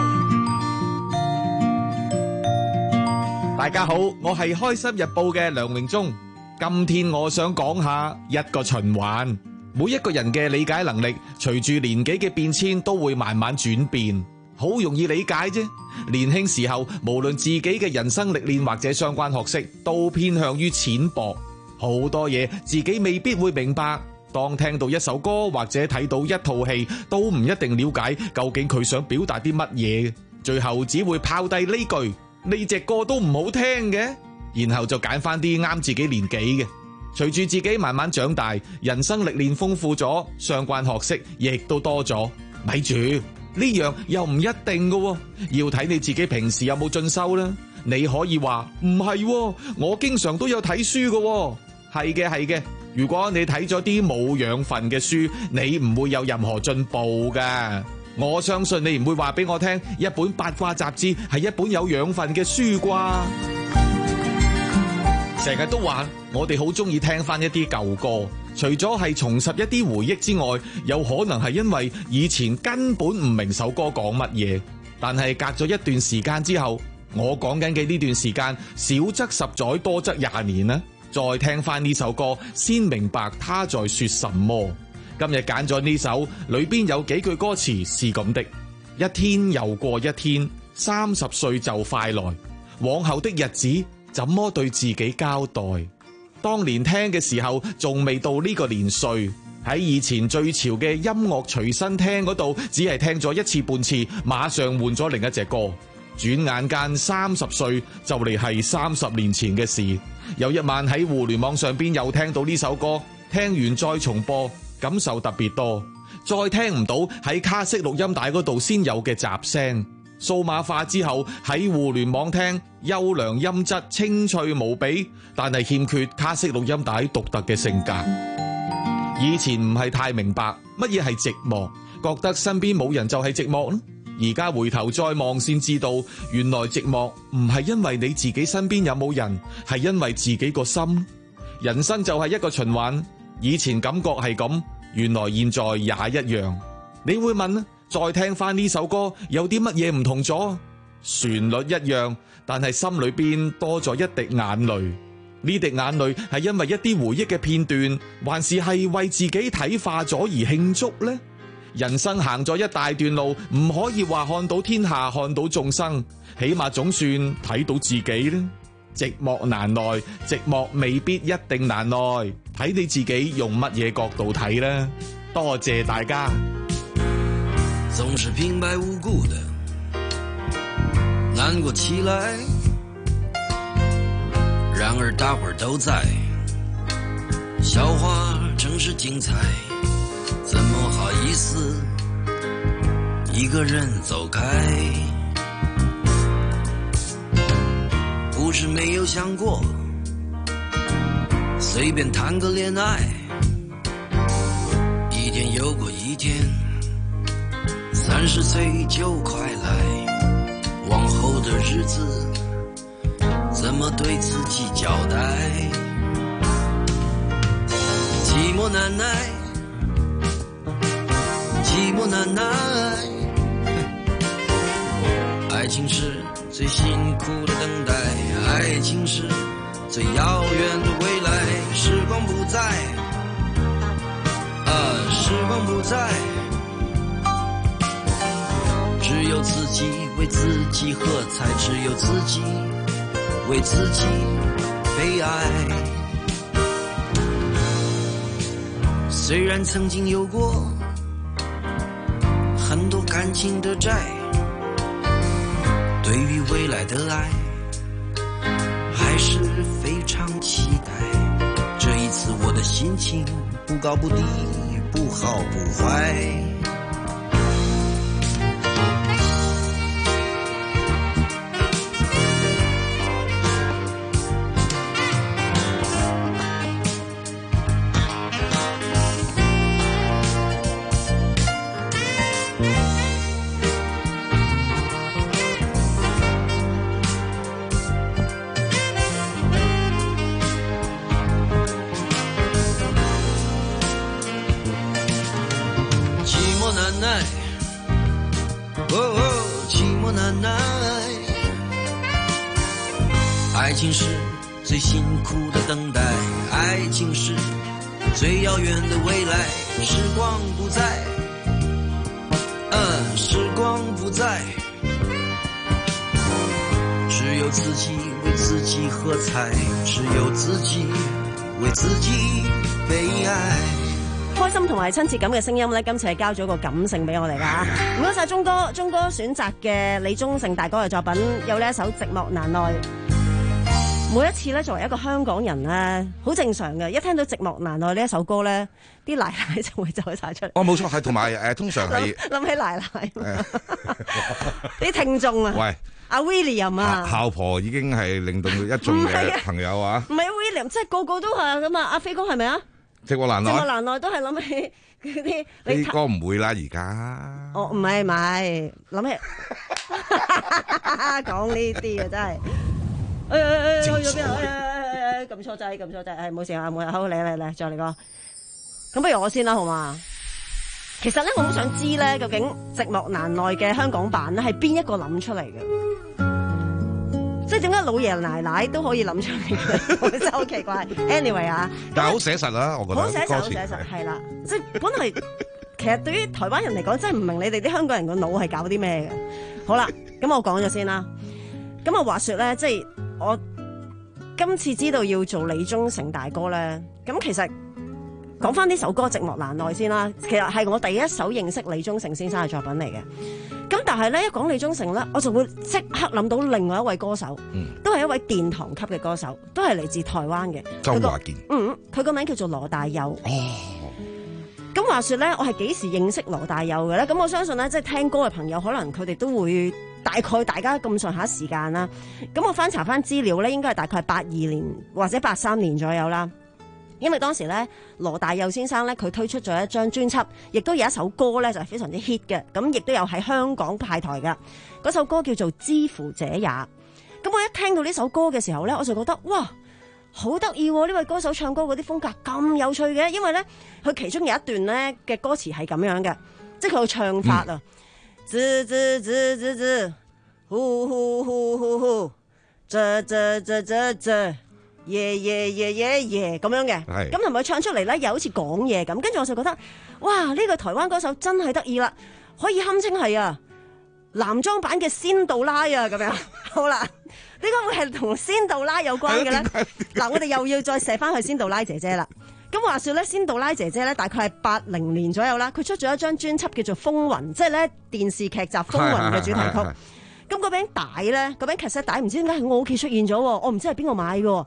Speaker 6: 大家好，我係開心日報嘅梁榮忠。今天我想講下一個循環。每一個人嘅理解能力，隨住年紀嘅變遷，都會慢慢轉變，好容易理解啫。年輕時候，無論自己嘅人生歷練或者相關學識，都偏向於淺薄，好多嘢自己未必會明白。當聽到一首歌或者睇到一套戲，都唔一定了解究竟佢想表達啲乜嘢，最後只會拋低呢句呢隻歌都唔好聽嘅，然後就揀翻啲啱自己年紀嘅。隨住自己慢慢長大，人生歷練豐富咗，相關學識亦都多咗。咪住，呢樣又唔一定㗎，要睇你自己平時有冇進修啦。你可以話唔係，我經常都有睇書㗎。係嘅係嘅，如果你睇咗啲冇養分嘅書，你唔會有任何進步㗎。我相信你唔會話俾我聽，一本八卦雜誌係一本有養分嘅書啩。成日都話我哋好中意聽翻一啲舊歌，除咗係重拾一啲回憶之外，有可能係因為以前根本唔明首歌講乜嘢，但係隔咗一段時間之後，我講緊嘅呢段時間少則十載，多則廿年啦，再聽翻呢首歌，先明白他在說什麼。今日揀咗呢首，裏邊有幾句歌詞是咁的：一天又過一天，三十歲就快來，往後的日子怎麼對自己交代？當年聽嘅時候仲未到呢個年歲，喺以前最潮嘅音樂隨身聽嗰度，只係聽咗一次半次，馬上換咗另一隻歌。轉眼間三十歲就嚟係三十年前嘅事。有一晚喺互聯網上邊又聽到呢首歌，聽完再重播，感受特別多。再聽唔到喺卡式錄音帶嗰度先有嘅雜聲。數碼化之後喺互聯網聽，優良音質清脆無比，但係欠缺卡式錄音帶獨特嘅性格。以前唔係太明白乜嘢係寂寞，覺得身邊冇人就係寂寞。而家回頭再望先知道，原來寂寞唔係因為你自己身邊有冇人，係因為自己個心。人生就係一個循環，以前感覺係咁，原來現在也一樣。你會問，再聽翻呢首歌有啲乜嘢唔同咗？旋律一樣，但係心裏邊多咗一滴眼淚。呢滴眼淚係因為一啲回憶嘅片段，還是係為自己睇化咗而慶祝呢？人生行咗一大段路，唔可以話看到天下，看到眾生，起碼總算睇到自己呢。寂寞難耐，寂寞未必一定難耐，睇你自己用乜嘢角度睇啦。多謝大家。
Speaker 8: 總是平白無故的難過起來，然而大伙兒都在笑話真是精彩，怎麼好意思一個人走開？不是沒有想過隨便談個戀愛，一天又過一天，三十歲就快來，往後的日子怎麼對自己交代？寂寞難耐，寂寞難耐，愛情是最辛苦的等待，愛情是最遙遠的未來，時光不再，啊，時光不再，只有自己為自己喝彩，只有自己為自己悲哀。雖然曾經有過很多感情的債，對於未來的愛還是非常期待。這一次我的心情不高不低，不好不壞。愛情是最辛苦的等待，愛情是最遙遠的未來，時光不再，嗯，時光不再，只有自己為自己喝彩，只有自己為自己悲哀。
Speaker 12: 開心同埋親切感嘅聲音咧，今次係交咗個感性俾我哋噶。唔該晒鐘哥，鐘哥選擇嘅李宗盛大哥嘅作品有呢一首《寂寞難耐》。每一次咧，作為一個香港人咧，好正常嘅。一聽到《寂寞難耐》呢一首歌咧，啲奶奶就會走晒出嚟。
Speaker 13: 哦，冇錯，係同埋誒，通常係
Speaker 12: 諗起奶奶。啲聽眾啊，
Speaker 13: 喂，
Speaker 12: 阿 William 啊，
Speaker 13: 校婆已經係令到一眾嘅朋友啊。
Speaker 12: 唔係 William，即係個個都係咁啊！阿飛哥係咪啊？
Speaker 13: 寂寞難耐，
Speaker 12: 寂寞難耐都係諗起嗰啲。
Speaker 13: 飛哥唔會啦，而家。
Speaker 12: 哦，唔係唔係，諗起講呢啲啊，真係。誒誒誒，去咗邊啊？誒誒誒，撳錯掣，撳錯掣，係冇事啊，冇事，好嚟嚟嚟，再嚟個。咁不如我先啦，好嘛？其實咧，我好想知咧，究竟《寂寞難耐》嘅香港版咧係邊一個諗出嚟嘅？即係點解老爺奶奶都可以諗出嚟嘅？真係好奇怪。Anyway 啊，
Speaker 13: 但係好寫實啦，我覺得。好寫實，好寫實，
Speaker 12: 係啦。即係本來其實對於台灣人嚟講，真係唔明你哋啲香港人個腦係搞啲咩嘅。好啦，咁我講咗先啦。咁啊，話說咧，即係。我今次知道要做李宗盛大哥咧，咁其實講翻呢首歌《寂寞難耐》先啦，其實係我第一首認識李宗盛先生嘅作品嚟嘅。咁但係咧，一講李宗盛咧，我就會即刻諗到另外一位歌手，嗯、都係一位殿堂級嘅歌手，都係嚟自台灣嘅
Speaker 13: 周華健。
Speaker 12: 嗯，佢個名叫做羅大佑。哦。咁話說咧，我係幾時認識羅大佑嘅咧？咁我相信咧，即係聽歌嘅朋友，可能佢哋都會。大概大家咁上下時間啦，咁我翻查翻資料咧，應該係大概係八二年或者八三年左右啦。因為當時咧，羅大佑先生咧，佢推出咗一張專輯，亦都有一首歌咧就係非常之 hit 嘅，咁亦都有喺香港派台嘅。嗰首歌叫做《之乎者也》。咁我一聽到呢首歌嘅時候咧，我就覺得哇，好得意喎！呢位歌手唱歌嗰啲風格咁有趣嘅，因為咧佢其中有一段咧嘅歌詞係咁樣嘅，即係佢嘅唱法啊。嗯吱吱吱吱吱，呼呼呼呼呼，啫啫啫啫啫，耶耶耶耶耶咁樣嘅，咁同埋唱出嚟咧，又好似講嘢咁。跟住我就覺得，哇！呢、這個台灣歌手真係得意啦，可以堪稱係啊男裝版嘅仙杜拉啊咁樣。好啦，呢個會係同仙杜拉有關嘅咧。嗱，我哋又要再射翻去仙杜拉姐姐啦。咁話說咧，仙杜拉姐姐咧，大概係八零年左右啦。佢出咗一張專輯叫做《風雲》，即係咧電視劇集《風雲》嘅主題曲。咁嗰餅帶咧，嗰餅 cassette 帶唔知點解喺我屋企出現咗，我唔知係邊個買嘅。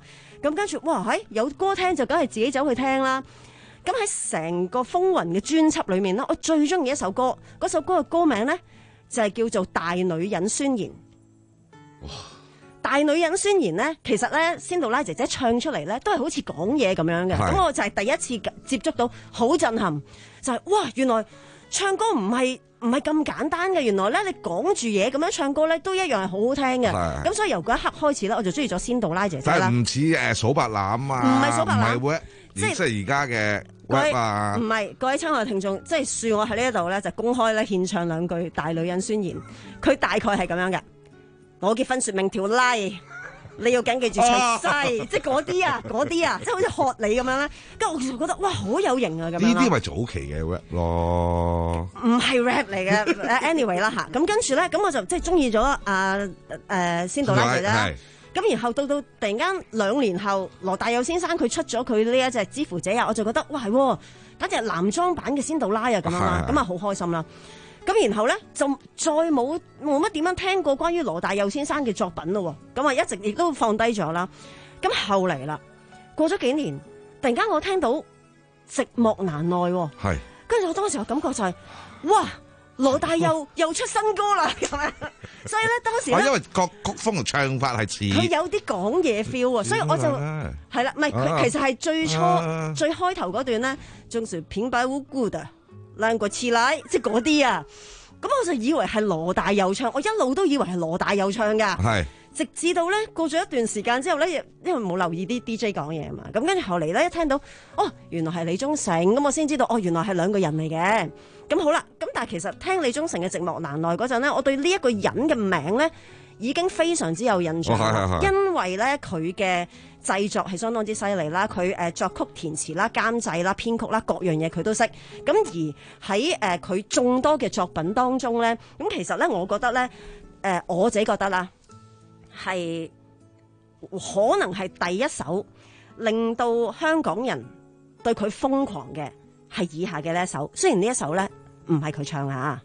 Speaker 12: 咁跟住哇，喺有歌聽就梗係自己走去聽啦。咁喺成個風雲嘅專輯裏面咧，我最中意一首歌，嗰首歌嘅歌名咧就係叫做《大女人宣言》。哇！大女人宣言咧，其實咧，仙杜拉姐姐唱出嚟咧，都係好似講嘢咁樣嘅。咁我就係第一次接觸到，好震撼，就係、是、哇！原來唱歌唔係唔係咁簡單嘅，原來咧你講住嘢咁樣唱歌咧，都一樣係好好聽嘅。咁所以由嗰一刻開始咧，我就中意咗仙杜拉姐姐啦。
Speaker 13: 但係唔似誒數白欖啊，唔係數白欖，唔係即係而家嘅 rap 啊。唔係各位親愛嘅聽眾，即係恕我喺呢一度咧，就公開咧獻唱兩句《大女人宣言》，佢大概係咁樣嘅。我結婚說明條例，你要緊記住唱西，即係嗰啲啊，嗰啲啊，即係好似學你咁樣咧。跟住我就覺得哇，好有型啊咁樣。呢啲咪早期嘅 rap 咯，唔係 rap 嚟嘅。anyway 啦嚇，咁跟住咧，咁我就即係中意咗啊誒仙杜拉姐姐。咁然後到到突然間兩年後，羅大佑先生佢出咗佢呢一隻之乎者也，我就覺得哇係，簡直係男裝版嘅仙杜拉啊咁啊，咁啊好開心啦。咁然後咧就再冇冇乜點樣聽過關於羅大佑先生嘅作品咯，咁啊一直亦都放低咗啦。咁後嚟啦，過咗幾年，突然間我聽到寂寞難耐，係，跟住我當時我感覺就係、是，哇，羅大佑又出新歌啦咁樣，所以咧當時咧， 因為個曲風同唱法係似，
Speaker 12: 佢有啲講嘢 feel 啊，所以我就係啦，唔係佢其實係最初、啊、最開頭嗰段咧，仲是平白無故的。兩個次奶，即係嗰啲啊，咁我就以為係羅大佑唱，我一路都以為係羅大佑唱噶，係，直至到咧過咗一段時間之後咧，因為冇留意啲 D J 講嘢啊嘛，咁跟住後嚟咧一聽到，哦，原來係李宗盛，咁我先知道，哦，原來係兩個人嚟嘅，咁好啦，咁但係其實聽李宗盛嘅寂寞難耐嗰陣咧，我對呢一個人嘅名咧已經非常之有印象，哦、因為咧佢嘅製作係相當之犀利啦，佢誒作曲填詞啦、監製啦、編曲啦，各樣嘢佢都識。咁而喺誒佢眾多嘅作品當中咧，咁其實咧，我覺得咧，誒、呃、我自己覺得啦，係可能係第一首令到香港人對佢瘋狂嘅係以下嘅呢一首。雖然呢一首咧唔係佢唱啊。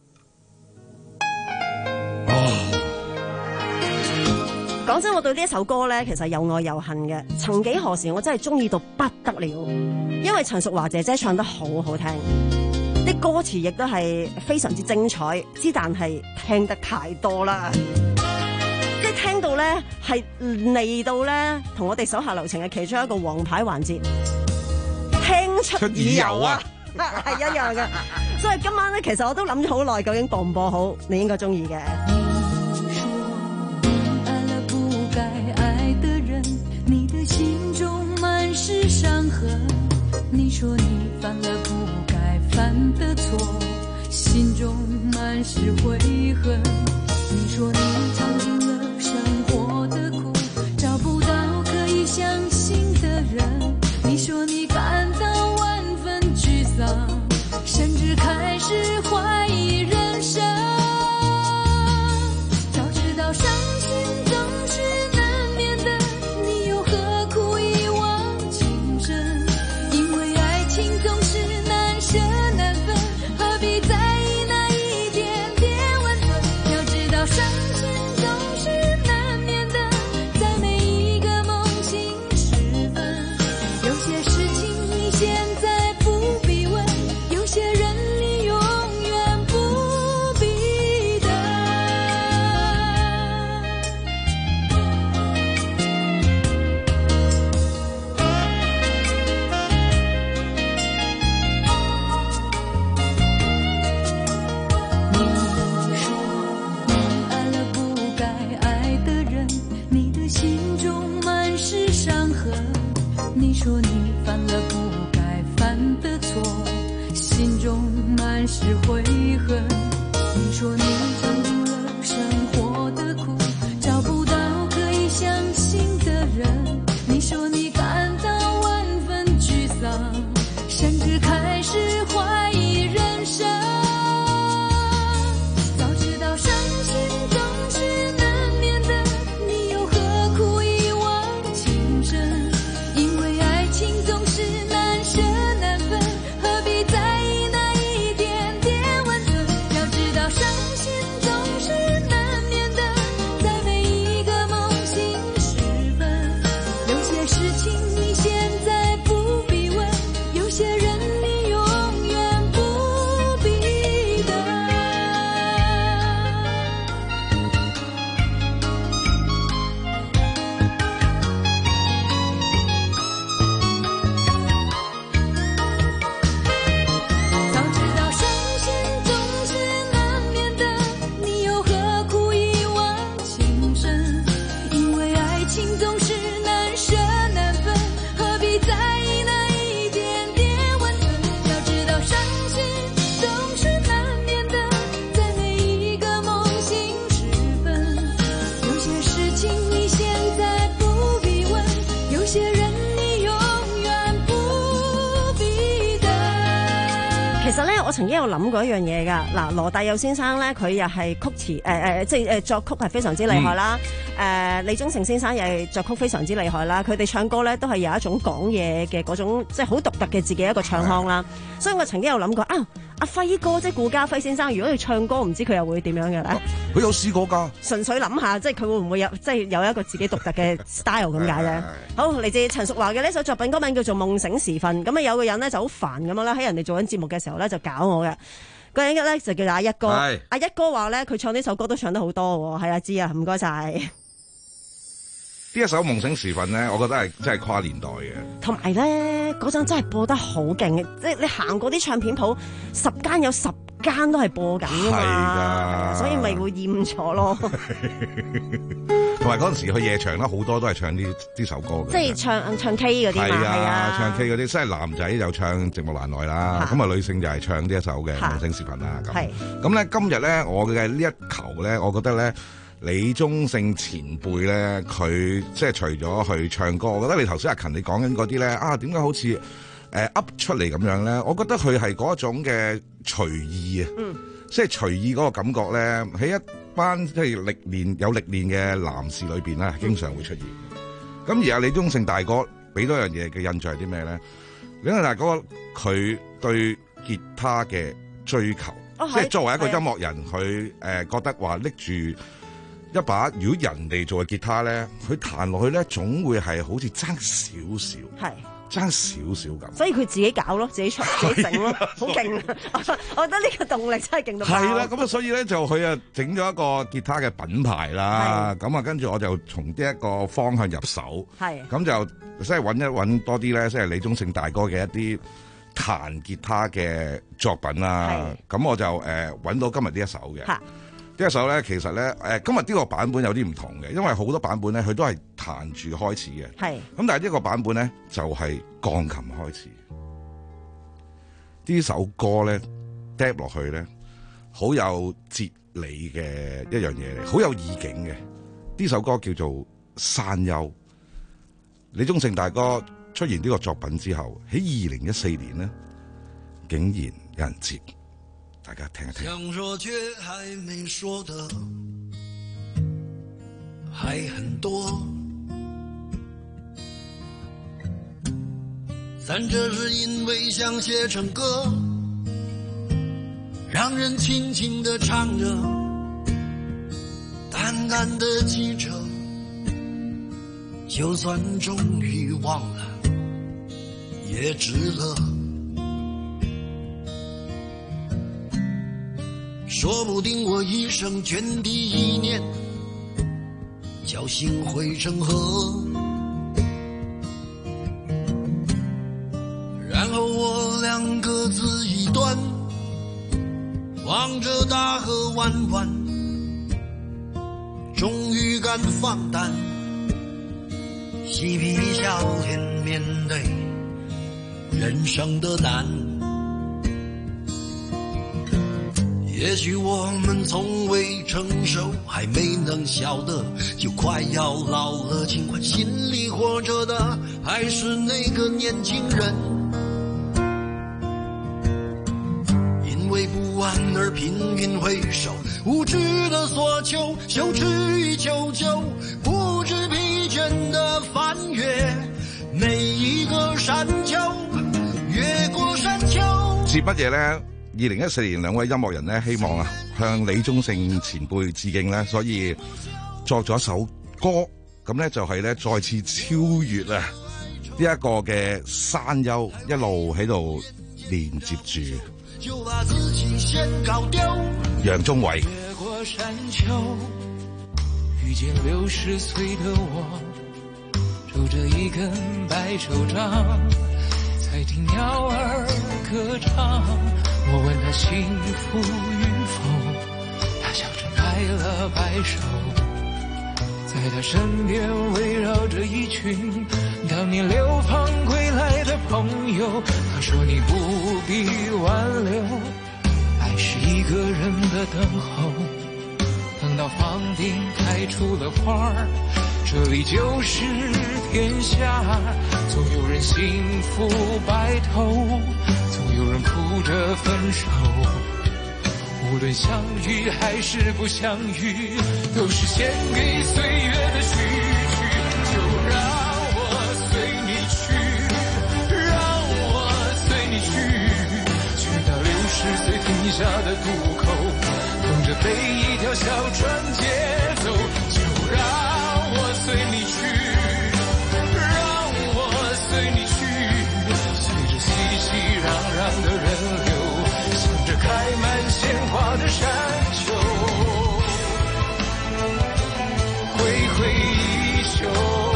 Speaker 12: 講真，我對呢一首歌咧，其實有愛有恨嘅。曾幾何時，我真係中意到不得了，因為陳淑華姐姐唱得好好聽，啲歌詞亦都係非常之精彩。之但係聽得太多啦，即係聽到咧係嚟到咧，同我哋手下留情嘅其中一個王牌環節，聽出耳油啊，係一樣嘅。所以今晚咧，其實我都諗咗好耐，究竟播唔播好？你應該中意嘅。
Speaker 9: 心中滿是傷痕，你說你犯了不該犯的錯，心中滿是悔恨，你說你嘗盡了生活的苦，找不到可以相信的人，你說你感到萬分沮喪，甚至開始懷疑人生，早知道傷心總是難免的，你又何苦一往情深，因為愛情總是難捨難分，何必在意那一點點溫存，要知道傷心總是難免的，在每一個夢醒時分，有些事情你現在不必問，有些人你永遠不必等。你說你愛了不該愛的人，你的心中滿是傷痕，你說你犯了不該犯的錯，心中滿是悔恨，你說你嘗盡了生活的苦，找不到可以相信的人，你說你感到萬分沮喪，甚至開始懷疑人生，早知道傷心總是難免的，你又何苦一往情深，因為愛情總是難捨難分，何必在意那一點點溫存，要知道傷心總是難免的，在每一個夢醒時分，有些事
Speaker 12: 其實咧，我曾經有諗過一樣嘢㗎。嗱，羅大佑先生咧，佢又係曲詞誒誒、呃，即係誒作曲係非常之厲害啦。誒、嗯呃，李宗盛先生又係作曲非常之厲害啦。佢哋唱歌咧都係有一種講嘢嘅嗰種，即係好獨特嘅自己一個唱腔啦。所以我曾經有諗過啊，阿輝哥即係顧嘉輝先生，如果佢唱歌，唔知佢又會點樣嘅咧？
Speaker 13: 佢有試過㗎。純
Speaker 12: 粹諗下，即係佢會唔會有即係有一個自己獨特嘅 style 咁解咧？好，嚟自陳淑華嘅呢首作品，歌名叫做《夢醒時分》。咁啊，有個人咧就好煩咁樣啦，喺人哋做緊節目嘅時候咧就搞我嘅。個人咧就叫阿一哥。阿一哥話咧，佢唱呢首歌都唱得好多喎。係啊，知啊，唔該晒。呢
Speaker 13: 一首《夢醒時分》咧，我覺得係真係跨年代嘅。
Speaker 12: 同埋咧，嗰陣真係播得好勁嘅，即係你行過啲唱片鋪，十間有十間都係播緊㗎嘛，所以咪會厭咗咯。
Speaker 13: 同埋嗰陣時去夜場啦，好多都係唱呢呢首歌嘅。
Speaker 12: 即係唱唱 K 嗰啲嘛，係啊，
Speaker 13: 啊唱 K 嗰啲，即係男仔就唱《寂寞難耐》啦，咁啊女性就係唱呢一首嘅《夢醒時分》啦。咁咁咧，今日咧我嘅呢一球咧，我覺得咧李宗盛前輩咧，佢即係除咗去唱歌，我覺得你頭先阿勤你講緊嗰啲咧，啊點解好似誒噏出嚟咁樣咧？我覺得佢係嗰種嘅隨意啊，嗯、即係隨意嗰個感覺咧，喺一班即係歷練有歷練嘅男士裏邊咧，經常會出現。咁、嗯、而阿李宗盛大哥俾多樣嘢嘅印象係啲咩咧？李宗盛大哥佢對吉他嘅追求，哦、即係作為一個音樂人，佢誒、呃、覺得話拎住一把如果人哋做嘅吉他咧，佢彈落去咧，總會係好似爭少少。係。爭少少咁，
Speaker 12: 所以佢自己搞咯，自己出自己整咯，好勁啊！我覺得呢個動力真係勁到爆。
Speaker 13: 係啦，咁啊，所以咧就佢啊整咗一個吉他嘅品牌啦。咁啊，跟住我就從呢一個方向入手。係。咁就即係揾一揾多啲咧，即係李宗盛大哥嘅一啲彈吉他嘅作品啦。咁我就誒揾、呃、到今日呢一首嘅。呢一首咧，其實咧，誒今日呢個版本有啲唔同嘅，因為好多版本咧，佢都係彈住開始嘅。係。咁但係呢個版本咧，就係、是、鋼琴開始。呢首歌咧，嗒落去咧，好有哲理嘅一樣嘢嚟，好有意境嘅。呢首歌叫做《山丘》。李宗盛大哥出現呢個作品之後，喺二零一四年咧，竟然有人接。大家聽一聽。想說卻還沒說的還很多，但這是因為想寫成歌，讓人輕輕地唱着，淡淡地記着，就算終於忘了也值了。說不定我一生涓滴一念，僥倖匯成河，然後我倆各自一端，望着大河彎彎，終於敢放膽，嬉皮笑臉面對人生的難。也許我們從未成熟，還沒能曉得，就快要老了，盡管心裡活着的還是那個年輕人，因為不安而頻頻回首，無知的索求，羞恥與求救，不知疲倦的翻越每一個山丘，越過山丘。是乜嘢呢？二零一四年兩位音樂人咧，希望啊向李宗盛前輩致敬咧，所以作咗一首歌，咁咧就係咧再次超越啊呢一個嘅山丘，一路喺度連接住。楊宗緯。越過山丘，遇見六十歲的我，拄着一根白手杖，在聽鳥兒歌唱。我問他幸福與否，他笑着擺了擺手，在他身邊圍繞着一群當年流放歸來的朋友。他說你不必挽留，愛是一個人的等候，等到房頂開出了花兒，這裡就是天下，總有人幸福白頭，總有
Speaker 10: 有人哭着分手。无论相遇还是不相遇，都是献给岁月的序曲。就让我随你去，让我随你去，去到六十岁停下的渡口，等着被一条小船接走。就让我随你去，让我随你去，随着熙熙攘攘的人流，向着开满鲜花的山丘，挥挥衣袖。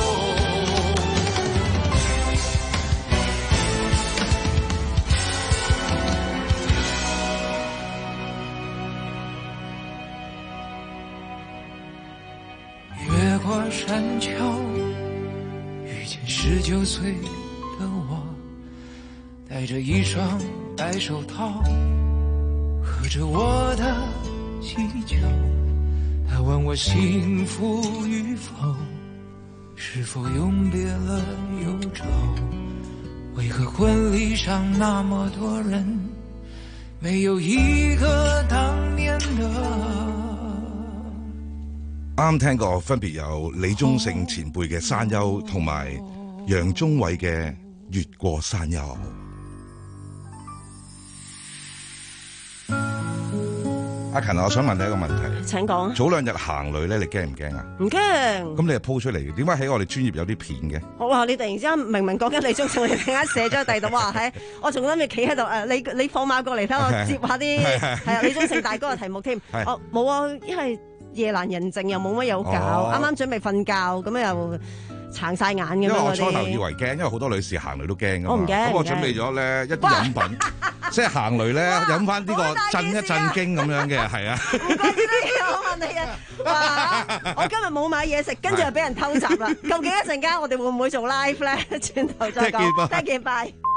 Speaker 10: 越过山丘，遇见十九岁的我，戴着一双白手套，喝着我的喜酒。他问我幸福与否，是否永别了忧愁？为何婚礼上那么多人，没有一个当年的。
Speaker 13: 啱聽過分別有李宗盛前輩嘅山丘同埋楊宗緯嘅越過山丘。阿勤，我想問你一個問題。
Speaker 12: 請講。早
Speaker 13: 兩日行雷咧，你驚唔驚啊？
Speaker 12: 唔驚。
Speaker 13: 咁你又 po 出嚟，點解喺我哋專頁有啲片嘅？
Speaker 12: 我話你突然之間明明講緊李宗盛，你突然間寫咗喺第度，哇！係，我仲諗住企喺度誒，你你放馬過嚟睇我接下啲係啊李宗盛大哥嘅題目添。我冇啊，因為夜闌人靜又冇乜有搞，啱啱準備瞓覺，咁又撐晒眼咁樣嗰啲。因為我初頭以為驚，因為好多女士行雷都驚㗎嘛。我唔驚。咁我準備咗咧一啲飲品。即係行雷咧，飲翻呢個震一震驚咁樣嘅，係啊！唔怪之得我問你啊，哇！我今日冇買嘢食，跟住又俾人偷襲啦。究竟一陣間我哋會唔會做 live 咧？轉頭再講，再見，拜。